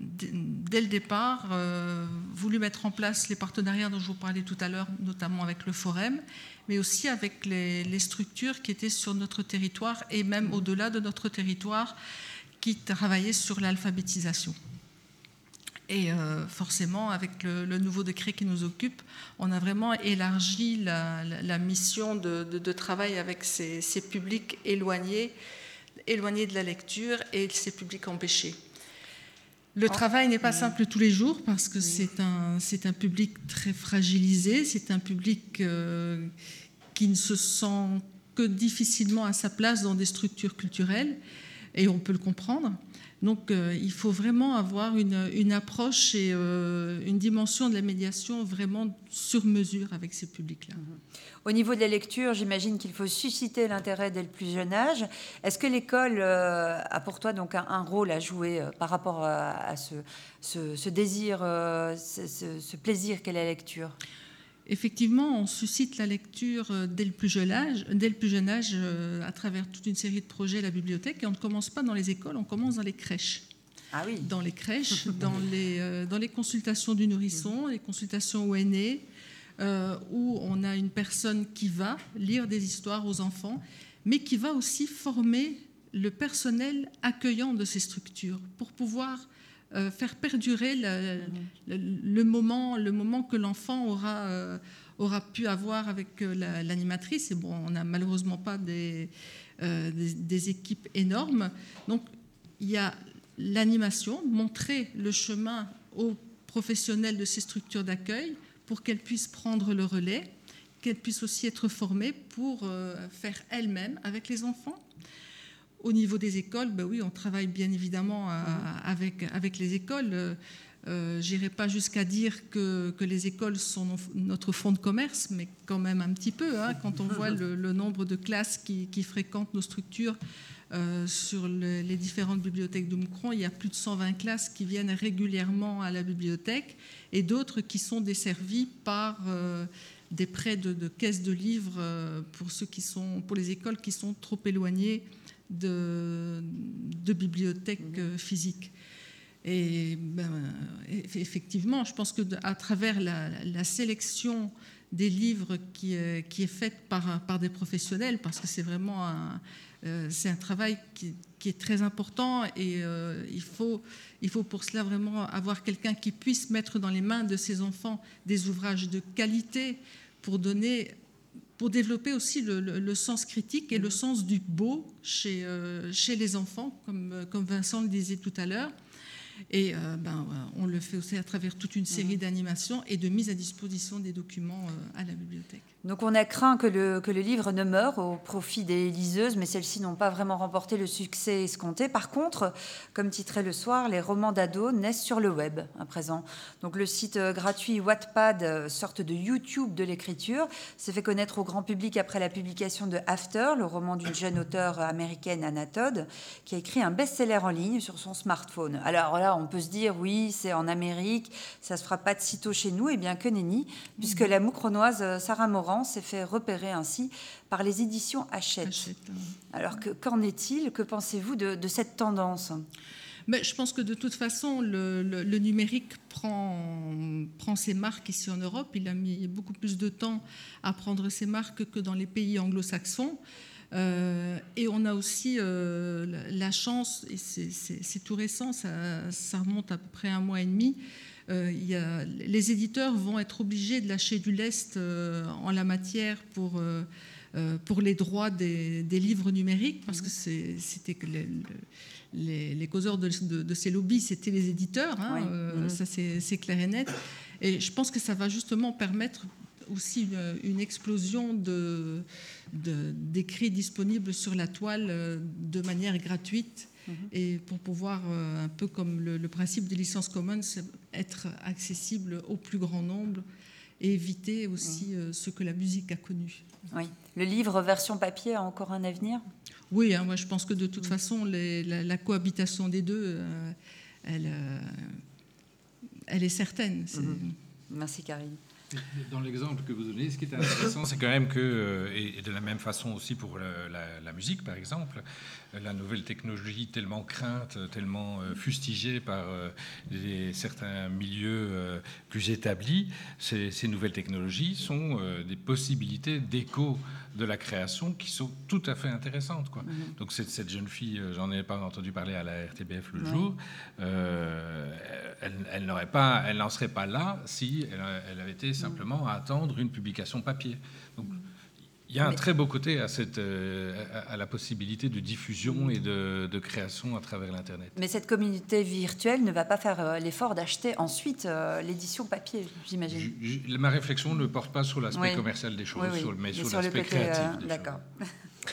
Speaker 16: dès le départ, euh, voulu mettre en place les partenariats dont je vous parlais tout à l'heure, notamment avec le Forum, mais aussi avec les, les structures qui étaient sur notre territoire et même au-delà de notre territoire, qui travaillaient sur l'alphabétisation. Et euh, forcément, avec le, le nouveau décret qui nous occupe, on a vraiment élargi la, la, la mission de, de, de travail avec ces, ces publics éloignés, éloignés de la lecture et ces publics empêchés. Le oh. travail n'est pas simple tous les jours parce que c'est un, c'est un public très fragilisé, c'est un public euh, qui ne se sent que difficilement à sa place dans des structures culturelles, et on peut le comprendre. Donc euh, il faut vraiment avoir une, une approche et euh, une dimension de la médiation vraiment sur mesure avec ces publics-là.
Speaker 3: Au niveau de la lecture, j'imagine qu'il faut susciter l'intérêt dès le plus jeune âge. Est-ce que l'école euh, a pour toi donc un, un rôle à jouer euh, par rapport à, à ce, ce, ce désir, euh, ce, ce, ce plaisir qu'est la lecture ?
Speaker 16: Effectivement, on suscite la lecture dès le plus jeune âge, dès le plus jeune âge euh, à travers toute une série de projets à la bibliothèque. Et on ne commence pas dans les écoles, on commence dans les crèches.
Speaker 3: Ah oui.
Speaker 16: Dans les crèches, dans les, euh, dans les consultations du nourrisson, les consultations au aînés, euh, où on a une personne qui va lire des histoires aux enfants, mais qui va aussi former le personnel accueillant de ces structures pour pouvoir Euh, faire perdurer le, le, le, moment, le moment que l'enfant aura, euh, aura pu avoir avec la, l'animatrice. Et bon, on n'a malheureusement pas des, euh, des, des équipes énormes. Donc, il y a l'animation, montrer le chemin aux professionnels de ces structures d'accueil pour qu'elles puissent prendre le relais, qu'elles puissent aussi être formées pour euh, faire elles-mêmes avec les enfants. Au niveau des écoles, ben oui, on travaille bien évidemment à, avec, avec les écoles. Euh, j'irai pas jusqu'à dire que, que les écoles sont notre fonds de commerce, mais quand même un petit peu, hein, quand on voit le, le nombre de classes qui, qui fréquentent nos structures euh, sur le, les différentes bibliothèques de Moucron. Il y a plus de cent vingt classes qui viennent régulièrement à la bibliothèque et d'autres qui sont desservies par euh, des prêts de, de caisses de livres euh, pour, ceux qui sont, pour les écoles qui sont trop éloignées de, de bibliothèques euh, physiques. Et ben, effectivement, je pense qu'à travers la, la sélection des livres qui, euh, qui est faite par, par des professionnels, parce que c'est vraiment un, euh, c'est un travail qui, qui est très important et euh, il faut, il faut pour cela vraiment avoir quelqu'un qui puisse mettre dans les mains de ses enfants des ouvrages de qualité pour donner, pour développer aussi le, le, le sens critique et le sens du beau chez, euh, chez les enfants, comme, comme Vincent le disait tout à l'heure. Et euh, ben, on le fait aussi à travers toute une série d'animations et de mise à disposition des documents euh, à la bibliothèque.
Speaker 3: Donc on a craint que le, que le livre ne meure au profit des liseuses, mais celles-ci n'ont pas vraiment remporté le succès escompté. Par contre, comme titré le soir, les romans d'ados naissent sur le web à présent. Donc le site gratuit Wattpad, sorte de YouTube de l'écriture, s'est fait connaître au grand public après la publication de After, le roman d'une jeune auteure américaine, Anna Todd, qui a écrit un best-seller en ligne sur son smartphone. Alors là, on peut se dire, oui, c'est en Amérique, ça ne se fera pas de sitôt chez nous, et bien que nenni, puisque la Moucronoise Sarah Moran s'est fait repérer ainsi par les éditions Hachette. Hachette. Alors, que, qu'en est-il? Que pensez-vous de, de cette tendance?
Speaker 16: Mais je pense que de toute façon, le, le, le numérique prend, prend ses marques ici en Europe. Il a mis beaucoup plus de temps à prendre ses marques que dans les pays anglo-saxons. Euh, et on a aussi euh, la, la chance, et c'est, c'est, c'est tout récent, ça, ça remonte à peu près un mois et demi, euh, il y a, les éditeurs vont être obligés de lâcher du lest euh, en la matière pour, euh, pour les droits des, des livres numériques, parce que c'est, c'était que les, les, les causeurs de, de, de ces lobbies, c'était les éditeurs, hein, oui. euh, mmh. ça c'est, c'est clair et net. Et je pense que ça va justement permettre aussi une, une explosion de, de, d'écrits disponibles sur la toile euh, de manière gratuite mmh. et pour pouvoir, euh, un peu comme le, le principe des licences commons, être accessible au plus grand nombre et éviter aussi mmh. euh, ce que la musique a connu.
Speaker 3: Oui. Le livre version papier a encore un avenir ?
Speaker 16: Oui, hein, moi je pense que de toute mmh. façon, les, la, la cohabitation des deux, euh, elle, euh, elle est certaine. C'est...
Speaker 3: Mmh. Merci Karine.
Speaker 23: Dans l'exemple que vous donnez, ce qui est intéressant, c'est quand même que, et de la même façon aussi pour la, la, la musique par exemple, la nouvelle technologie tellement crainte, tellement fustigée par des, certains milieux plus établis, ces, ces nouvelles technologies sont des possibilités d'écho de la création qui sont tout à fait intéressantes, quoi. Mm-hmm. Donc cette, cette jeune fille, j'en ai pas entendu parler à la R T B F le ouais. jour, euh, elle, elle n'aurait pas, elle n'en serait pas là si elle, elle avait été simplement à attendre une publication papier. Donc il y a un Mais... très beau côté à, cette, à la possibilité de diffusion et de, de création à travers l'Internet.
Speaker 3: Mais cette communauté virtuelle ne va pas faire l'effort d'acheter ensuite l'édition papier, j'imagine.
Speaker 23: Je, je, ma réflexion ne porte pas sur l'aspect oui. commercial des choses, oui, oui. Sur, mais, mais sur, sur l'aspect créatif euh, des
Speaker 3: d'accord.
Speaker 23: choses.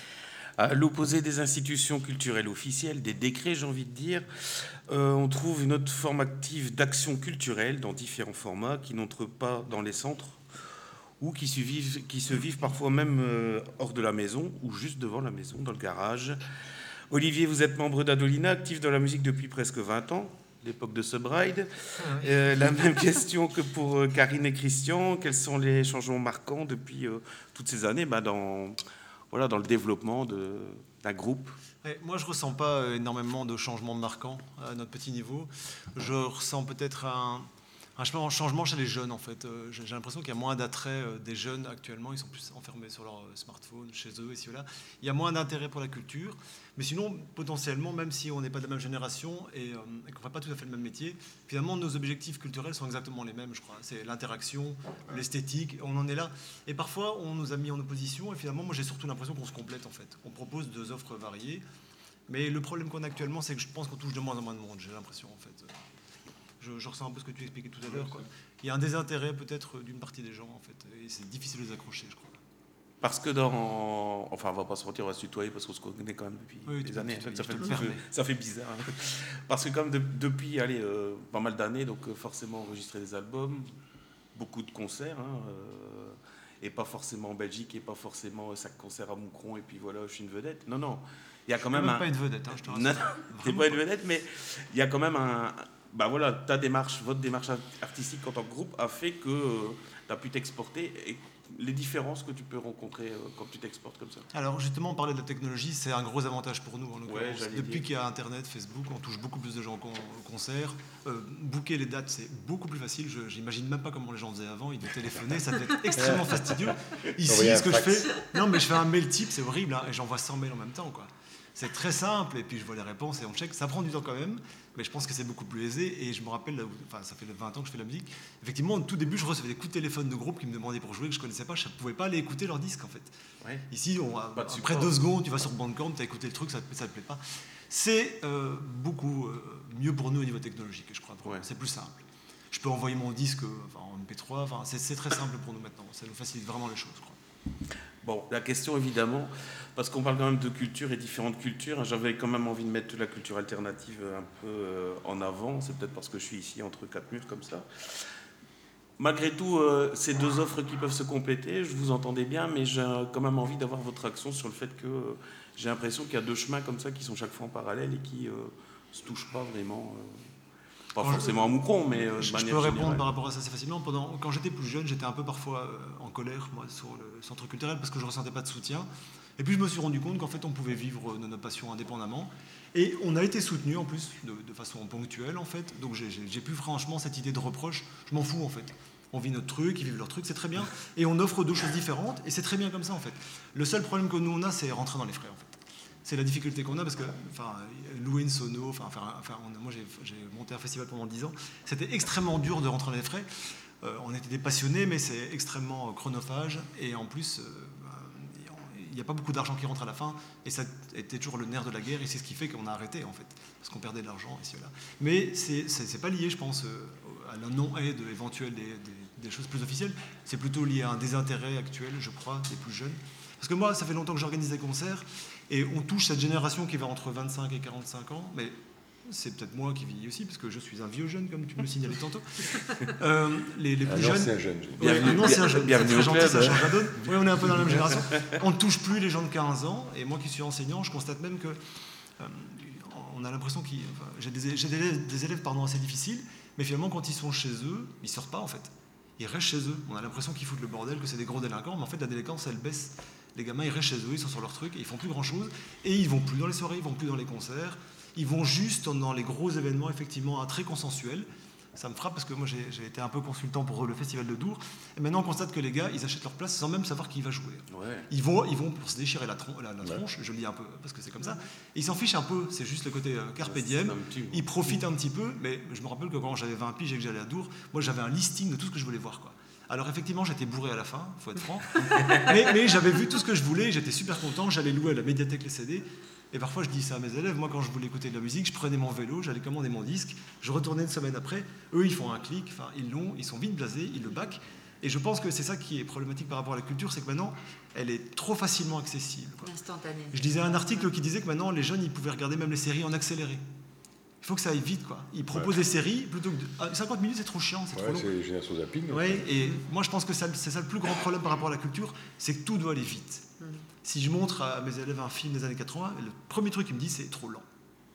Speaker 4: À l'opposé des institutions culturelles officielles, des décrets, j'ai envie de dire, euh, on trouve une autre forme active d'action culturelle dans différents formats qui n'entrent pas dans les centres ou qui se vivent, qui se vivent parfois même euh, hors de la maison ou juste devant la maison, dans le garage. Olivier, vous êtes membre d'Adolina, actif dans la musique depuis presque vingt ans, l'époque de Subride. Euh, la même question que pour euh, Karine et Christian. Quels sont les changements marquants depuis euh, toutes ces années bah, dans, voilà, dans le développement de, d'un groupe?
Speaker 17: Ouais, moi, je ne ressens pas énormément de changements marquants à notre petit niveau. Je ressens peut-être un... un changement chez les jeunes, en fait. J'ai l'impression qu'il y a moins d'attrait des jeunes actuellement. Ils sont plus enfermés sur leur smartphone, chez eux, ici ou là. Il y a moins d'intérêt pour la culture. Mais sinon, potentiellement, même si on n'est pas de la même génération et, euh, et qu'on ne fait pas tout à fait le même métier, finalement, nos objectifs culturels sont exactement les mêmes, je crois. C'est l'interaction, l'esthétique, on en est là. Et parfois, on nous a mis en opposition. Et finalement, moi, j'ai surtout l'impression qu'on se complète, en fait. On propose deux offres variées. Mais le problème qu'on a actuellement, c'est que je pense qu'on touche de moins en moins de monde, j'ai l'impression, en fait. Je, je ressens un peu ce que tu expliquais tout à l'heure, quoi. Il y a un désintérêt peut-être d'une partie des gens, en fait, et c'est difficile de les accrocher, je crois.
Speaker 4: Parce que dans... Enfin, on va pas se mentir, on va se tutoyer parce qu'on se connaît quand même depuis
Speaker 17: oui,
Speaker 4: des années. Ça, ça, fait,
Speaker 17: peu,
Speaker 4: ça fait bizarre. Hein. Parce que comme de, depuis allez, euh, pas mal d'années, donc euh, forcément enregistrer des albums, beaucoup de concerts, hein, euh, et pas forcément en Belgique, et pas forcément euh, cinq concerts à Moucron, et puis voilà, je suis une vedette. Non, non. Il y a quand même,
Speaker 17: même
Speaker 4: un...
Speaker 17: pas une vedette, hein, je te rassure.
Speaker 4: Non, t'es pas une vedette, mais il y a quand même un... Bah voilà, ta démarche, votre démarche artistique en tant que groupe a fait que euh, tu as pu t'exporter, et les différences que tu peux rencontrer euh, quand tu t'exportes comme ça.
Speaker 17: Alors justement, on parlait de la technologie, c'est un gros avantage pour nous. En
Speaker 4: ouais,
Speaker 17: Depuis qu'il y a Internet, Facebook, on touche beaucoup plus de gens au concert. Euh, booker les dates, c'est beaucoup plus facile. Je j'imagine même pas comment les gens faisaient avant. Ils devaient téléphoner, ça devait être extrêmement fastidieux. Ici, ce que je fais, non mais je fais un mail type, c'est horrible, hein, et j'envoie cent mails en même temps, quoi. C'est très simple, et puis je vois les réponses et on check. Ça prend du temps quand même, mais je pense que c'est beaucoup plus aisé. Et je me rappelle, là où, enfin, ça fait vingt ans que je fais de la musique. Effectivement, au tout début, je recevais des coups de téléphone de groupe qui me demandaient pour jouer, que je connaissais pas. Je ne pouvais pas aller écouter leur disque, en fait. Ouais. Ici, on, après deux secondes, tu vas sur Bandcamp, tu as écouté le truc, ça ne te plaît pas. C'est euh, beaucoup euh, mieux pour nous au niveau technologique, je crois. Ouais. C'est plus simple. Je peux envoyer mon disque enfin, en M P trois. Enfin, c'est très simple pour nous maintenant. Ça nous facilite vraiment les choses, je crois.
Speaker 4: Bon, la question évidemment, parce qu'on parle quand même de culture et différentes cultures, j'avais quand même envie de mettre la culture alternative un peu euh, en avant, c'est peut-être parce que je suis ici entre quatre murs comme ça. Malgré tout, euh, ces deux offres qui peuvent se compléter, je vous entendais bien, mais j'ai quand même envie d'avoir votre action sur le fait que euh, j'ai l'impression qu'il y a deux chemins comme ça qui sont chaque fois en parallèle et qui ne euh, se touchent pas vraiment. Euh, Pas quand forcément je, à Moucron, mais euh,
Speaker 17: je,
Speaker 4: de manière
Speaker 17: je peux répondre
Speaker 4: générale.
Speaker 17: Par rapport à ça assez facilement. Pendant, quand j'étais plus jeune, j'étais un peu parfois euh, en colère moi, sur le centre culturel parce que je ne ressentais pas de soutien. Et puis je me suis rendu compte qu'en fait on pouvait vivre de notre passion indépendamment. Et on a été soutenu en plus de, de façon ponctuelle en fait. Donc j'ai plus franchement cette idée de reproche. Je m'en fous en fait. On vit notre truc, ils vivent leur truc, c'est très bien. Et on offre deux choses différentes et c'est très bien comme ça en fait. Le seul problème que nous on a, c'est rentrer dans les frais en fait. C'est la difficulté qu'on a parce que enfin, louer une sono, enfin, enfin, on, moi j'ai monté un festival pendant dix ans, c'était extrêmement dur de rentrer dans les frais. Euh, on était des passionnés, mais c'est extrêmement chronophage et en plus, il euh, n'y a pas beaucoup d'argent qui rentre à la fin et ça était toujours le nerf de la guerre et c'est ce qui fait qu'on a arrêté en fait, parce qu'on perdait de l'argent ici et là. Mais c'est pas lié, je pense, à la non-aide éventuelle des, des, des choses plus officielles, c'est plutôt lié à un désintérêt actuel, je crois, des plus jeunes. Parce que moi, ça fait longtemps que j'organise des concerts et on touche cette génération qui va entre vingt-cinq et quarante-cinq ans, mais c'est peut-être moi qui vieillis aussi, parce que je suis un vieux jeune, comme tu me le signalais tantôt. Euh, les, les plus
Speaker 15: un
Speaker 17: jeunes...
Speaker 15: ancien jeune.
Speaker 17: Ouais, un ancien jeune.
Speaker 4: Bienvenue
Speaker 17: très
Speaker 4: au
Speaker 17: gentil,
Speaker 4: club.
Speaker 17: ça change la donne. Oui, on est un peu dans la même génération. On ne touche plus les gens de quinze ans, et moi qui suis enseignant, je constate même que euh, on a l'impression qu'ils... Enfin, j'ai des, des élèves, des élèves pardon, assez difficiles, mais finalement, quand ils sont chez eux, ils ne sortent pas, en fait. Ils restent chez eux. On a l'impression qu'ils foutent le bordel, que c'est des gros délinquants, mais en fait, la délinquance, elle baisse. Les gamins, ils restent chez eux, ils sont sur leur truc, et ils font plus grand-chose, et ils vont plus dans les soirées, ils vont plus dans les concerts, ils vont juste dans les gros événements, effectivement, très consensuels. Ça me frappe parce que moi, j'ai été un peu consultant pour le festival de Dour, et maintenant, on constate que les gars, ils achètent leur place sans même savoir qui va jouer. Ouais. Ils, vont, ils vont pour se déchirer la, tron la, la tronche, ouais. Je le dis un peu, parce que c'est comme ça, et ils s'en fichent un peu, c'est juste le côté euh, carpe diem, ils profitent un petit peu, mais je me rappelle que quand j'avais vingt piges et que j'allais à Dour, moi, j'avais un listing de tout ce que je voulais voir, quoi. Alors effectivement, j'étais bourré à la fin, faut être franc, mais, mais j'avais vu tout ce que je voulais, j'étais super content, j'allais louer à la médiathèque les C D, et parfois je dis ça à mes élèves, moi quand je voulais écouter de la musique, je prenais mon vélo, j'allais commander mon disque, je retournais une semaine après, eux ils font un clic, enfin ils l'ont, ils sont vite blasés, ils le backent, et je pense que c'est ça qui est problématique par rapport à la culture, c'est que maintenant, elle est trop facilement accessible.
Speaker 3: Instantanée.
Speaker 17: Je lisais un article qui disait que maintenant, les jeunes, ils pouvaient regarder même les séries en accéléré. Il faut que ça aille vite, quoi. Ils proposent ouais. des séries, plutôt que de... ah, cinquante minutes, c'est trop chiant, c'est
Speaker 15: ouais,
Speaker 17: trop long.
Speaker 15: C'est génération zapping.
Speaker 17: Ouais, et moi, je pense que c'est ça le plus grand problème par rapport à la culture, c'est que tout doit aller vite. Mm. Si je montre à mes élèves un film des années quatre-vingts, le premier truc qu'ils me disent, c'est trop lent.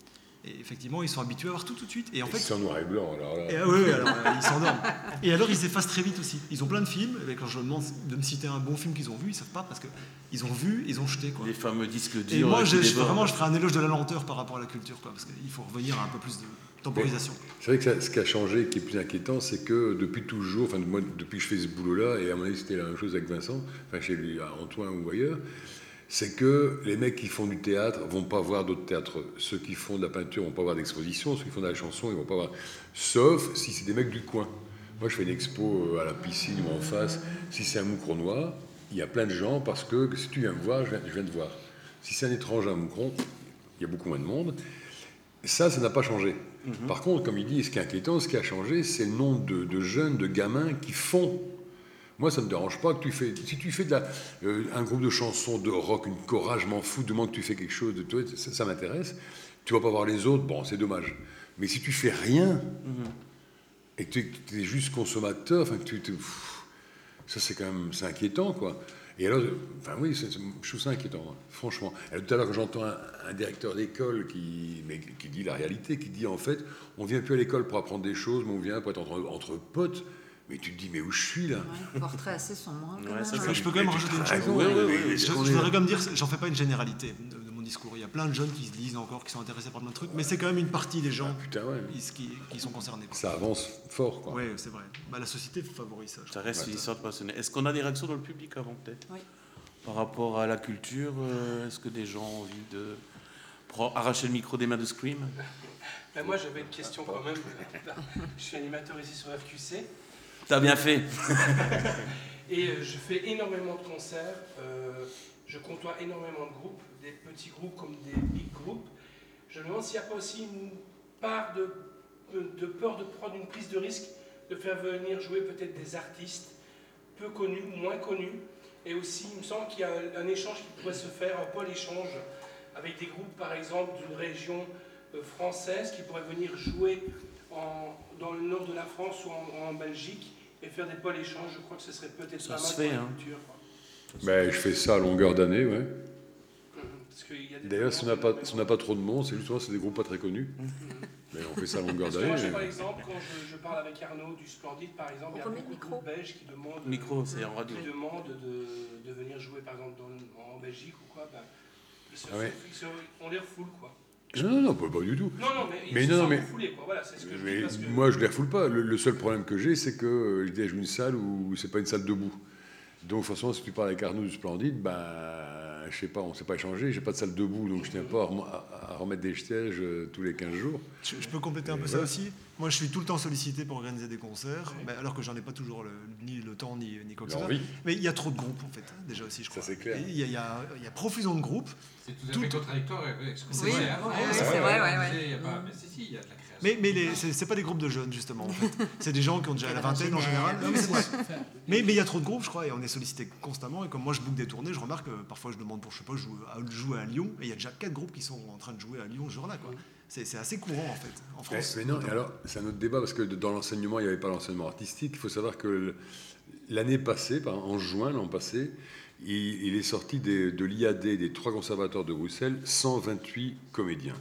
Speaker 17: Et effectivement, ils sont habitués à voir tout tout de suite. Et en
Speaker 15: et
Speaker 17: fait,
Speaker 15: c'est en noir et blanc, alors là.
Speaker 17: Et, oui, alors ils s'endorment. Et alors, ils effacent très vite aussi. Ils ont plein de films, et quand je leur demande de me citer un bon film qu'ils ont vu, ils savent pas parce qu'ils ont vu, ils ont jeté, quoi.
Speaker 4: Les fameux disques durs.
Speaker 17: Et moi, je, je, vraiment, je ferai un éloge de la lenteur par rapport à la culture, quoi, parce qu'il faut revenir à un peu plus de temporisation.
Speaker 15: C'est vrai que ça, ce qui a changé, qui est plus inquiétant, c'est que depuis toujours, enfin moi, depuis que je fais ce boulot-là, et à mon avis c'était la même chose avec Vincent, enfin chez lui, à Antoine ou ailleurs, c'est que les mecs qui font du théâtre vont pas voir d'autres théâtres. Ceux qui font de la peinture vont pas voir d'exposition, ceux qui font de la chanson, ils vont pas voir. Sauf si c'est des mecs du coin. Moi, je fais une expo à la piscine ou en face. Si c'est un Moucronois, il y a plein de gens parce que si tu viens me voir, je viens, je viens te voir. Si c'est un étranger à Moucron, il y a beaucoup moins de monde. Ça, ça n'a pas changé. Mm-hmm. Par contre, comme il dit, ce qui est inquiétant, ce qui a changé, c'est le nombre de, de jeunes, de gamins qui font. Moi, ça ne me dérange pas que tu fais... Si tu fais de la, euh, un groupe de chansons, de rock, une chorale, je m'en fous, du moment que tu fais quelque chose, de toi, ça, ça m'intéresse. Tu vas pas voir les autres, bon, c'est dommage. Mais si tu fais rien, mm-hmm. et que tu es juste consommateur, enfin, que tu... tu pff, ça, c'est quand même... C'est inquiétant, quoi. Et alors, enfin oui, c'est, c'est, je trouve ça inquiétant, hein, franchement. Et tout à l'heure, j'entends un, un directeur d'école qui, mais, qui dit la réalité, qui dit, en fait, on vient plus à l'école pour apprendre des choses, mais on vient pour être entre, entre potes. Mais tu te dis, mais où je suis là?
Speaker 3: Ouais, portrait assez sombre. Hein,
Speaker 17: ouais, ça, ça, je peux quand même rajouter une chose. Oui, oui, oui, oui. Je, je voudrais quand même dire, j'en fais pas une généralité de, de mon discours. Il y a plein de jeunes qui se lisent encore, qui sont intéressés par plein de trucs, mais c'est quand même une partie des gens ah, putain, ouais. qui, qui, qui sont concernés.
Speaker 15: Ça avance fort, quoi.
Speaker 17: Oui, c'est vrai. Bah, la société favorise ça.
Speaker 4: Ça reste une histoire de passionné. Est-ce qu'on a des réactions dans le public avant, peut-être?
Speaker 3: Oui.
Speaker 4: Par rapport à la culture, euh, est-ce que des gens ont envie de arracher le micro des mains de Scream?
Speaker 5: Ben moi, j'avais une question quand même. Je suis animateur ici sur R Q C.
Speaker 4: T'as bien fait.
Speaker 5: Et euh, je fais énormément de concerts. Euh, je côtoie énormément de groupes, des petits groupes comme des big groupes. Je me demande s'il n'y a pas aussi une part de, de, de peur de prendre une prise de risque, de faire venir jouer peut-être des artistes peu connus ou moins connus. Et aussi, il me semble qu'il y a un, un échange qui pourrait se faire, un pôle échange avec des groupes, par exemple, d'une région euh, française qui pourraient venir jouer en, dans le nord de la France ou en, en Belgique et faire des pôles échanges. Je crois que ce serait peut-être
Speaker 4: ça
Speaker 5: pas mal
Speaker 4: se fait,
Speaker 5: pour la
Speaker 4: hein.
Speaker 5: culture.
Speaker 15: Ben, je fais ça à longueur d'année, ouais.
Speaker 5: Parce qu'il y a des
Speaker 15: D'ailleurs, si on n'a pas, si on n'a pas trop de monde, c'est justement c'est des groupes pas très connus. Mais on fait ça à longueur d'année.
Speaker 5: Moi,
Speaker 15: mais...
Speaker 5: par exemple, quand je, je parle avec Arnaud du Splendide, par exemple, il y a beaucoup de groupes belges qui demandent,
Speaker 4: micro, c'est en radio.
Speaker 5: qui demandent de, de venir jouer, par exemple, dans, en Belgique ou quoi. Ben, ils se,
Speaker 15: ah ouais.
Speaker 5: ils se, on les refoule, quoi.
Speaker 15: Non, non, non, pas, pas du tout.
Speaker 5: Non, non, mais,
Speaker 15: mais
Speaker 5: ils
Speaker 15: non,
Speaker 5: se
Speaker 15: non,
Speaker 5: sont
Speaker 15: mais,
Speaker 5: refoulés, quoi. Voilà, c'est ce que je
Speaker 15: mais
Speaker 5: dis parce que...
Speaker 15: moi, je les refoule pas. Le, le seul problème que j'ai, c'est que je joue une salle où c'est pas une salle debout. Donc, forcément, si tu parles avec Arnaud du Splendide, bah, je sais pas, on ne s'est pas échangé, j'ai pas de salle debout, donc je tiens pas à, à remettre des sièges euh, tous les quinze jours.
Speaker 17: Je, je peux compléter un peu voilà. ça aussi. Moi, je suis tout le temps sollicité pour organiser des concerts, ouais. mais alors que j'en ai pas toujours le, ni le temps ni, ni quoi que ce soit. Mais il y a trop de groupes, en fait, déjà aussi, je crois.
Speaker 15: Ça, c'est clair.
Speaker 17: Il y, y, y a profusion de groupes.
Speaker 23: C'est tout à fait tout... contradictoire avec ce qu'on
Speaker 3: oui,
Speaker 23: disait avant.
Speaker 3: Oui, oui, c'est vrai, ouais, ouais.
Speaker 23: Il y a pas... Mais si, si, il y a de la création.
Speaker 17: Mais, mais les, c'est, c'est pas des groupes de jeunes, justement, en fait. C'est des gens qui ont déjà la vingtaine en général. Non, mais, c'est vrai. mais, mais il y a trop de groupes, je crois, et on est sollicité constamment. Et comme moi, je book des tournées, je remarque que parfois, je demande pour, je sais pas, jouer à, jouer à Lyon, et il y a déjà quatre groupes qui sont en train de jouer à Lyon ce jour-là, quoi. C'est, c'est assez courant, en fait, en France.
Speaker 15: Mais, mais non, et alors, c'est un autre débat, parce que dans l'enseignement, il n'y avait pas l'enseignement artistique. Il faut savoir que l'année passée, en juin, l'an passé, il, il est sorti des, de l'I A D, des trois conservatoires de Bruxelles, cent vingt-huit comédiens.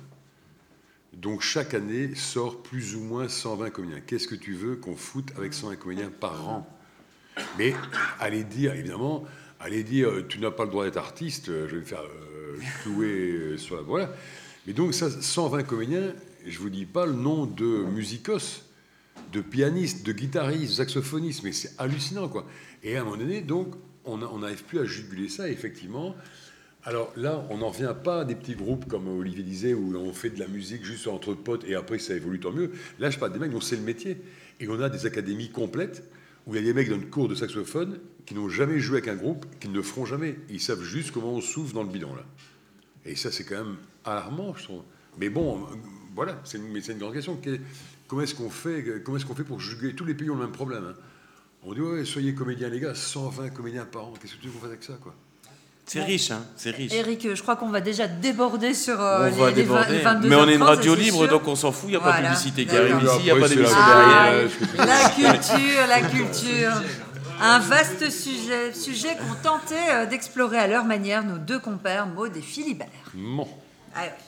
Speaker 15: Donc chaque année sort plus ou moins cent vingt comédiens. Qu'est-ce que tu veux qu'on foute avec cent vingt comédiens par an? Mais allez dire, évidemment, allez dire, tu n'as pas le droit d'être artiste, je vais me faire euh, clouer sur la... Voilà. Mais donc ça, cent vingt comédiens, je ne vous dis pas le nom de musicos, de pianistes, de guitaristes, de saxophonistes, mais c'est hallucinant, quoi. Et à un moment donné, donc, on n'arrive plus à juguler ça, effectivement. Alors là, on n'en revient pas à des petits groupes, comme Olivier disait, où on fait de la musique juste entre potes, et après, ça évolue tant mieux. Là, je parle des mecs dont c'est le métier. Et on a des académies complètes, où il y a des mecs dans une cours de saxophone qui n'ont jamais joué avec un groupe, qui ne le feront jamais. Ils savent juste comment on souffle dans le bidon, là. Et ça, c'est quand même alarmant, je trouve. Mais bon, voilà, c'est une, c'est une grande question. Comment est-ce qu'on fait, comment est-ce qu'on fait pour juguler? Tous les pays ont le même problème. Hein. On dit, ouais, soyez comédiens, les gars, cent vingt comédiens par an. Qu'est-ce que tu veux qu'on fasse avec ça, quoi?
Speaker 4: C'est bon. riche, hein, c'est riche.
Speaker 3: Eric, je crois qu'on va déjà déborder sur euh,
Speaker 4: on
Speaker 3: les, les, vingt, les vingt-deux
Speaker 4: mais on est une
Speaker 3: trente,
Speaker 4: radio libre,
Speaker 3: sûr.
Speaker 4: Donc on s'en fout, il n'y a
Speaker 3: voilà.
Speaker 4: pas de publicité qui arrive ici, il n'y a
Speaker 15: après,
Speaker 4: pas d'émission
Speaker 3: ah,
Speaker 4: derrière.
Speaker 3: La culture, la culture. Un vaste sujet, sujet qu'ont tenté euh, d'explorer à leur manière nos deux compères Maud et Philibert.
Speaker 15: Bon.
Speaker 3: Ah, ouais.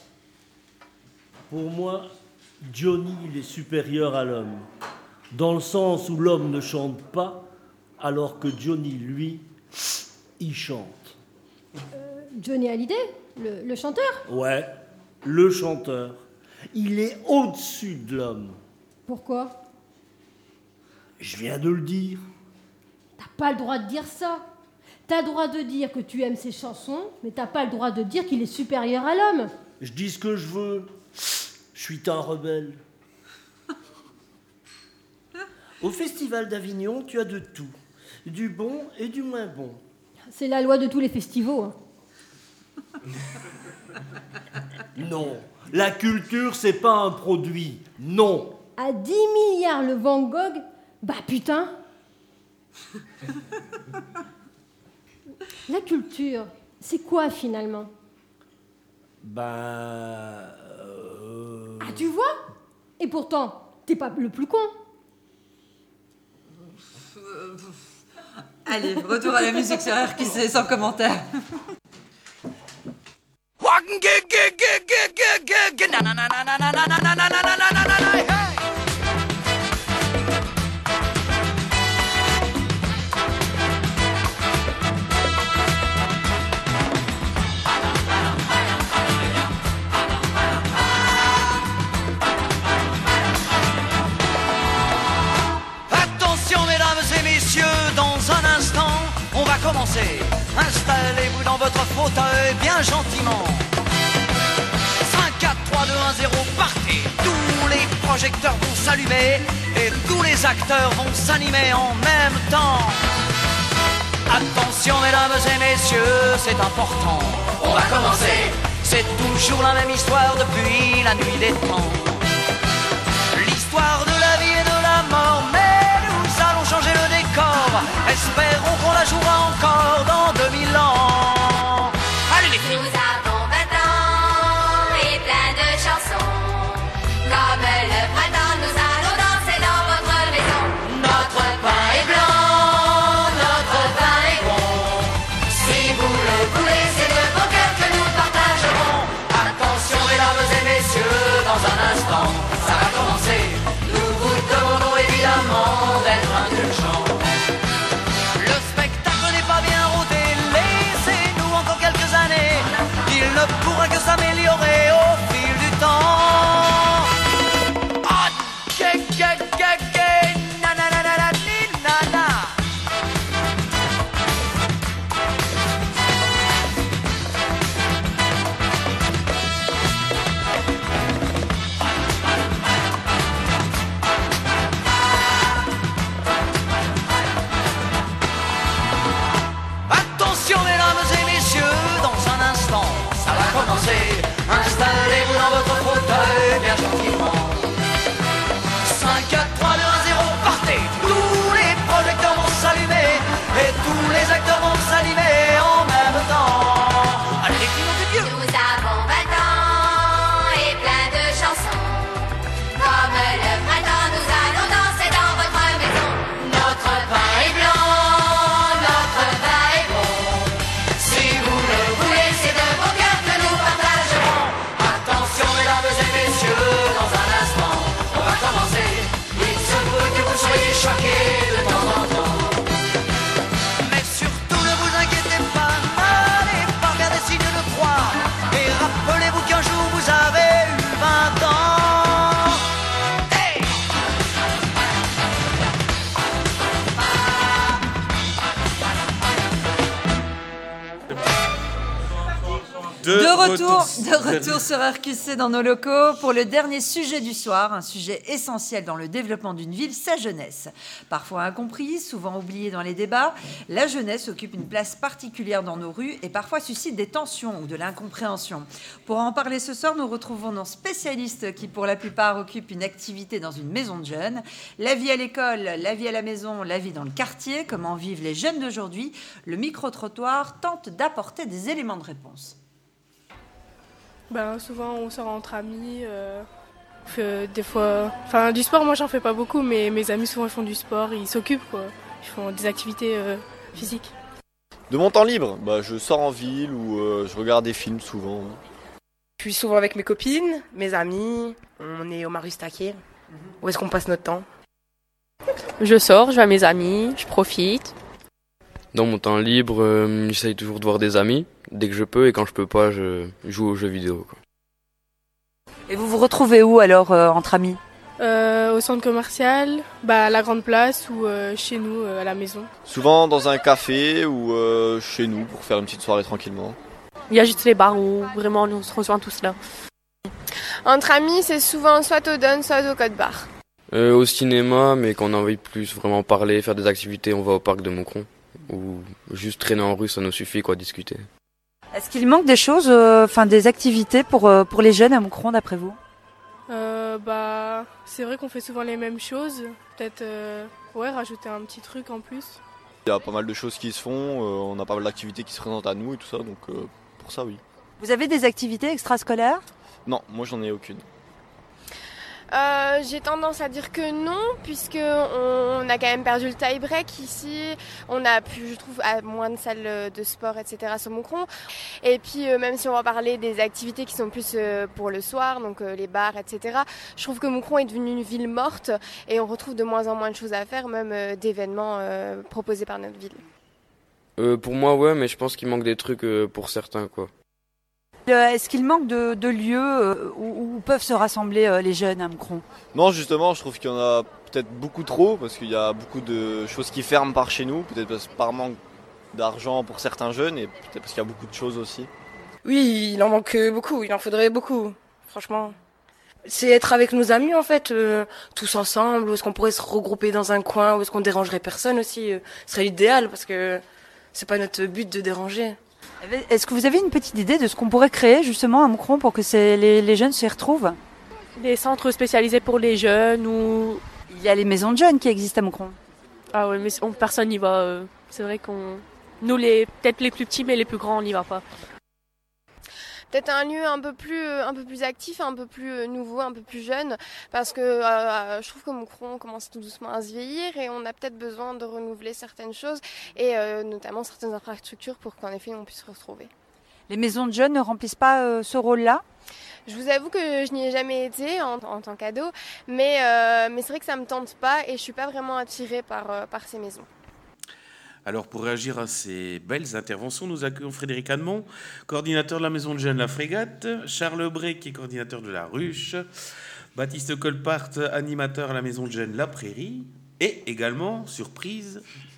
Speaker 19: Pour moi, Johnny, il est supérieur à l'homme, dans le sens où l'homme ne chante pas, alors que Johnny, lui, il chante.
Speaker 18: Euh, Johnny Hallyday, le, le chanteur?
Speaker 19: Ouais, le chanteur. Il est au-dessus de l'homme.
Speaker 18: Pourquoi?
Speaker 19: Je viens de le dire.
Speaker 18: T'as pas le droit de dire ça. T'as le droit de dire que tu aimes ses chansons, mais t'as pas le droit de dire qu'il est supérieur à l'homme.
Speaker 19: Je dis ce que je veux. Je suis un rebelle. Au Festival d'Avignon, tu as de tout. Du bon et du moins bon.
Speaker 18: C'est la loi de tous les festivals. Hein.
Speaker 19: Non. La culture, c'est pas un produit. Non.
Speaker 18: À dix milliards le Van Gogh, bah putain. La culture, c'est quoi finalement?
Speaker 19: Ben... euh,
Speaker 18: Ah, tu vois? Et pourtant, t'es pas le plus con.
Speaker 3: Allez, retour à la musique sur R Q C sans commentaire.
Speaker 6: Attention mesdames et messieurs, dans un instant, on va commencer. Installez-vous dans votre fauteuil bien gentiment. cinq, quatre, trois, deux, un, zéro, partez. Tous les projecteurs vont s'allumer et tous les acteurs vont s'animer en même temps. Attention mesdames et messieurs, c'est important. On va commencer. C'est toujours la même histoire depuis la nuit des temps. L'histoire de la vie et de la mort, mais nous allons changer le décor. Espérons qu'on la jouera encore dans deux mille ans. Allez les filles.
Speaker 9: Nous avons vingt ans et plein de chansons. Comme le printemps, nous allons danser dans votre maison. Notre pain est blanc, notre pain est bon. Si vous le voulez, c'est de vos cœurs que nous partagerons.
Speaker 6: Attention mesdames et messieurs, dans un instant, ça va commencer. Nous vous demandons évidemment d'être indulgents. Le spectacle n'est pas bien rodé, laissez-nous encore quelques années. Il ne pourra que s'améliorer au fil du temps. Ah, que, que, que, que, na, na, na, na, na, ni, na, na. Attention mesdames et messieurs, dans un instant, ça va commencer. Installez-vous dans votre fauteuil bien gentiment. cinq, quatre, trois, deux, un, zéro, partez. Tous les projecteurs vont s'allumer et tous les acteurs vont s'animer en même temps. Allez les filles, nom de Dieu.
Speaker 9: Nous avons vingt ans et plein de chansons. Comme le printemps, nous allons danser dans votre maison. Notre pain est blanc, notre pain est bon. Si vous le voulez, c'est de vos cœurs que nous partagerons.
Speaker 6: Attention mesdames et messieurs, dans un instant, on va commencer. Il se peut que vous soyez choqués de temps en temps. Mais surtout ne vous inquiétez pas, n'allez pas faire des signes de croix. Et rappelez-vous qu'un jour vous avez eu vingt ans. Hey!
Speaker 3: De, retour, de retour sur R Q C dans nos locaux pour le dernier sujet du soir, un sujet essentiel dans le développement d'une ville, sa jeunesse. Parfois incomprise, souvent oubliée dans les débats, la jeunesse occupe une place particulière dans nos rues et parfois suscite des tensions ou de l'incompréhension. Pour en parler ce soir, nous retrouvons nos spécialistes qui pour la plupart occupent une activité dans une maison de jeunes. La vie à l'école, la vie à la maison, la vie dans le quartier, comment vivent les jeunes d'aujourd'hui, le micro-trottoir tente d'apporter des éléments de réponse.
Speaker 20: Ben, souvent on sort entre amis, euh, on fait des fois... Enfin du sport moi j'en fais pas beaucoup mais mes amis souvent ils font du sport, ils s'occupent quoi, ils font des activités euh, physiques.
Speaker 21: De mon temps libre, bah, je sors en ville ou euh, je regarde des films souvent.
Speaker 24: Je suis souvent avec mes copines, mes amis, on est au Marius Taquet. Où est-ce qu'on passe notre temps?
Speaker 25: Je sors, je vais à mes amis, je profite.
Speaker 26: Dans mon temps libre, euh, j'essaye toujours de voir des amis, dès que je peux, et quand je peux pas, je joue aux jeux vidéo, quoi.
Speaker 3: Et vous vous retrouvez où alors euh, entre amis?
Speaker 20: euh, Au centre commercial, bah, à la grande place ou euh, chez nous euh, à la maison.
Speaker 21: Souvent dans un café ou euh, chez nous pour faire une petite soirée tranquillement.
Speaker 25: Il y a juste les bars où vraiment on se rejoint tous là.
Speaker 27: Entre amis, c'est souvent soit au Don, soit au Code Bar.
Speaker 26: Euh, au cinéma, mais quand on a envie de plus vraiment parler, faire des activités, on va au parc de Moucron. Ou juste traîner en rue, ça nous suffit, quoi, discuter.
Speaker 3: Est-ce qu'il manque des choses, enfin euh, des activités pour, euh, pour les jeunes à Moucron d'après vous?
Speaker 20: euh, bah, C'est vrai qu'on fait souvent les mêmes choses, peut-être euh, Ouais, rajouter un petit truc en plus.
Speaker 21: Il y a pas mal de choses qui se font, euh, on a pas mal d'activités qui se présentent à nous et tout ça, donc euh, pour ça, oui.
Speaker 3: Vous avez des activités extrascolaires ?
Speaker 21: Non, moi j'en ai aucune.
Speaker 27: Euh, j'ai tendance à dire que non, puisque on a quand même perdu le tie-break ici. On a pu, je trouve, à moins de salles de sport, et cetera sur Moucron. Et puis, euh, même si on va parler des activités qui sont plus euh, pour le soir, donc euh, les bars, et cetera, je trouve que Moucron est devenu une ville morte et on retrouve de moins en moins de choses à faire, même euh, d'événements euh, proposés par notre ville.
Speaker 26: Euh, pour moi, ouais, mais je pense qu'il manque des trucs euh, pour certains, quoi.
Speaker 3: Est-ce qu'il manque de, de lieux où, où peuvent se rassembler les jeunes à Moucron ?
Speaker 21: Non, justement, je trouve qu'il y en a peut-être beaucoup trop, parce qu'il y a beaucoup de choses qui ferment par chez nous, peut-être par manque d'argent pour certains jeunes, et peut-être parce qu'il y a beaucoup de choses aussi.
Speaker 24: Oui, il en manque beaucoup, il en faudrait beaucoup, franchement. C'est être avec nos amis en fait, euh, tous ensemble, où est-ce qu'on pourrait se regrouper dans un coin, où est-ce qu'on dérangerait personne aussi, euh, ce serait l'idéal, parce que c'est pas notre but de déranger.
Speaker 3: Est-ce que vous avez une petite idée de ce qu'on pourrait créer justement à Moucron pour que les, les jeunes s'y retrouvent ?
Speaker 20: Des centres spécialisés pour les jeunes ou...
Speaker 3: Il y a les maisons de jeunes qui existent à Moucron.
Speaker 20: Ah oui, mais on, personne n'y va. Euh, c'est vrai qu'on... Nous, les, peut-être les plus petits, mais les plus grands, on n'y va pas.
Speaker 27: Peut-être un lieu un peu plus, un peu plus actif, un peu plus nouveau, un peu plus jeune, parce que euh, je trouve que Moucron commence tout doucement à se vieillir et on a peut-être besoin de renouveler certaines choses et euh, notamment certaines infrastructures pour qu'en effet on puisse se retrouver.
Speaker 3: Les maisons de jeunes ne remplissent pas euh, ce rôle-là ?
Speaker 27: Je vous avoue que je n'y ai jamais été en, en tant qu'ado, mais, euh, mais c'est vrai que ça ne me tente pas et je ne suis pas vraiment attirée par, euh, par ces maisons.
Speaker 4: Alors, pour réagir à ces belles interventions, nous accueillons Frédéric Admont, coordinateur de la Maison de Jeunes La Frégate, Charles Bray, qui est coordinateur de La Ruche, Baptiste Colpart, animateur à la Maison de Jeunes La Prairie, et également, surprise,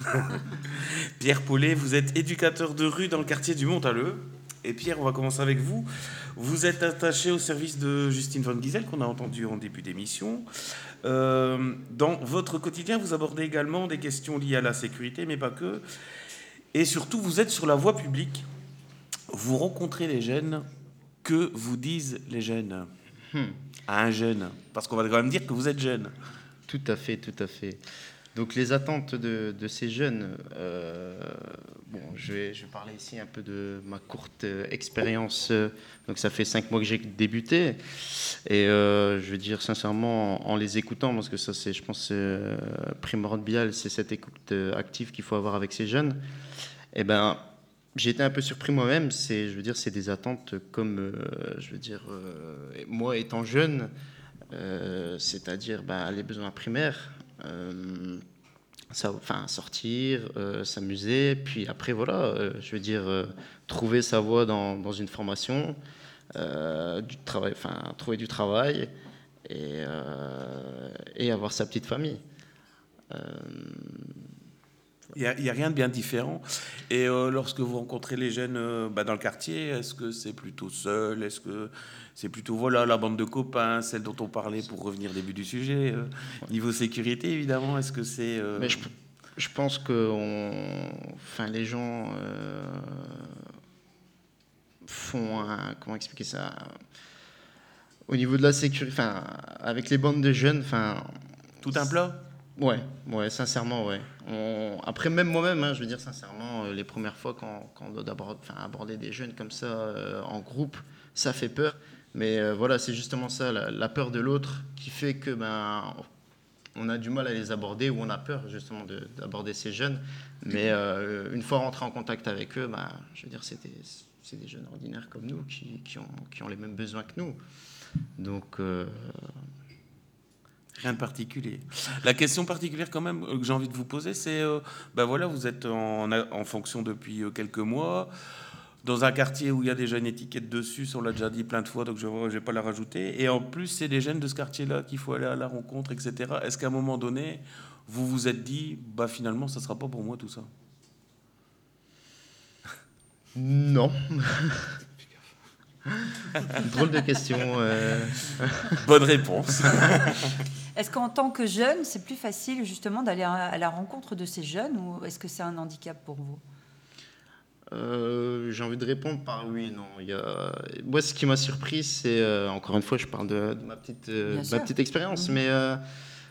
Speaker 4: Pierre Paulet, vous êtes éducateur de rue dans le quartier du Montaleu. Et Pierre, on va commencer avec vous. Vous êtes attaché au service de Justine Van Gisel, qu'on a entendu en début d'émission. Euh, dans votre quotidien, vous abordez également des questions liées à la sécurité, mais pas que. Et surtout, vous êtes sur la voie publique. Vous rencontrez les jeunes. Que vous disent les jeunes hmm. à un jeune ? Parce qu'on va quand même dire que vous êtes jeune.
Speaker 1: Tout à fait, tout à fait. Donc les attentes de, de ces jeunes, euh, bon, je vais, je vais parler ici un peu de ma courte expérience. Donc ça fait cinq mois que j'ai débuté et euh, je veux dire sincèrement en les écoutant, parce que ça c'est, je pense, euh, primordial, c'est cette écoute active qu'il faut avoir avec ces jeunes. Et ben j'ai été un peu surpris moi-même. C'est, je veux dire, c'est des attentes comme, euh, je veux dire, euh, moi étant jeune, euh, c'est-à-dire ben, les besoins primaires. Euh, ça, enfin, sortir, euh, s'amuser, puis après, voilà, euh, je veux dire, euh, trouver sa voie dans, dans une formation, euh, du travail, enfin, trouver du travail et, euh, et avoir sa petite famille. Euh,
Speaker 4: Il n'y a, a rien de bien différent. Et euh, lorsque vous rencontrez les jeunes euh, bah, dans le quartier, est-ce que c'est plutôt seul ? Est-ce que c'est plutôt voilà, la bande de copains, celle dont on parlait pour revenir au début du sujet euh, niveau sécurité, évidemment, est-ce que c'est... Euh...
Speaker 1: Mais je, je pense que on, enfin, les gens euh, font un... Comment expliquer ça ? Au niveau de la sécurité, enfin, avec les bandes de jeunes... Enfin,
Speaker 4: tout un plat ?
Speaker 1: Ouais, ouais, sincèrement, ouais. On... Après, même moi-même, hein, je veux dire sincèrement, euh, les premières fois quand, quand on doit aborder, enfin, aborder des jeunes comme ça euh, en groupe, ça fait peur. Mais euh, voilà, c'est justement ça, la, la peur de l'autre, qui fait que ben, on a du mal à les aborder, ou on a peur justement de, d'aborder ces jeunes. Mais euh, une fois rentré en contact avec eux, ben, je veux dire, c'est des, c'est des jeunes ordinaires comme nous qui, qui, ont, qui ont les mêmes besoins que nous. Donc... Euh,
Speaker 4: Rien de particulier. La question particulière quand même que j'ai envie de vous poser, c'est, euh, ben voilà, vous êtes en, en fonction depuis quelques mois, dans un quartier où il y a déjà une étiquette dessus, on l'a déjà dit plein de fois, donc je ne vais pas la rajouter. Et en plus, c'est des jeunes de ce quartier-là qu'il faut aller à la rencontre, et cetera. Est-ce qu'à un moment donné, vous vous êtes dit, bah finalement, ça ne sera pas pour moi tout ça ?
Speaker 1: Non. Drôle de question. Euh...
Speaker 4: Bonne réponse.
Speaker 3: Est-ce qu'en tant que jeune, c'est plus facile justement d'aller à la rencontre de ces jeunes, ou est-ce que c'est un handicap pour vous ?
Speaker 1: euh, J'ai envie de répondre par oui et non. Il y a... Moi, ce qui m'a surpris, c'est, euh, encore une fois, je parle de, de ma petite, euh, ma petite expérience, mmh. mais euh,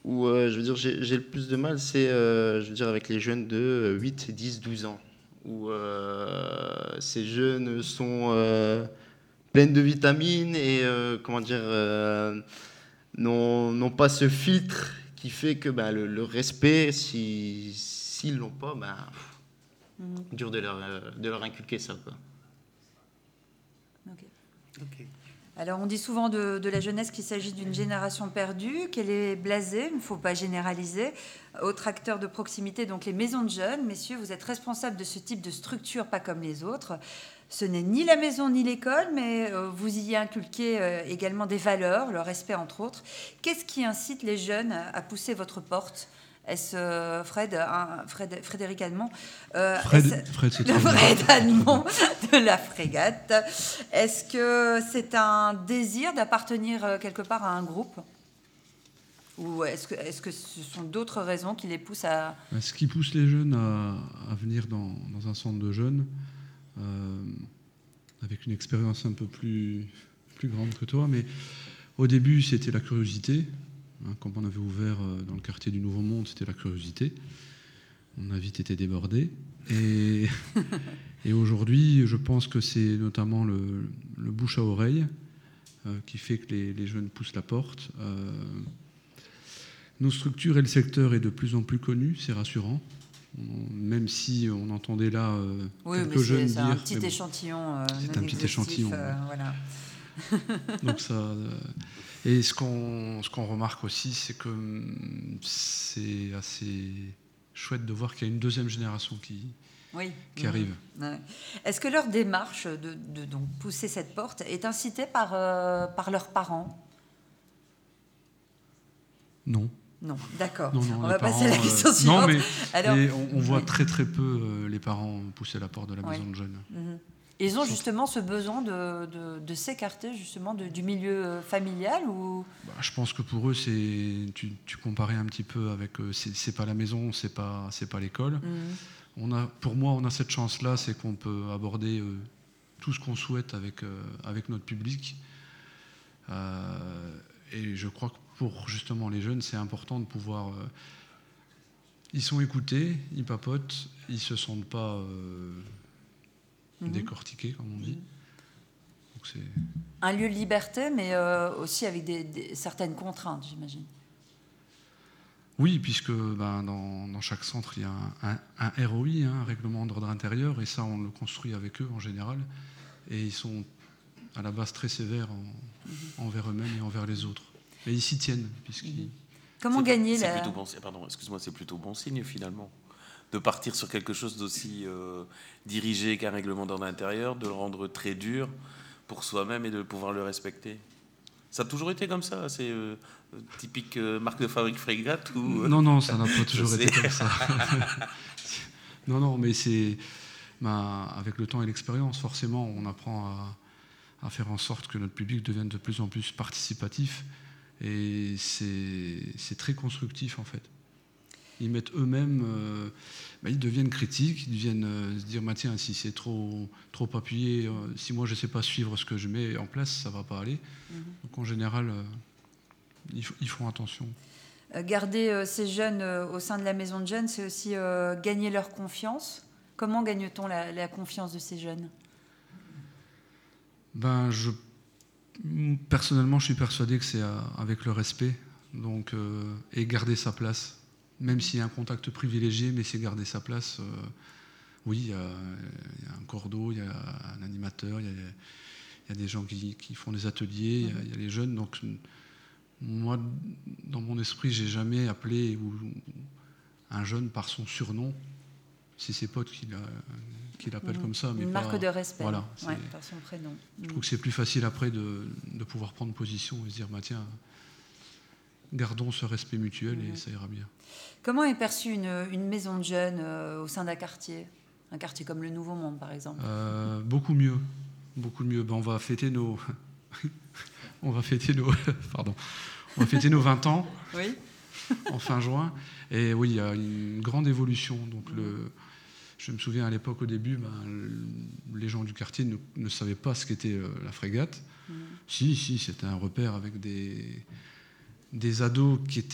Speaker 1: où euh, je veux dire, j'ai, j'ai le plus de mal, c'est euh, je veux dire, avec les jeunes de huit, dix, douze ans, où euh, ces jeunes sont euh, pleins de vitamines et euh, comment dire, euh, n'ont, n'ont pas ce filtre qui fait que ben, le, le respect, si, s'ils ne l'ont pas, ben, mm-hmm. dur de leur, de leur inculquer ça, quoi.
Speaker 3: Ok. Okay. Alors, on dit souvent de, de la jeunesse qu'il s'agit d'une génération perdue, qu'elle est blasée, il ne faut pas généraliser. Autre acteur de proximité, donc les maisons de jeunes. Messieurs, vous êtes responsables de ce type de structure, pas comme les autres. Ce n'est ni la maison ni l'école, mais euh, vous y inculquez euh, également des valeurs, le respect entre autres. Qu'est-ce qui incite les jeunes à pousser votre porte ? Est-ce euh, Fred, hein, Fred, Frédéric Admont euh,
Speaker 2: Fred, Fred, c'est
Speaker 3: le Fred Admont de la Frégate. Est-ce que c'est un désir d'appartenir quelque part à un groupe ? Ou est-ce que, est-ce que ce sont d'autres raisons qui les poussent à...
Speaker 2: Ce qui pousse les jeunes à, à venir dans, dans un centre de jeunes, euh, avec une expérience un peu plus, plus grande que toi, mais au début, c'était la curiosité. Quand on avait ouvert dans le quartier du Nouveau Monde, c'était la curiosité. On a vite été débordés. Et, et aujourd'hui, je pense que c'est notamment le, le bouche à oreille euh, qui fait que les, les jeunes poussent la porte. Euh, nos structures et le secteur est de plus en plus connu, c'est rassurant. On, même si on entendait là euh,
Speaker 3: oui,
Speaker 2: quelques
Speaker 3: mais
Speaker 2: jeunes
Speaker 3: c'est, c'est
Speaker 2: dire...
Speaker 3: un petit bon, échantillon. Euh,
Speaker 2: c'est un petit échantillon.
Speaker 3: Euh, voilà.
Speaker 2: Donc ça, euh, et ce qu'on, ce qu'on remarque aussi, c'est que c'est assez chouette de voir qu'il y a une deuxième génération qui,
Speaker 3: oui.
Speaker 2: qui
Speaker 3: mmh.
Speaker 2: arrive.
Speaker 3: Ouais. Est-ce que leur démarche de, de donc pousser cette porte est incitée par, euh, par leurs parents ?
Speaker 2: Non.
Speaker 3: Non, d'accord.
Speaker 2: Non, non,
Speaker 3: on va
Speaker 2: parents,
Speaker 3: passer à la question
Speaker 2: euh,
Speaker 3: suivante.
Speaker 2: Non, mais,
Speaker 3: Alors,
Speaker 2: mais on, on voit
Speaker 3: oui.
Speaker 2: très très peu euh, les parents pousser la porte de la
Speaker 3: oui.
Speaker 2: maison de jeunes.
Speaker 3: Mmh. Ils ont justement ce besoin de, de, de s'écarter justement de, du milieu familial ou...
Speaker 2: Bah, je pense que pour eux, c'est, tu, tu comparais un petit peu avec... Euh, c'est, c'est pas la maison, c'est pas, c'est pas l'école. Mmh. On a, pour moi, on a cette chance-là, c'est qu'on peut aborder euh, tout ce qu'on souhaite avec, euh, avec notre public. Euh, et je crois que pour justement les jeunes, c'est important de pouvoir... Euh, ils sont écoutés, ils papotent, ils se sentent pas... Euh, Mmh. décortiqué, comme on dit. Donc c'est...
Speaker 3: Un lieu de liberté, mais euh, aussi avec des, des, certaines contraintes, j'imagine.
Speaker 2: Oui, puisque ben, dans, dans chaque centre, il y a un, un, un R O I, hein, un règlement d'ordre intérieur, et ça, on le construit avec eux en général. Et ils sont à la base très sévères en, mmh. envers eux-mêmes et envers les autres. Et ils s'y tiennent, puisqu'ils... Mmh.
Speaker 3: Comment
Speaker 4: c'est,
Speaker 3: gagner
Speaker 4: c'est
Speaker 3: la...
Speaker 4: plutôt bon, pardon, excuse-moi, c'est plutôt bon signe, finalement, de partir sur quelque chose d'aussi euh, dirigé qu'un règlement d'ordre intérieur, de le rendre très dur pour soi-même et de pouvoir le respecter. Ça a toujours été comme ça, c'est euh, typique euh, marque de fabrique Frégate ou...
Speaker 2: Non, non, ça n'a pas toujours été comme ça. non, non, mais c'est... Ben, avec le temps et l'expérience, forcément, on apprend à, à faire en sorte que notre public devienne de plus en plus participatif. Et c'est, c'est très constructif, en fait. Ils mettent eux-mêmes, euh, bah, ils deviennent critiques, ils deviennent euh, se dire bah, tiens, si c'est trop, trop appuyé, euh, si moi je ne sais pas suivre ce que je mets en place, ça ne va pas aller. Mm-hmm. Donc en général, euh, ils, f- ils font attention.
Speaker 3: Euh, garder euh, ces jeunes euh, au sein de la maison de jeunes, c'est aussi euh, gagner leur confiance. Comment gagne-t-on la, la confiance de ces jeunes ?
Speaker 2: Ben, je, personnellement, je suis persuadé que c'est à, avec le respect donc, euh, et garder sa place. Même s'il y a un contact privilégié, mais c'est garder sa place. Euh, oui, il y, y a un cordeau, il y a un animateur, il y a, il y a des gens qui, qui font des ateliers, il y a, il y a les jeunes. Donc, moi, dans mon esprit, j'ai jamais appelé ou, un jeune par son surnom. C'est ses potes qui, la, qui l'appellent mmh. comme ça. Mais
Speaker 3: Une
Speaker 2: pas,
Speaker 3: marque de respect,
Speaker 2: voilà,
Speaker 3: ouais, par son prénom.
Speaker 2: Je
Speaker 3: mmh.
Speaker 2: trouve que c'est plus facile après de, de pouvoir prendre position et se dire, bah, tiens, gardons ce respect mutuel mmh. et ça ira bien.
Speaker 3: Comment est perçue une, une maison de jeunes euh, au sein d'un quartier ? Un quartier comme le Nouveau Monde, par exemple.
Speaker 2: euh, Beaucoup mieux. Beaucoup mieux. Ben, on va fêter nos... on va fêter nos... Pardon. On va fêter nos vingt ans.
Speaker 3: Oui.
Speaker 2: En fin juin. Et oui, il y a une grande évolution. Donc, mmh. le... je me souviens à l'époque, au début, ben, le... les gens du quartier ne, ne savaient pas ce qu'était euh, la Frégate. Mmh. Si, si, c'était un repère avec des... des ados qui étaient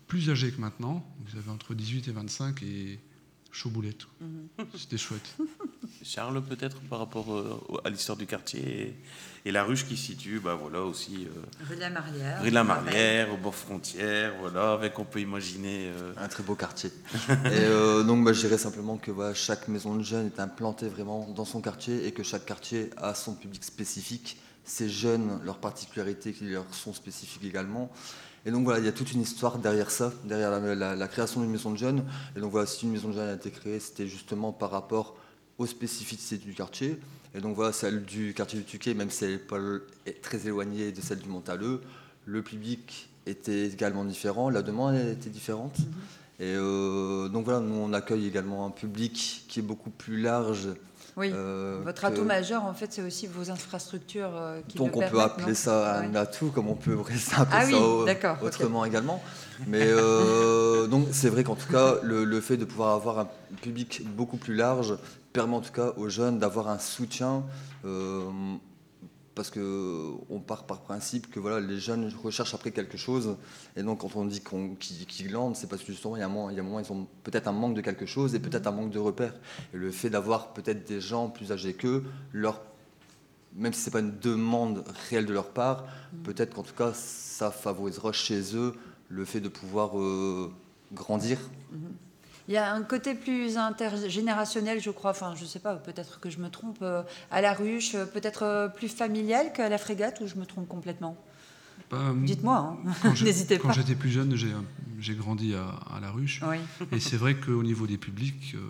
Speaker 2: plus âgés que maintenant. Vous avez entre dix-huit et vingt-cinq et chaud boulette. Mmh. C'était chouette.
Speaker 4: Charles, peut-être par rapport euh, à l'histoire du quartier et, et la ruche qui se situe, bah voilà aussi. Euh,
Speaker 3: rue de la Marlière.
Speaker 4: Rue de la Marlière, au bord frontière, voilà, avec on peut imaginer. Euh...
Speaker 7: Un très beau quartier. et euh, donc, bah, je dirais simplement que voilà, chaque maison de jeunes est implantée vraiment dans son quartier et que chaque quartier a son public spécifique. Ces jeunes, leurs particularités qui leur sont spécifiques également. Et donc voilà, il y a toute une histoire derrière ça, derrière la, la, la création d'une maison de jeunes. Et donc voilà, si une maison de jeunes a été créée, c'était justement par rapport aux spécificités du quartier. Et donc voilà, celle du quartier du Tuquet, même si elle n'est pas très éloignée de celle du Montaleux, le public était également différent, la demande était différente. Mm-hmm. Et euh, donc voilà, nous on accueille également un public qui est beaucoup plus large.
Speaker 3: Oui, euh, votre atout que... majeur, en fait, c'est aussi vos infrastructures euh, qui
Speaker 7: Donc
Speaker 3: le
Speaker 7: on peut appeler
Speaker 3: non
Speaker 7: ça un ouais. atout, comme on peut appeler ça
Speaker 3: ah oui,
Speaker 7: au... autrement okay. également. Mais euh, donc c'est vrai qu'en tout cas, le, le fait de pouvoir avoir un public beaucoup plus large permet en tout cas aux jeunes d'avoir un soutien, euh, parce qu'on part par principe que voilà, les jeunes recherchent après quelque chose. Et donc quand on dit qu'on, qu'ils, qu'ils glandent, c'est parce que justement il y a un moment, il y a un moment ils ont peut-être un manque de quelque chose et peut-être un manque de repères. Et le fait d'avoir peut-être des gens plus âgés qu'eux, leur, même si ce n'est pas une demande réelle de leur part, mmh. peut-être qu'en tout cas ça favorisera chez eux le fait de pouvoir euh, grandir.
Speaker 3: Mmh. Il y a un côté plus intergénérationnel, je crois, enfin je ne sais pas, peut-être que je me trompe, euh, à la ruche, peut-être euh, plus familial qu'à la frégate, ou je me trompe complètement
Speaker 2: bah,
Speaker 3: Dites-moi, hein. N'hésitez pas.
Speaker 2: Quand j'étais plus jeune, j'ai, j'ai grandi à, à la ruche, oui. Et c'est vrai qu'au niveau des publics, euh,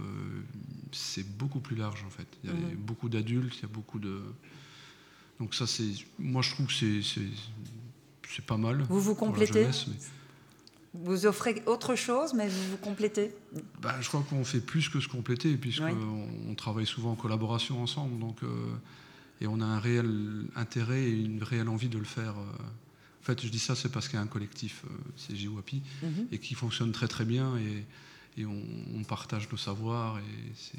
Speaker 2: c'est beaucoup plus large en fait. Il y a mm-hmm. beaucoup d'adultes, il y a beaucoup de... Donc ça, c'est... Moi je trouve que c'est, c'est, c'est pas mal.
Speaker 3: Vous vous complétez jeunesse, mais... Vous offrez autre chose, mais vous vous complétez.
Speaker 2: Ben, je crois qu'on fait plus que se compléter, puisqu'on oui. on travaille souvent en collaboration ensemble. Donc, euh, et on a un réel intérêt et une réelle envie de le faire. En fait, je dis ça, c'est parce qu'il y a un collectif, euh, C J WAPI, mm-hmm. et qui fonctionne très très bien. Et, et on, on partage nos savoirs. Et c'est...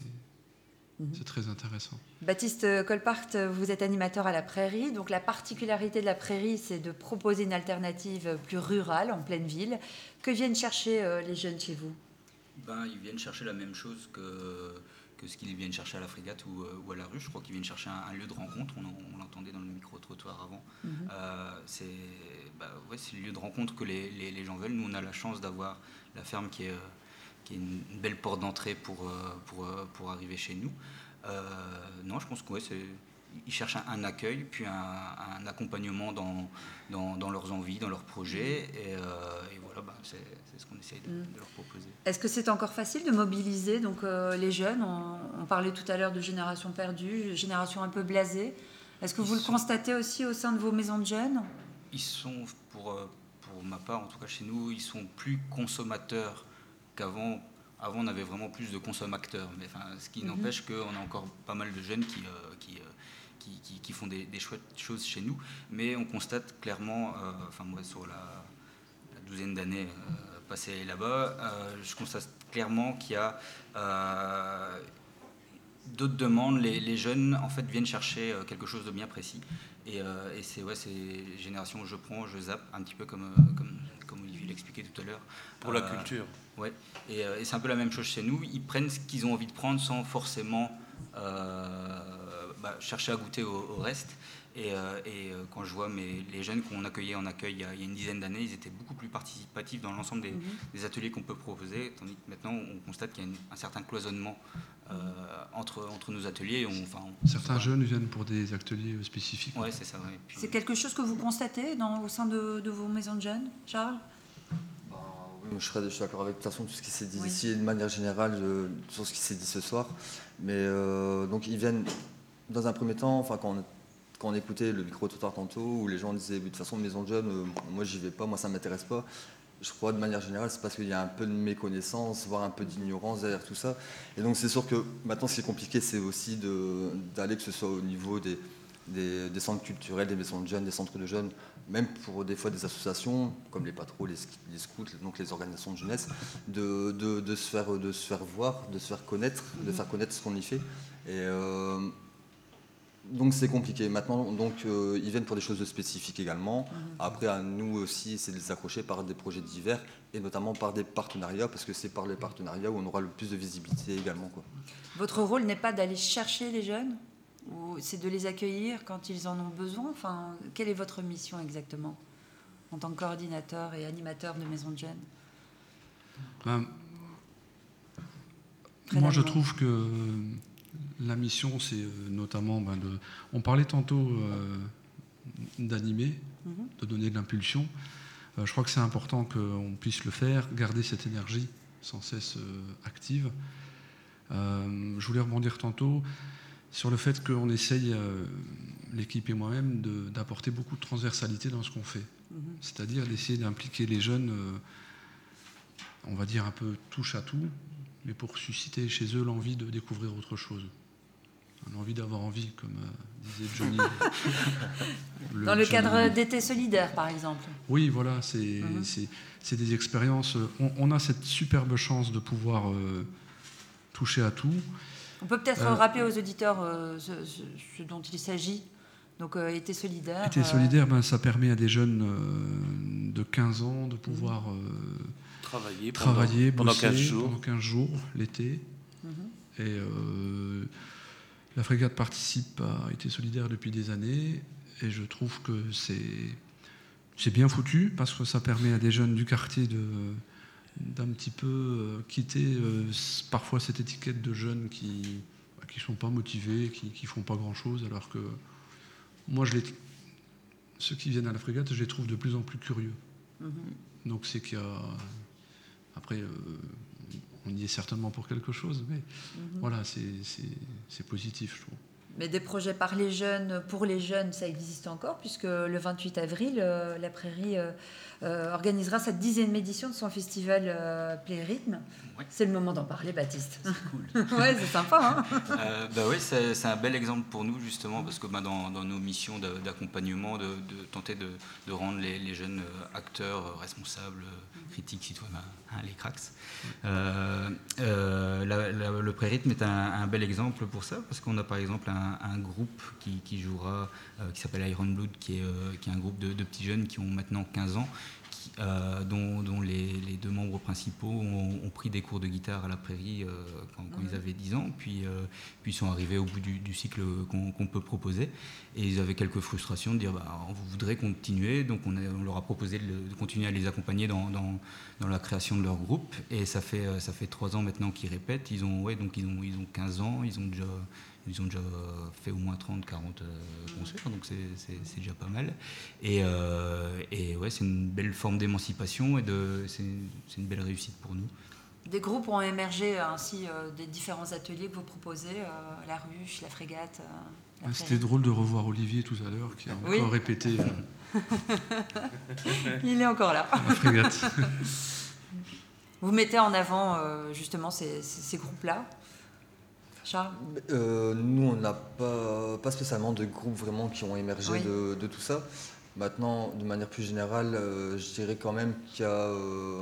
Speaker 2: C'est très intéressant.
Speaker 3: Baptiste Colpart, vous êtes animateur à la Prairie. Donc la particularité de la Prairie, c'est de proposer une alternative plus rurale, en pleine ville. Que viennent chercher euh, les jeunes chez vous ?
Speaker 8: Ben, ils viennent chercher la même chose que, que ce qu'ils viennent chercher à la Frégate ou, ou à la Ruche. Je crois qu'ils viennent chercher un, un lieu de rencontre. On, on l'entendait dans le micro-trottoir avant. Mm-hmm. Euh, c'est, bah, ouais, c'est le lieu de rencontre que les, les, les gens veulent. Nous, on a la chance d'avoir la ferme qui est... Euh, qui est une belle porte d'entrée pour, pour, pour arriver chez nous. Euh, non, je pense qu'ils ouais, cherchent un, un accueil, puis un, un accompagnement dans, dans, dans leurs envies, dans leurs projets, et, euh, et voilà, bah, c'est, c'est ce qu'on essaye de, de leur proposer.
Speaker 3: Est-ce que c'est encore facile de mobiliser donc, euh, les jeunes ? on, on parlait tout à l'heure de génération perdue, génération un peu blasée. Est-ce que vous Ils le sont... constatez aussi au sein de vos maisons de jeunes ?
Speaker 8: Ils sont, pour, pour ma part, en tout cas chez nous, ils sont plus consommateurs qu'avant. Avant, on avait vraiment plus de consommateurs, mais enfin, ce qui mm-hmm. n'empêche qu'on a encore pas mal de jeunes qui, euh, qui, euh, qui, qui, qui font des, des chouettes choses chez nous, mais on constate clairement, euh, enfin moi sur la, la douzaine d'années euh, passées là-bas, euh, je constate clairement qu'il y a euh, d'autres demandes. Les, les jeunes en fait viennent chercher quelque chose de bien précis, et, euh, et c'est ouais, c'est génération je prends, je zappe, un petit peu comme comme comme Olivier l'expliquait tout à l'heure.
Speaker 4: Pour euh, la culture.
Speaker 8: Ouais. Et, et c'est un peu la même chose chez nous. Ils prennent ce qu'ils ont envie de prendre sans forcément euh, bah, chercher à goûter au, au reste. Et, euh, et quand je vois mes, les jeunes qu'on accueillait en accueil il y, a, il y a une dizaine d'années, ils étaient beaucoup plus participatifs dans l'ensemble des, mm-hmm. des ateliers qu'on peut proposer, tandis que maintenant on constate qu'il y a une, un certain cloisonnement euh, entre, entre nos ateliers. On, enfin, on,
Speaker 2: Certains jeunes viennent pour des ateliers spécifiques.
Speaker 8: Ouais, c'est ça. Ouais. Puis,
Speaker 3: c'est quelque chose que vous constatez dans, au sein de, de vos maisons de jeunes, Charles ?
Speaker 7: Je suis, je suis d'accord avec de toute façon tout ce qui s'est dit oui. ici, de manière générale, je, sur ce qui s'est dit ce soir. Mais euh, donc ils viennent, dans un premier temps, enfin quand on, quand on écoutait le micro-trottoir tantôt, où les gens disaient de toute façon maison de jeunes, euh, moi j'y vais pas, moi ça m'intéresse pas. Je crois de manière générale c'est parce qu'il y a un peu de méconnaissance, voire un peu d'ignorance derrière tout ça. Et donc c'est sûr que maintenant ce qui est compliqué, c'est aussi de, d'aller que ce soit au niveau des, des, des centres culturels, des maisons de jeunes, des centres de jeunes, même pour des fois des associations comme les patros, les, les scouts, donc les organisations de jeunesse, de, de, de, se faire, de se faire voir, de se faire connaître, de faire connaître ce qu'on y fait. Et euh, Donc c'est compliqué. Maintenant, donc, euh, ils viennent pour des choses spécifiques également.
Speaker 3: Mhm.
Speaker 7: Après, à nous aussi, c'est de les accrocher par des projets divers et notamment par des partenariats, parce que c'est par les partenariats où on aura le plus de visibilité également, quoi.
Speaker 3: Votre rôle n'est pas d'aller chercher les jeunes, ou c'est de les accueillir quand ils en ont besoin? Enfin, quelle est votre mission exactement en tant que coordinateur et animateur de maison de jeunes?
Speaker 2: Ben,
Speaker 3: Très
Speaker 2: moi, je
Speaker 3: longuement.
Speaker 2: trouve que la mission, c'est euh, notamment ben, de... On parlait tantôt euh, d'animer,
Speaker 3: Mhm.
Speaker 2: de donner de l'impulsion. Euh, je crois que c'est important qu'on puisse le faire, garder cette énergie sans cesse euh, active. Euh, je voulais rebondir tantôt sur le fait qu'on essaye, euh, l'équipe et moi-même, de- d'apporter beaucoup de transversalité dans ce qu'on fait.
Speaker 3: Mhm.
Speaker 2: C'est-à-dire d'essayer d'impliquer les jeunes, euh, on va dire un peu touche à tout, mais pour susciter chez eux l'envie de découvrir autre chose. L'envie d'avoir envie, comme euh, disait Johnny.
Speaker 3: Dans le
Speaker 2: Johnny-
Speaker 3: cadre d'été solidaire, par exemple.
Speaker 2: Oui, voilà, c'est
Speaker 3: Mhm.
Speaker 2: c'est- c'est des expériences. On, on a cette superbe chance de pouvoir euh, toucher à tout.
Speaker 3: On peut peut-être
Speaker 2: Euh,
Speaker 3: rappeler aux auditeurs euh, ce, ce- ce dont il s'agit. Donc, euh, été solidaire.
Speaker 2: Été
Speaker 3: euh,
Speaker 2: solidaire, ben, ça permet à des jeunes euh, de quinze ans de pouvoir euh,
Speaker 4: Travailler pendant-
Speaker 2: travailler,
Speaker 4: pendant
Speaker 2: bosser
Speaker 4: quinze jours.
Speaker 2: pendant quinze jours l'été.
Speaker 3: Mhm.
Speaker 2: Et euh, la frégate participe à Été solidaire depuis des années. Et je trouve que c'est c'est bien foutu parce que ça permet à des jeunes du quartier de d'un petit peu euh, quitter euh, s- parfois cette étiquette de jeunes qui bah, qui sont pas motivés, qui qui font pas grand chose, alors que moi je les ceux qui viennent à la frégate, je les trouve de plus en plus curieux.
Speaker 3: Mhm.
Speaker 2: Donc c'est qu'il y a après euh, on y est certainement pour quelque chose, mais
Speaker 3: Mhm.
Speaker 2: voilà, c'est c'est c'est positif, je trouve.
Speaker 3: Mais des projets par les jeunes, pour les jeunes, ça existe encore, puisque le vingt-huit avril, euh, la Prairie euh, euh, organisera sa dixième édition de son festival euh, Play-Rythme. C'est le moment d'en parler, Baptiste.
Speaker 8: C'est cool.
Speaker 3: Ouais, c'est sympa. Hein.
Speaker 8: Euh, bah oui, c'est c'est un bel exemple pour nous, justement, parce que bah, dans, dans nos missions d'a- d'accompagnement, de, de tenter de, de rendre les, les jeunes euh, acteurs, euh, responsables, euh, critiques, citoyens, hein, les cracks. Euh, euh, la- la- le Pré-Rythme est un, un bel exemple pour ça, parce qu'on a par exemple un, un groupe qui, qui jouera, euh, qui s'appelle Iron Blood, qui est, euh, qui est un groupe de, de petits jeunes qui ont maintenant quinze ans, qui, euh, dont, dont les, les deux membres principaux ont, ont pris des cours de guitare à la Prairie euh, quand, quand
Speaker 3: Mhm.
Speaker 8: ils avaient dix ans, puis, euh, puis ils sont arrivés au bout du, du cycle qu'on qu'on peut proposer, et ils avaient quelques frustrations de dire bah, on voudrait continuer, donc on, a- on leur a proposé de, le- de continuer à les accompagner dans, dans, dans la création de leur groupe, et ça fait, euh, ça fait trois ans maintenant qu'ils répètent, ils ont, ouais, donc ils ont, ils ont quinze ans, ils ont déjà... Ils ont déjà fait au moins trente, quarante euh, concerts, donc c'est- c'est c'est déjà pas mal. Et, euh, et ouais, c'est une belle forme d'émancipation et de, c'est c'est une belle réussite pour nous.
Speaker 3: Des groupes ont émergé euh, ainsi euh, des différents ateliers que vous proposez, euh, la ruche, la frégate. euh, la
Speaker 2: Ah, C'était
Speaker 3: Prairie.
Speaker 2: drôle de revoir Olivier tout à l'heure, qui a
Speaker 3: Oui.
Speaker 2: encore répété euh,
Speaker 3: Il est encore là.
Speaker 2: la frégate.
Speaker 3: Vous mettez en avant euh, justement ces, ces- ces groupes-là, Charles?
Speaker 7: Euh, nous, on n'a pas, pas spécialement de groupes vraiment qui ont émergé
Speaker 3: Oui.
Speaker 7: de, de tout ça. Maintenant, de manière plus générale, euh, je dirais quand même qu'il y a, euh,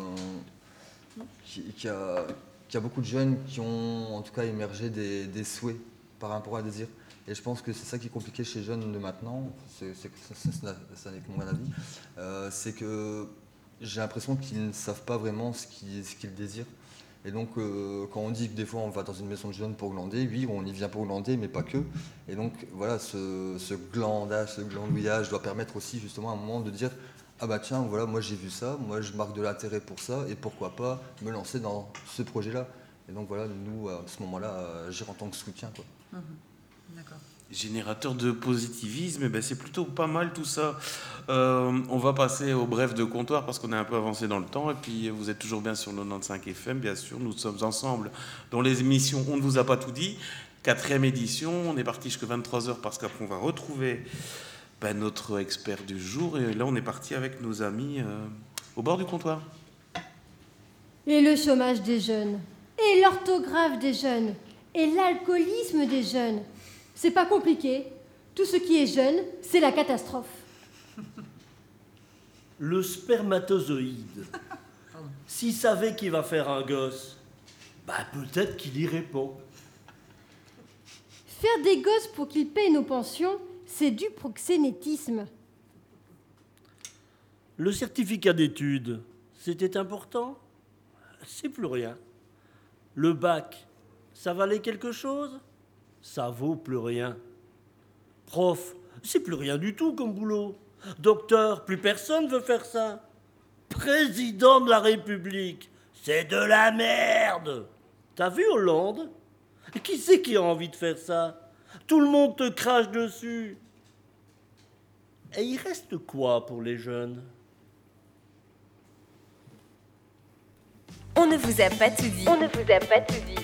Speaker 7: qu'il qu'il y a, qu'il y a beaucoup de jeunes qui ont en tout cas émergé des, des souhaits par rapport à des désirs. Et je pense que c'est ça qui est compliqué chez les jeunes de maintenant, c'est, c'est, ça, ça, ça, ça n'est que mon avis, euh, c'est que j'ai l'impression qu'ils ne savent pas vraiment ce qu'ils, ce qu'ils désirent. Et donc, euh, quand on dit que des fois on va dans une maison de jeunes pour glander, oui, on y vient pour glander, mais pas que. Et donc, voilà, ce, ce glandage, ce glandouillage doit permettre aussi, justement, à un moment de dire ah bah tiens, voilà, moi j'ai vu ça, moi je marque de l'intérêt pour ça, et pourquoi pas me lancer dans ce projet-là. Et donc, voilà, nous, à ce moment-là, euh, agir en tant que soutien, quoi.
Speaker 3: Mhm. D'accord.
Speaker 4: Générateur de positivisme, eh ben c'est plutôt pas mal tout ça. Euh, on va passer au bref de comptoir parce qu'on est un peu avancé dans le temps. Et puis vous êtes toujours bien sur quatre-vingt-quinze F M, bien sûr. Nous sommes ensemble dans les émissions On ne vous a pas tout dit. Quatrième édition, on est parti jusqu'à vingt-trois heures parce qu'après on va retrouver ben, notre expert du jour. Et là on est parti avec nos amis euh, au bord du comptoir.
Speaker 18: Et le chômage des jeunes, et l'orthographe des jeunes, et l'alcoolisme des jeunes. C'est pas compliqué. Tout ce qui est jeune, c'est la catastrophe.
Speaker 19: Le spermatozoïde, s'il savait qu'il va faire un gosse, bah peut-être qu'il y répond.
Speaker 18: Faire des gosses pour qu'ils payent nos pensions, c'est du proxénétisme.
Speaker 19: Le certificat d'études, c'était important? C'est plus rien. Le bac, ça valait quelque chose? Ça vaut plus rien. Prof, c'est plus rien du tout comme boulot. Docteur, plus personne veut faire ça. Président de la République, c'est de la merde. T'as vu Hollande? Qui c'est qui a envie de faire ça? Tout le monde te crache dessus. Et il reste quoi pour les jeunes?
Speaker 9: On ne vous a pas tout dit. On ne vous a pas tout dit.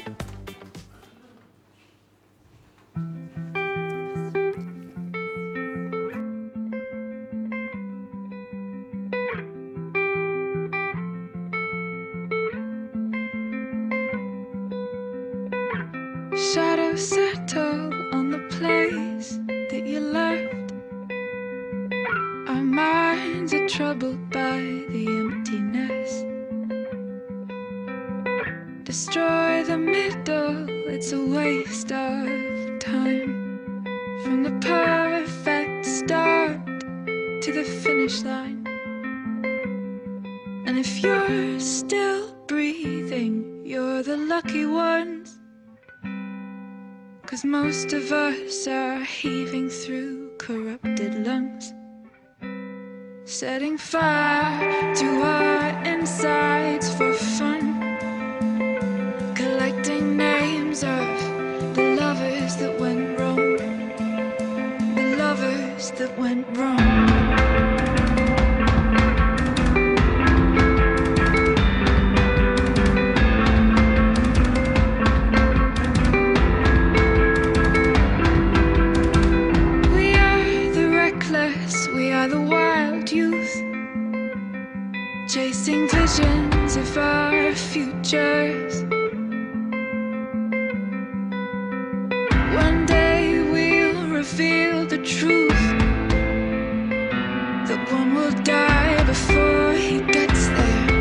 Speaker 10: Shadows settle on the place that you left. Our minds are troubled by the emptiness. Destroy the middle, it's a waste of time. From the perfect start to the finish line. And if you're still breathing, you're the lucky ones. 'Cause most of us are heaving through corrupted lungs. Setting fire to our insides for fun. Collecting names of the lovers that went wrong. The lovers that went wrong. Chasing visions of our futures. One day we'll reveal the truth. That one will die before he gets there.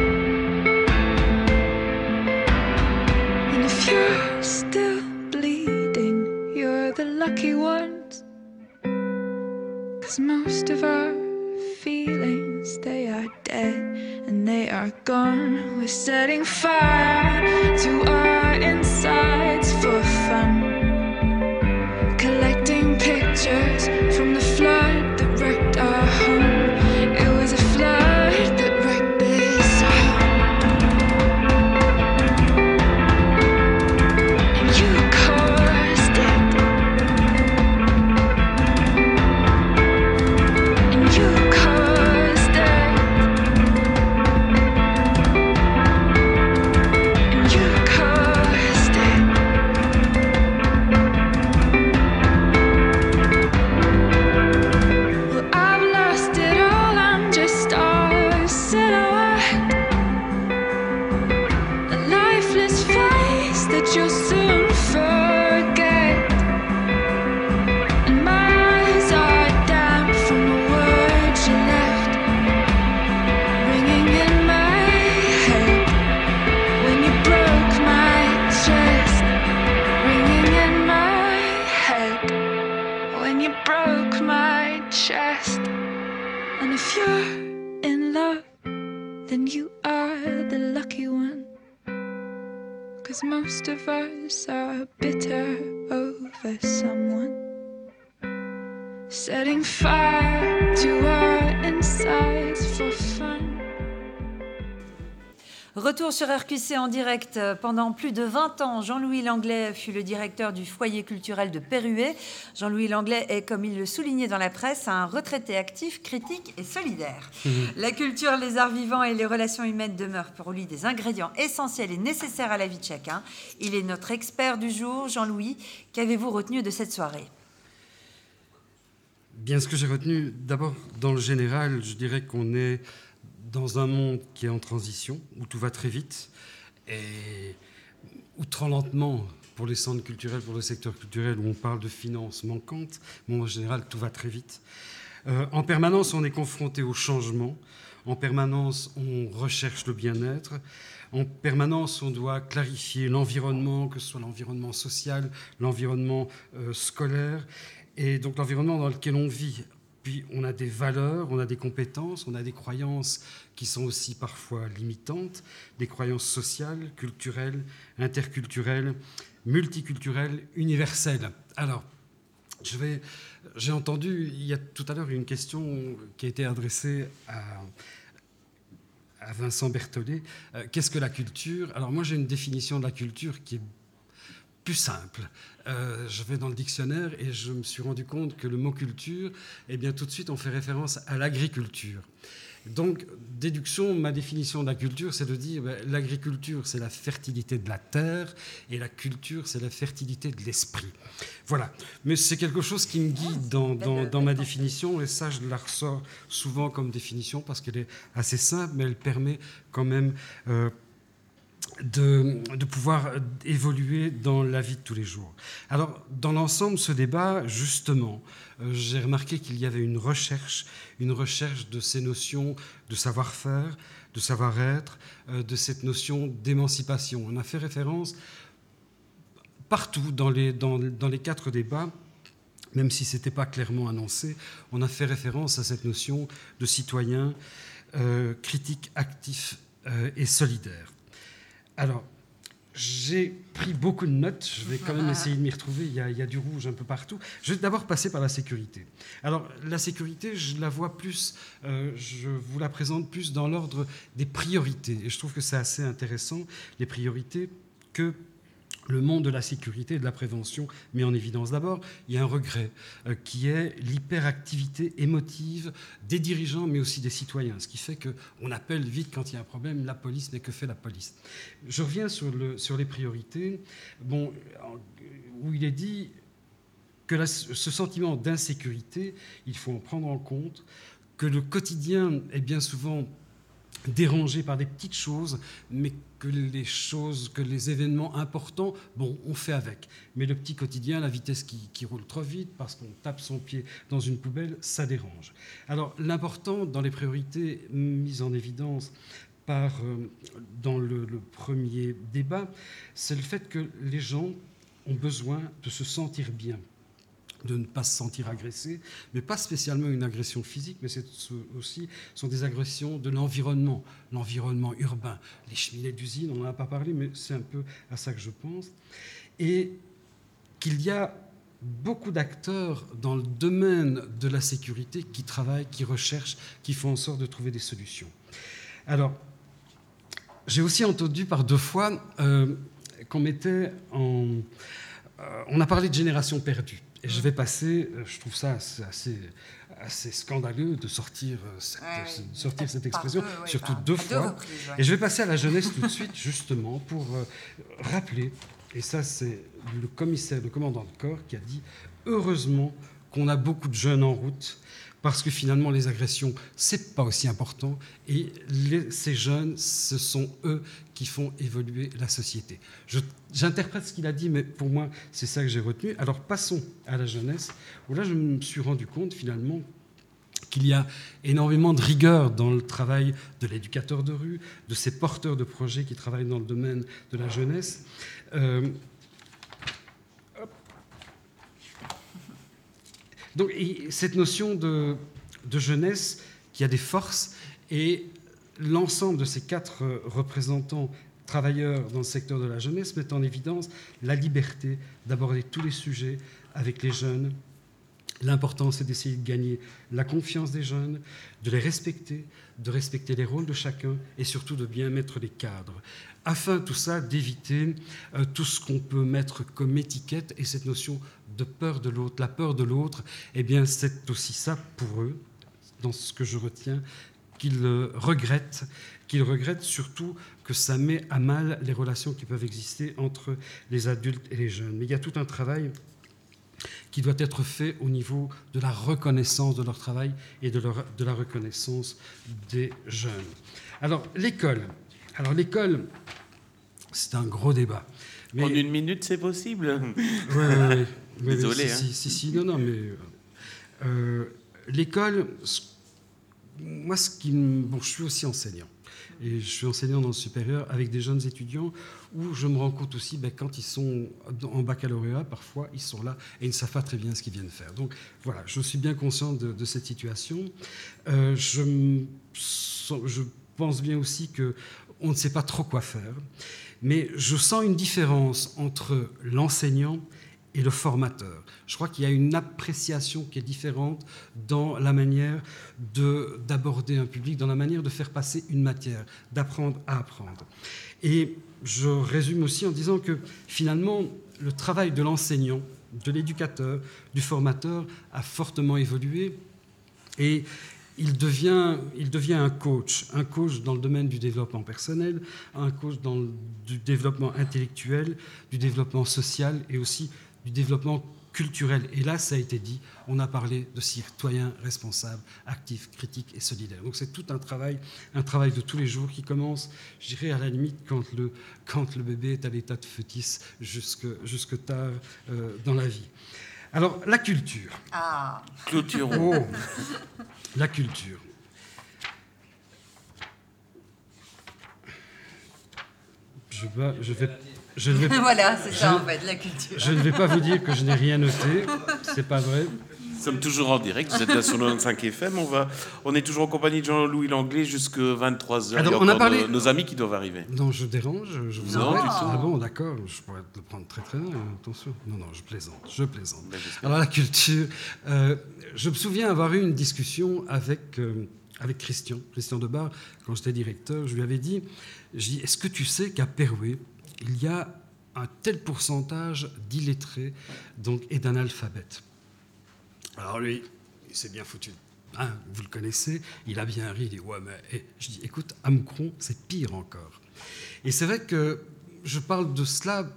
Speaker 10: And if you're still bleeding, you're the lucky ones. 'Cause most of our feelings, they are dead. And they are gone. We're setting fire to our insides for fun. Collecting pictures from the flood that wrecked our home. It was a flood that wrecked this home. And you caused it. And you caused it. You'll soon forget. And my eyes are damp from the words you left, ringing in my head. When you broke my chest, ringing in my head. When you broke my chest. And if you're in love, then you are the lucky one. 'Cause most of us are bitter over someone. Setting fire to our insides for fun.
Speaker 3: Retour sur R Q C en direct. Pendant plus de vingt ans, Jean-Louis Langlais fut le directeur du foyer culturel de Perruet. Jean-Louis Langlais est, comme il le soulignait dans la presse, un retraité actif, critique et solidaire. Mmh. La culture, les arts vivants et les relations humaines demeurent pour lui des ingrédients essentiels et nécessaires à la vie de chacun. Il est notre expert du jour. Jean-Louis, qu'avez-vous retenu de cette soirée ?
Speaker 11: Bien, ce que j'ai retenu, d'abord, dans le général, je dirais qu'on est dans un monde qui est en transition, où tout va très vite, et où très lentement, pour les centres culturels, pour le secteur culturel, où on parle de finances manquantes, mais en général, tout va très vite. Euh, en permanence, on est confronté au changement, En permanence, on recherche le bien-être. En permanence, on doit clarifier l'environnement, que ce soit l'environnement social, l'environnement euh, scolaire, et donc l'environnement dans lequel on vit. Puis on a des valeurs, on a des compétences, on a des croyances qui sont aussi parfois limitantes, des croyances sociales, culturelles, interculturelles, multiculturelles, universelles. Alors, je vais, j'ai entendu, il y a tout à l'heure une question qui a été adressée à, à Vincent Berthollet. Euh, qu'est-ce que la culture ? Alors moi, j'ai une définition de la culture qui est plus simple. Euh, je vais dans le dictionnaire et je me suis rendu compte que le mot culture, eh bien, tout de suite, on fait référence à l'agriculture. Donc, déduction, ma définition de la culture, c'est de dire ben, l'agriculture, c'est la fertilité de la terre et la culture, c'est la fertilité de l'esprit. Voilà. Mais c'est quelque chose qui me guide dans, dans, dans ma définition, et ça, je la ressors souvent comme définition parce qu'elle est assez simple, mais elle permet quand même euh, de, de pouvoir évoluer dans la vie de tous les jours. Alors, dans l'ensemble, ce débat, justement, euh, j'ai remarqué qu'il y avait une recherche, une recherche de ces notions de savoir-faire, de savoir-être, euh, de cette notion d'émancipation. On a fait référence partout dans les, dans, dans les quatre débats, même si ce n'était pas clairement annoncé, on a fait référence à cette notion de citoyen euh, critique, actif euh, et solidaire. Alors, j'ai pris beaucoup de notes, je vais quand même essayer de m'y retrouver, il y, a, il y a du rouge un peu partout. Je vais d'abord passer par la sécurité. Alors, la sécurité, je la vois plus, euh, je vous la présente plus dans l'ordre des priorités. Et je trouve que c'est assez intéressant, les priorités que le monde de la sécurité et de la prévention met en évidence. D'abord, il y a un regret euh, qui est l'hyperactivité émotive des dirigeants, mais aussi des citoyens, ce qui fait qu'on appelle vite quand il y a un problème la police, mais que fait la police ? Je reviens sur, le, sur les priorités, bon, où il est dit que la, ce sentiment d'insécurité, il faut en prendre en compte, que le quotidien est bien souvent dérangé par des petites choses, mais que les choses, que les événements importants, bon, on fait avec. Mais le petit quotidien, la vitesse qui, qui roule trop vite, parce qu'on tape son pied dans une poubelle, ça dérange. Alors, l'important dans les priorités mises en évidence par, euh, dans le, le premier débat, c'est le fait que les gens ont besoin de se sentir bien, de ne pas se sentir agressé, mais pas spécialement une agression physique, mais c'est aussi sont des agressions de l'environnement, l'environnement urbain. Les cheminées d'usine, on n'en a pas parlé, mais c'est un peu à ça que je pense. Et qu'il y a beaucoup d'acteurs dans le domaine de la sécurité qui travaillent, qui recherchent, qui font en sorte de trouver des solutions. Alors, j'ai aussi entendu par deux fois euh, qu'on mettait en... Euh, on a parlé de génération perdue. Et je vais passer, je trouve ça assez, assez, assez scandaleux de sortir cette, ouais, sortir cette expression, deux, ouais, surtout deux fois. Deux reprises, ouais. Et je vais passer à la jeunesse tout de suite, justement, pour euh, rappeler, et ça c'est le commissaire, le commandant de corps qui a dit « Heureusement qu'on a beaucoup de jeunes en route, parce que finalement les agressions, c'est pas aussi important, et les, ces jeunes, ce sont eux qui font évoluer la société. » Je, J'interprète ce qu'il a dit, mais pour moi, c'est ça que j'ai retenu. Alors passons à la jeunesse, où là je me suis rendu compte finalement qu'il y a énormément de rigueur dans le travail de l'éducateur de rue, de ces porteurs de projets qui travaillent dans le domaine de la jeunesse. Euh, Donc, cette notion de, de jeunesse qui a des forces, et l'ensemble de ces quatre représentants travailleurs dans le secteur de la jeunesse mettent en évidence la liberté d'aborder tous les sujets avec les jeunes. L'important, c'est d'essayer de gagner la confiance des jeunes, de les respecter, de respecter les rôles de chacun et surtout de bien mettre les cadres. Afin, tout ça, d'éviter euh, tout ce qu'on peut mettre comme étiquette et cette notion de peur de l'autre. La peur de l'autre, eh bien, c'est aussi ça pour eux, dans ce que je retiens, qu'ils euh, regrettent, qu'ils regrettent surtout que ça met à mal les relations qui peuvent exister entre les adultes et les jeunes. Mais il y a tout un travail qui doit être fait au niveau de la reconnaissance de leur travail et de, leur, de la reconnaissance des jeunes. Alors, l'école. Alors, l'école, c'est un gros débat.
Speaker 4: Mais... En une minute, c'est possible.
Speaker 11: Oui, oui, oui.
Speaker 4: Désolé.
Speaker 11: Oui,
Speaker 4: hein.
Speaker 11: si, si, si, non, non, mais... Euh, l'école, moi, moi, ce qui me... bon, je suis aussi enseignant. Et je suis enseignant dans le supérieur avec des jeunes étudiants où je me rends compte aussi, ben, quand ils sont en baccalauréat, parfois, ils sont là et ils ne savent pas très bien ce qu'ils viennent faire. Donc voilà, je suis bien conscient de, de cette situation. Euh, je, me, je pense bien aussi qu'on ne sait pas trop quoi faire. Mais je sens une différence entre l'enseignant et le formateur. Je crois qu'il y a une appréciation qui est différente dans la manière de, d'aborder un public, dans la manière de faire passer une matière, d'apprendre à apprendre. Et je résume aussi en disant que finalement, le travail de l'enseignant, de l'éducateur, du formateur a fortement évolué et il devient, il devient un coach, un coach dans le domaine du développement personnel, un coach dans le du développement intellectuel, du développement social et aussi du développement culturel. Et là, ça a été dit, on a parlé de citoyens responsables, actifs, critiques et solidaires. Donc c'est tout un travail, un travail de tous les jours qui commence, je dirais, à la limite, quand le, quand le bébé est à l'état de fœtus jusque, jusque tard euh, dans la vie. Alors, la culture.
Speaker 3: Ah.
Speaker 4: Clôture.
Speaker 11: Oh, la culture. Je, vais, je vais... Je ne vais,
Speaker 3: voilà, c'est ça
Speaker 11: je,
Speaker 3: en fait, la culture.
Speaker 11: Je ne vais pas vous dire que je n'ai rien noté, c'est pas vrai.
Speaker 4: Nous sommes toujours en direct, vous êtes là sur quatre-vingt-quinze F M, on, va, on est toujours en compagnie de Jean-Louis Langlais jusqu'à vingt-trois heures. Alors, il y a on encore a parlé... nos, nos amis qui doivent arriver.
Speaker 11: Non, je dérange, je vous
Speaker 4: non,
Speaker 11: embête.
Speaker 4: du tout.
Speaker 11: Ah bon, d'accord, je pourrais le prendre très très bien, attention. Non, non, je plaisante, je plaisante. Ben, Alors la culture, euh, je me souviens avoir eu une discussion avec... Euh, avec Christian, Christian Debar, quand j'étais directeur, je lui avais dit, j'ai dit, est-ce que tu sais qu'à Perouet, il y a un tel pourcentage d'illettrés donc, et d'analphabètes? Alors lui, il s'est bien foutu. Hein, vous le connaissez, il a bien ri, il dit, ouais, mais... Et je dis, écoute, à Moucron, c'est pire encore. Et c'est vrai que je parle de cela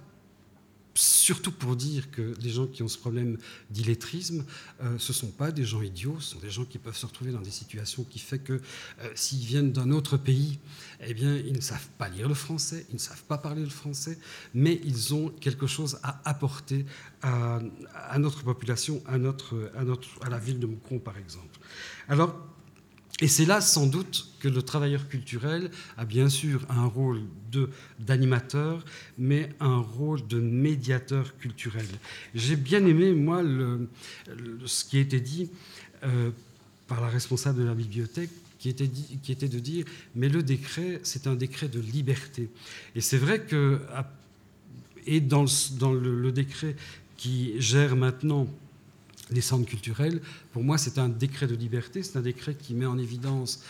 Speaker 11: surtout pour dire que les gens qui ont ce problème d'illettrisme, euh, ce ne sont pas des gens idiots, ce sont des gens qui peuvent se retrouver dans des situations qui font que euh, s'ils viennent d'un autre pays, eh bien, ils ne savent pas lire le français, ils ne savent pas parler le français, mais ils ont quelque chose à apporter à, à notre population, à, notre, à, notre, à la ville de Moucron, par exemple. Alors, et c'est là, sans doute, que le travailleur culturel a bien sûr un rôle de, d'animateur, mais un rôle de médiateur culturel. J'ai bien aimé, moi, le, le, ce qui a été dit euh, par la responsable de la bibliothèque, qui était, dit, qui était de dire, mais le décret, c'est un décret de liberté. Et c'est vrai que, et dans le, dans le, le décret qui gère maintenant les centres culturels, pour moi, c'est un décret de liberté, c'est un décret qui met en évidence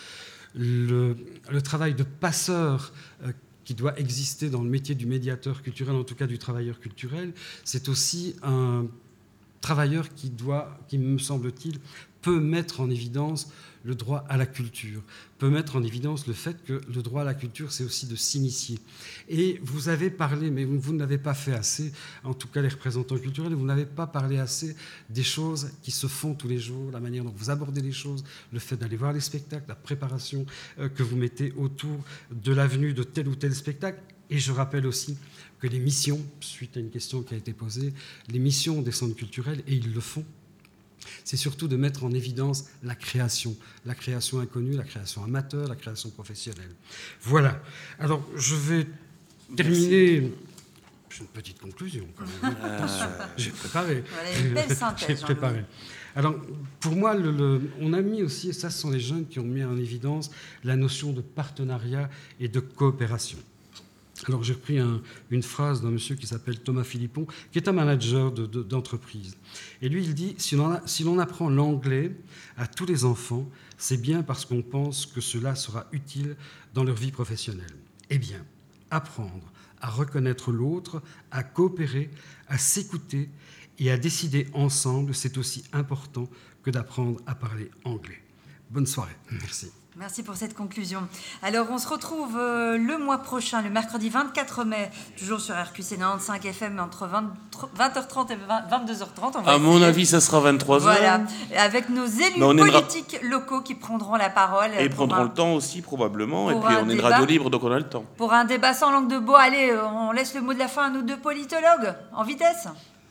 Speaker 11: le, le travail de passeur euh, qui doit exister dans le métier du médiateur culturel, en tout cas du travailleur culturel. C'est aussi un travailleur qui doit, qui me semble-t-il, peut mettre en évidence le droit à la culture, peut mettre en évidence le fait que le droit à la culture, c'est aussi de s'initier. Et vous avez parlé, mais vous, vous n'avez pas fait assez, en tout cas les représentants culturels, vous n'avez pas parlé assez des choses qui se font tous les jours, la manière dont vous abordez les choses, le fait d'aller voir les spectacles, la préparation euh, que vous mettez autour de l'avenue de tel ou tel spectacle. Et je rappelle aussi que les missions, suite à une question qui a été posée, les missions des centres culturels, et ils le font, c'est surtout de mettre en évidence la création, la création inconnue, la création amateur, la création professionnelle. Voilà. Alors, je vais terminer... J'ai une petite conclusion, quand même. Attention, j'ai préparé.
Speaker 3: Voilà, une belle synthèse,
Speaker 11: j'ai préparé. Alors, pour moi, le, le, on a mis aussi, et ça, ce sont les jeunes qui ont mis en évidence la notion de partenariat et de coopération. Alors, j'ai repris un, une phrase d'un monsieur qui s'appelle Thomas Philippon, qui est un manager de, de, d'entreprise. Et lui, il dit, si l'on, a, si l'on apprend l'anglais à tous les enfants, c'est bien parce qu'on pense que cela sera utile dans leur vie professionnelle. Eh bien, apprendre à reconnaître l'autre, à coopérer, à s'écouter et à décider ensemble, c'est aussi important que d'apprendre à parler anglais. Bonne soirée. Merci.
Speaker 3: Merci pour cette conclusion. Alors, on se retrouve euh, le mois prochain, le mercredi vingt-quatre mai, toujours sur R Q C quatre-vingt-quinze F M, entre vingt heures trente et vingt-deux heures trente. On va
Speaker 4: à
Speaker 3: essayer.
Speaker 4: Mon avis, ça sera vingt-trois heures.
Speaker 3: Voilà, avec nos élus politiques aimera... locaux qui prendront la parole.
Speaker 4: Et prendront un... le temps aussi, probablement. Et puis, on est une radio libre, donc on a le temps.
Speaker 3: Pour un débat sans langue de bois, allez, on laisse le mot de la fin à nos deux politologues, en vitesse.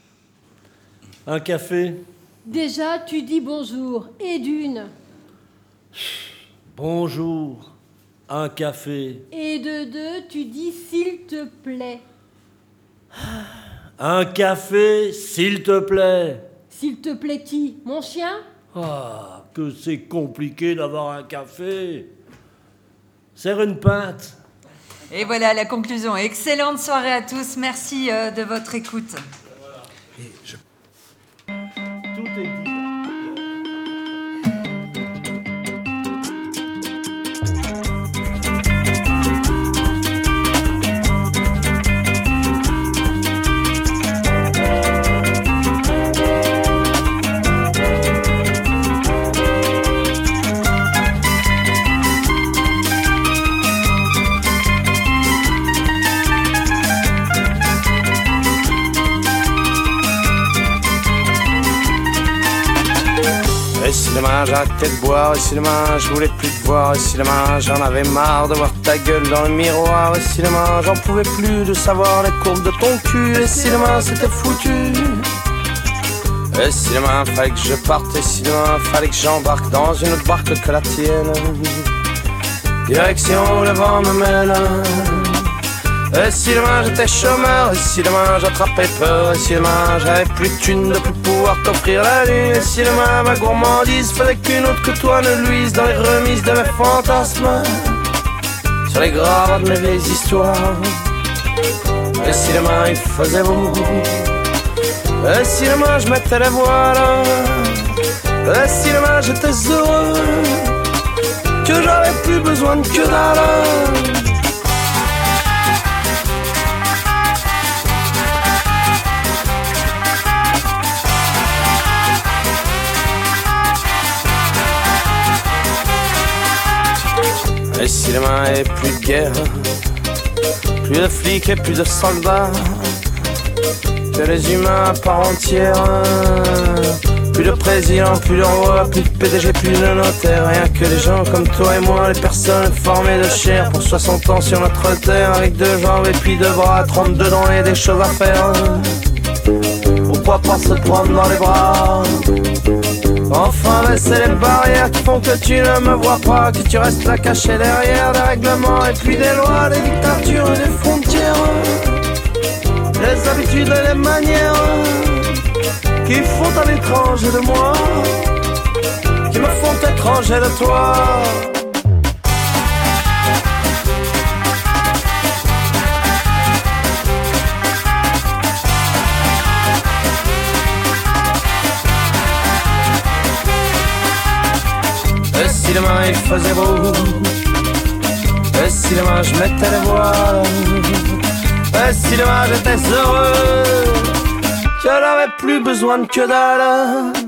Speaker 19: Un café.
Speaker 18: Déjà, tu dis bonjour, et d'une.
Speaker 19: Bonjour, un café.
Speaker 18: Et de deux, tu dis s'il te plaît.
Speaker 19: Un café, s'il te plaît.
Speaker 18: S'il te plaît qui? Mon chien?
Speaker 19: Ah, que c'est compliqué d'avoir un café. Serre une pinte.
Speaker 3: Et voilà la conclusion. Excellente soirée à tous. Merci euh, de votre écoute.
Speaker 19: Et je... Tout est dit.
Speaker 5: Et si demain j'arrêtais de boire, et si demain je voulais plus te voir, et si demain j'en avais marre de voir ta gueule dans le miroir, et si demain j'en pouvais plus de savoir les courbes de ton cul, et si demain c'était foutu. Et si demain fallait que je parte, et si demain fallait que j'embarque dans une autre barque que la tienne, direction où le vent me mène. Et si demain j'étais chômeur, et si demain j'attrapais peur, et si demain j'avais plus de thunes de plus pouvoir t'offrir la lune, et si demain ma gourmandise faisait qu'une autre que toi ne luise dans les remises de mes fantasmes, sur les graves de mes vieilles histoires. Et si demain il faisait beau, et si demain je mettais les voiles, et si demain j'étais heureux, que j'avais plus besoin de que dalle. Et si demain il n'y avait plus de guerre, plus de flics et plus de soldats, que les humains à part entière, plus de président, plus de roi, plus de P D G, plus de notaire, rien que des gens comme toi et moi, les personnes formées de chair pour soixante ans sur notre terre, avec deux jambes et puis deux bras, trente-deux dents et des choses à faire. Pourquoi pas se prendre dans les bras? Enfin baisser les barrières qui font que tu ne me vois pas, que tu restes là caché derrière des règlements et puis des lois, des dictatures et des frontières, les habitudes et les manières qui font un étranger de moi, qui me font étranger de toi. Et si demain il faisait beau, et si demain je mettais les voiles, et si demain j'étais heureux, je n'avais plus besoin de que dalle.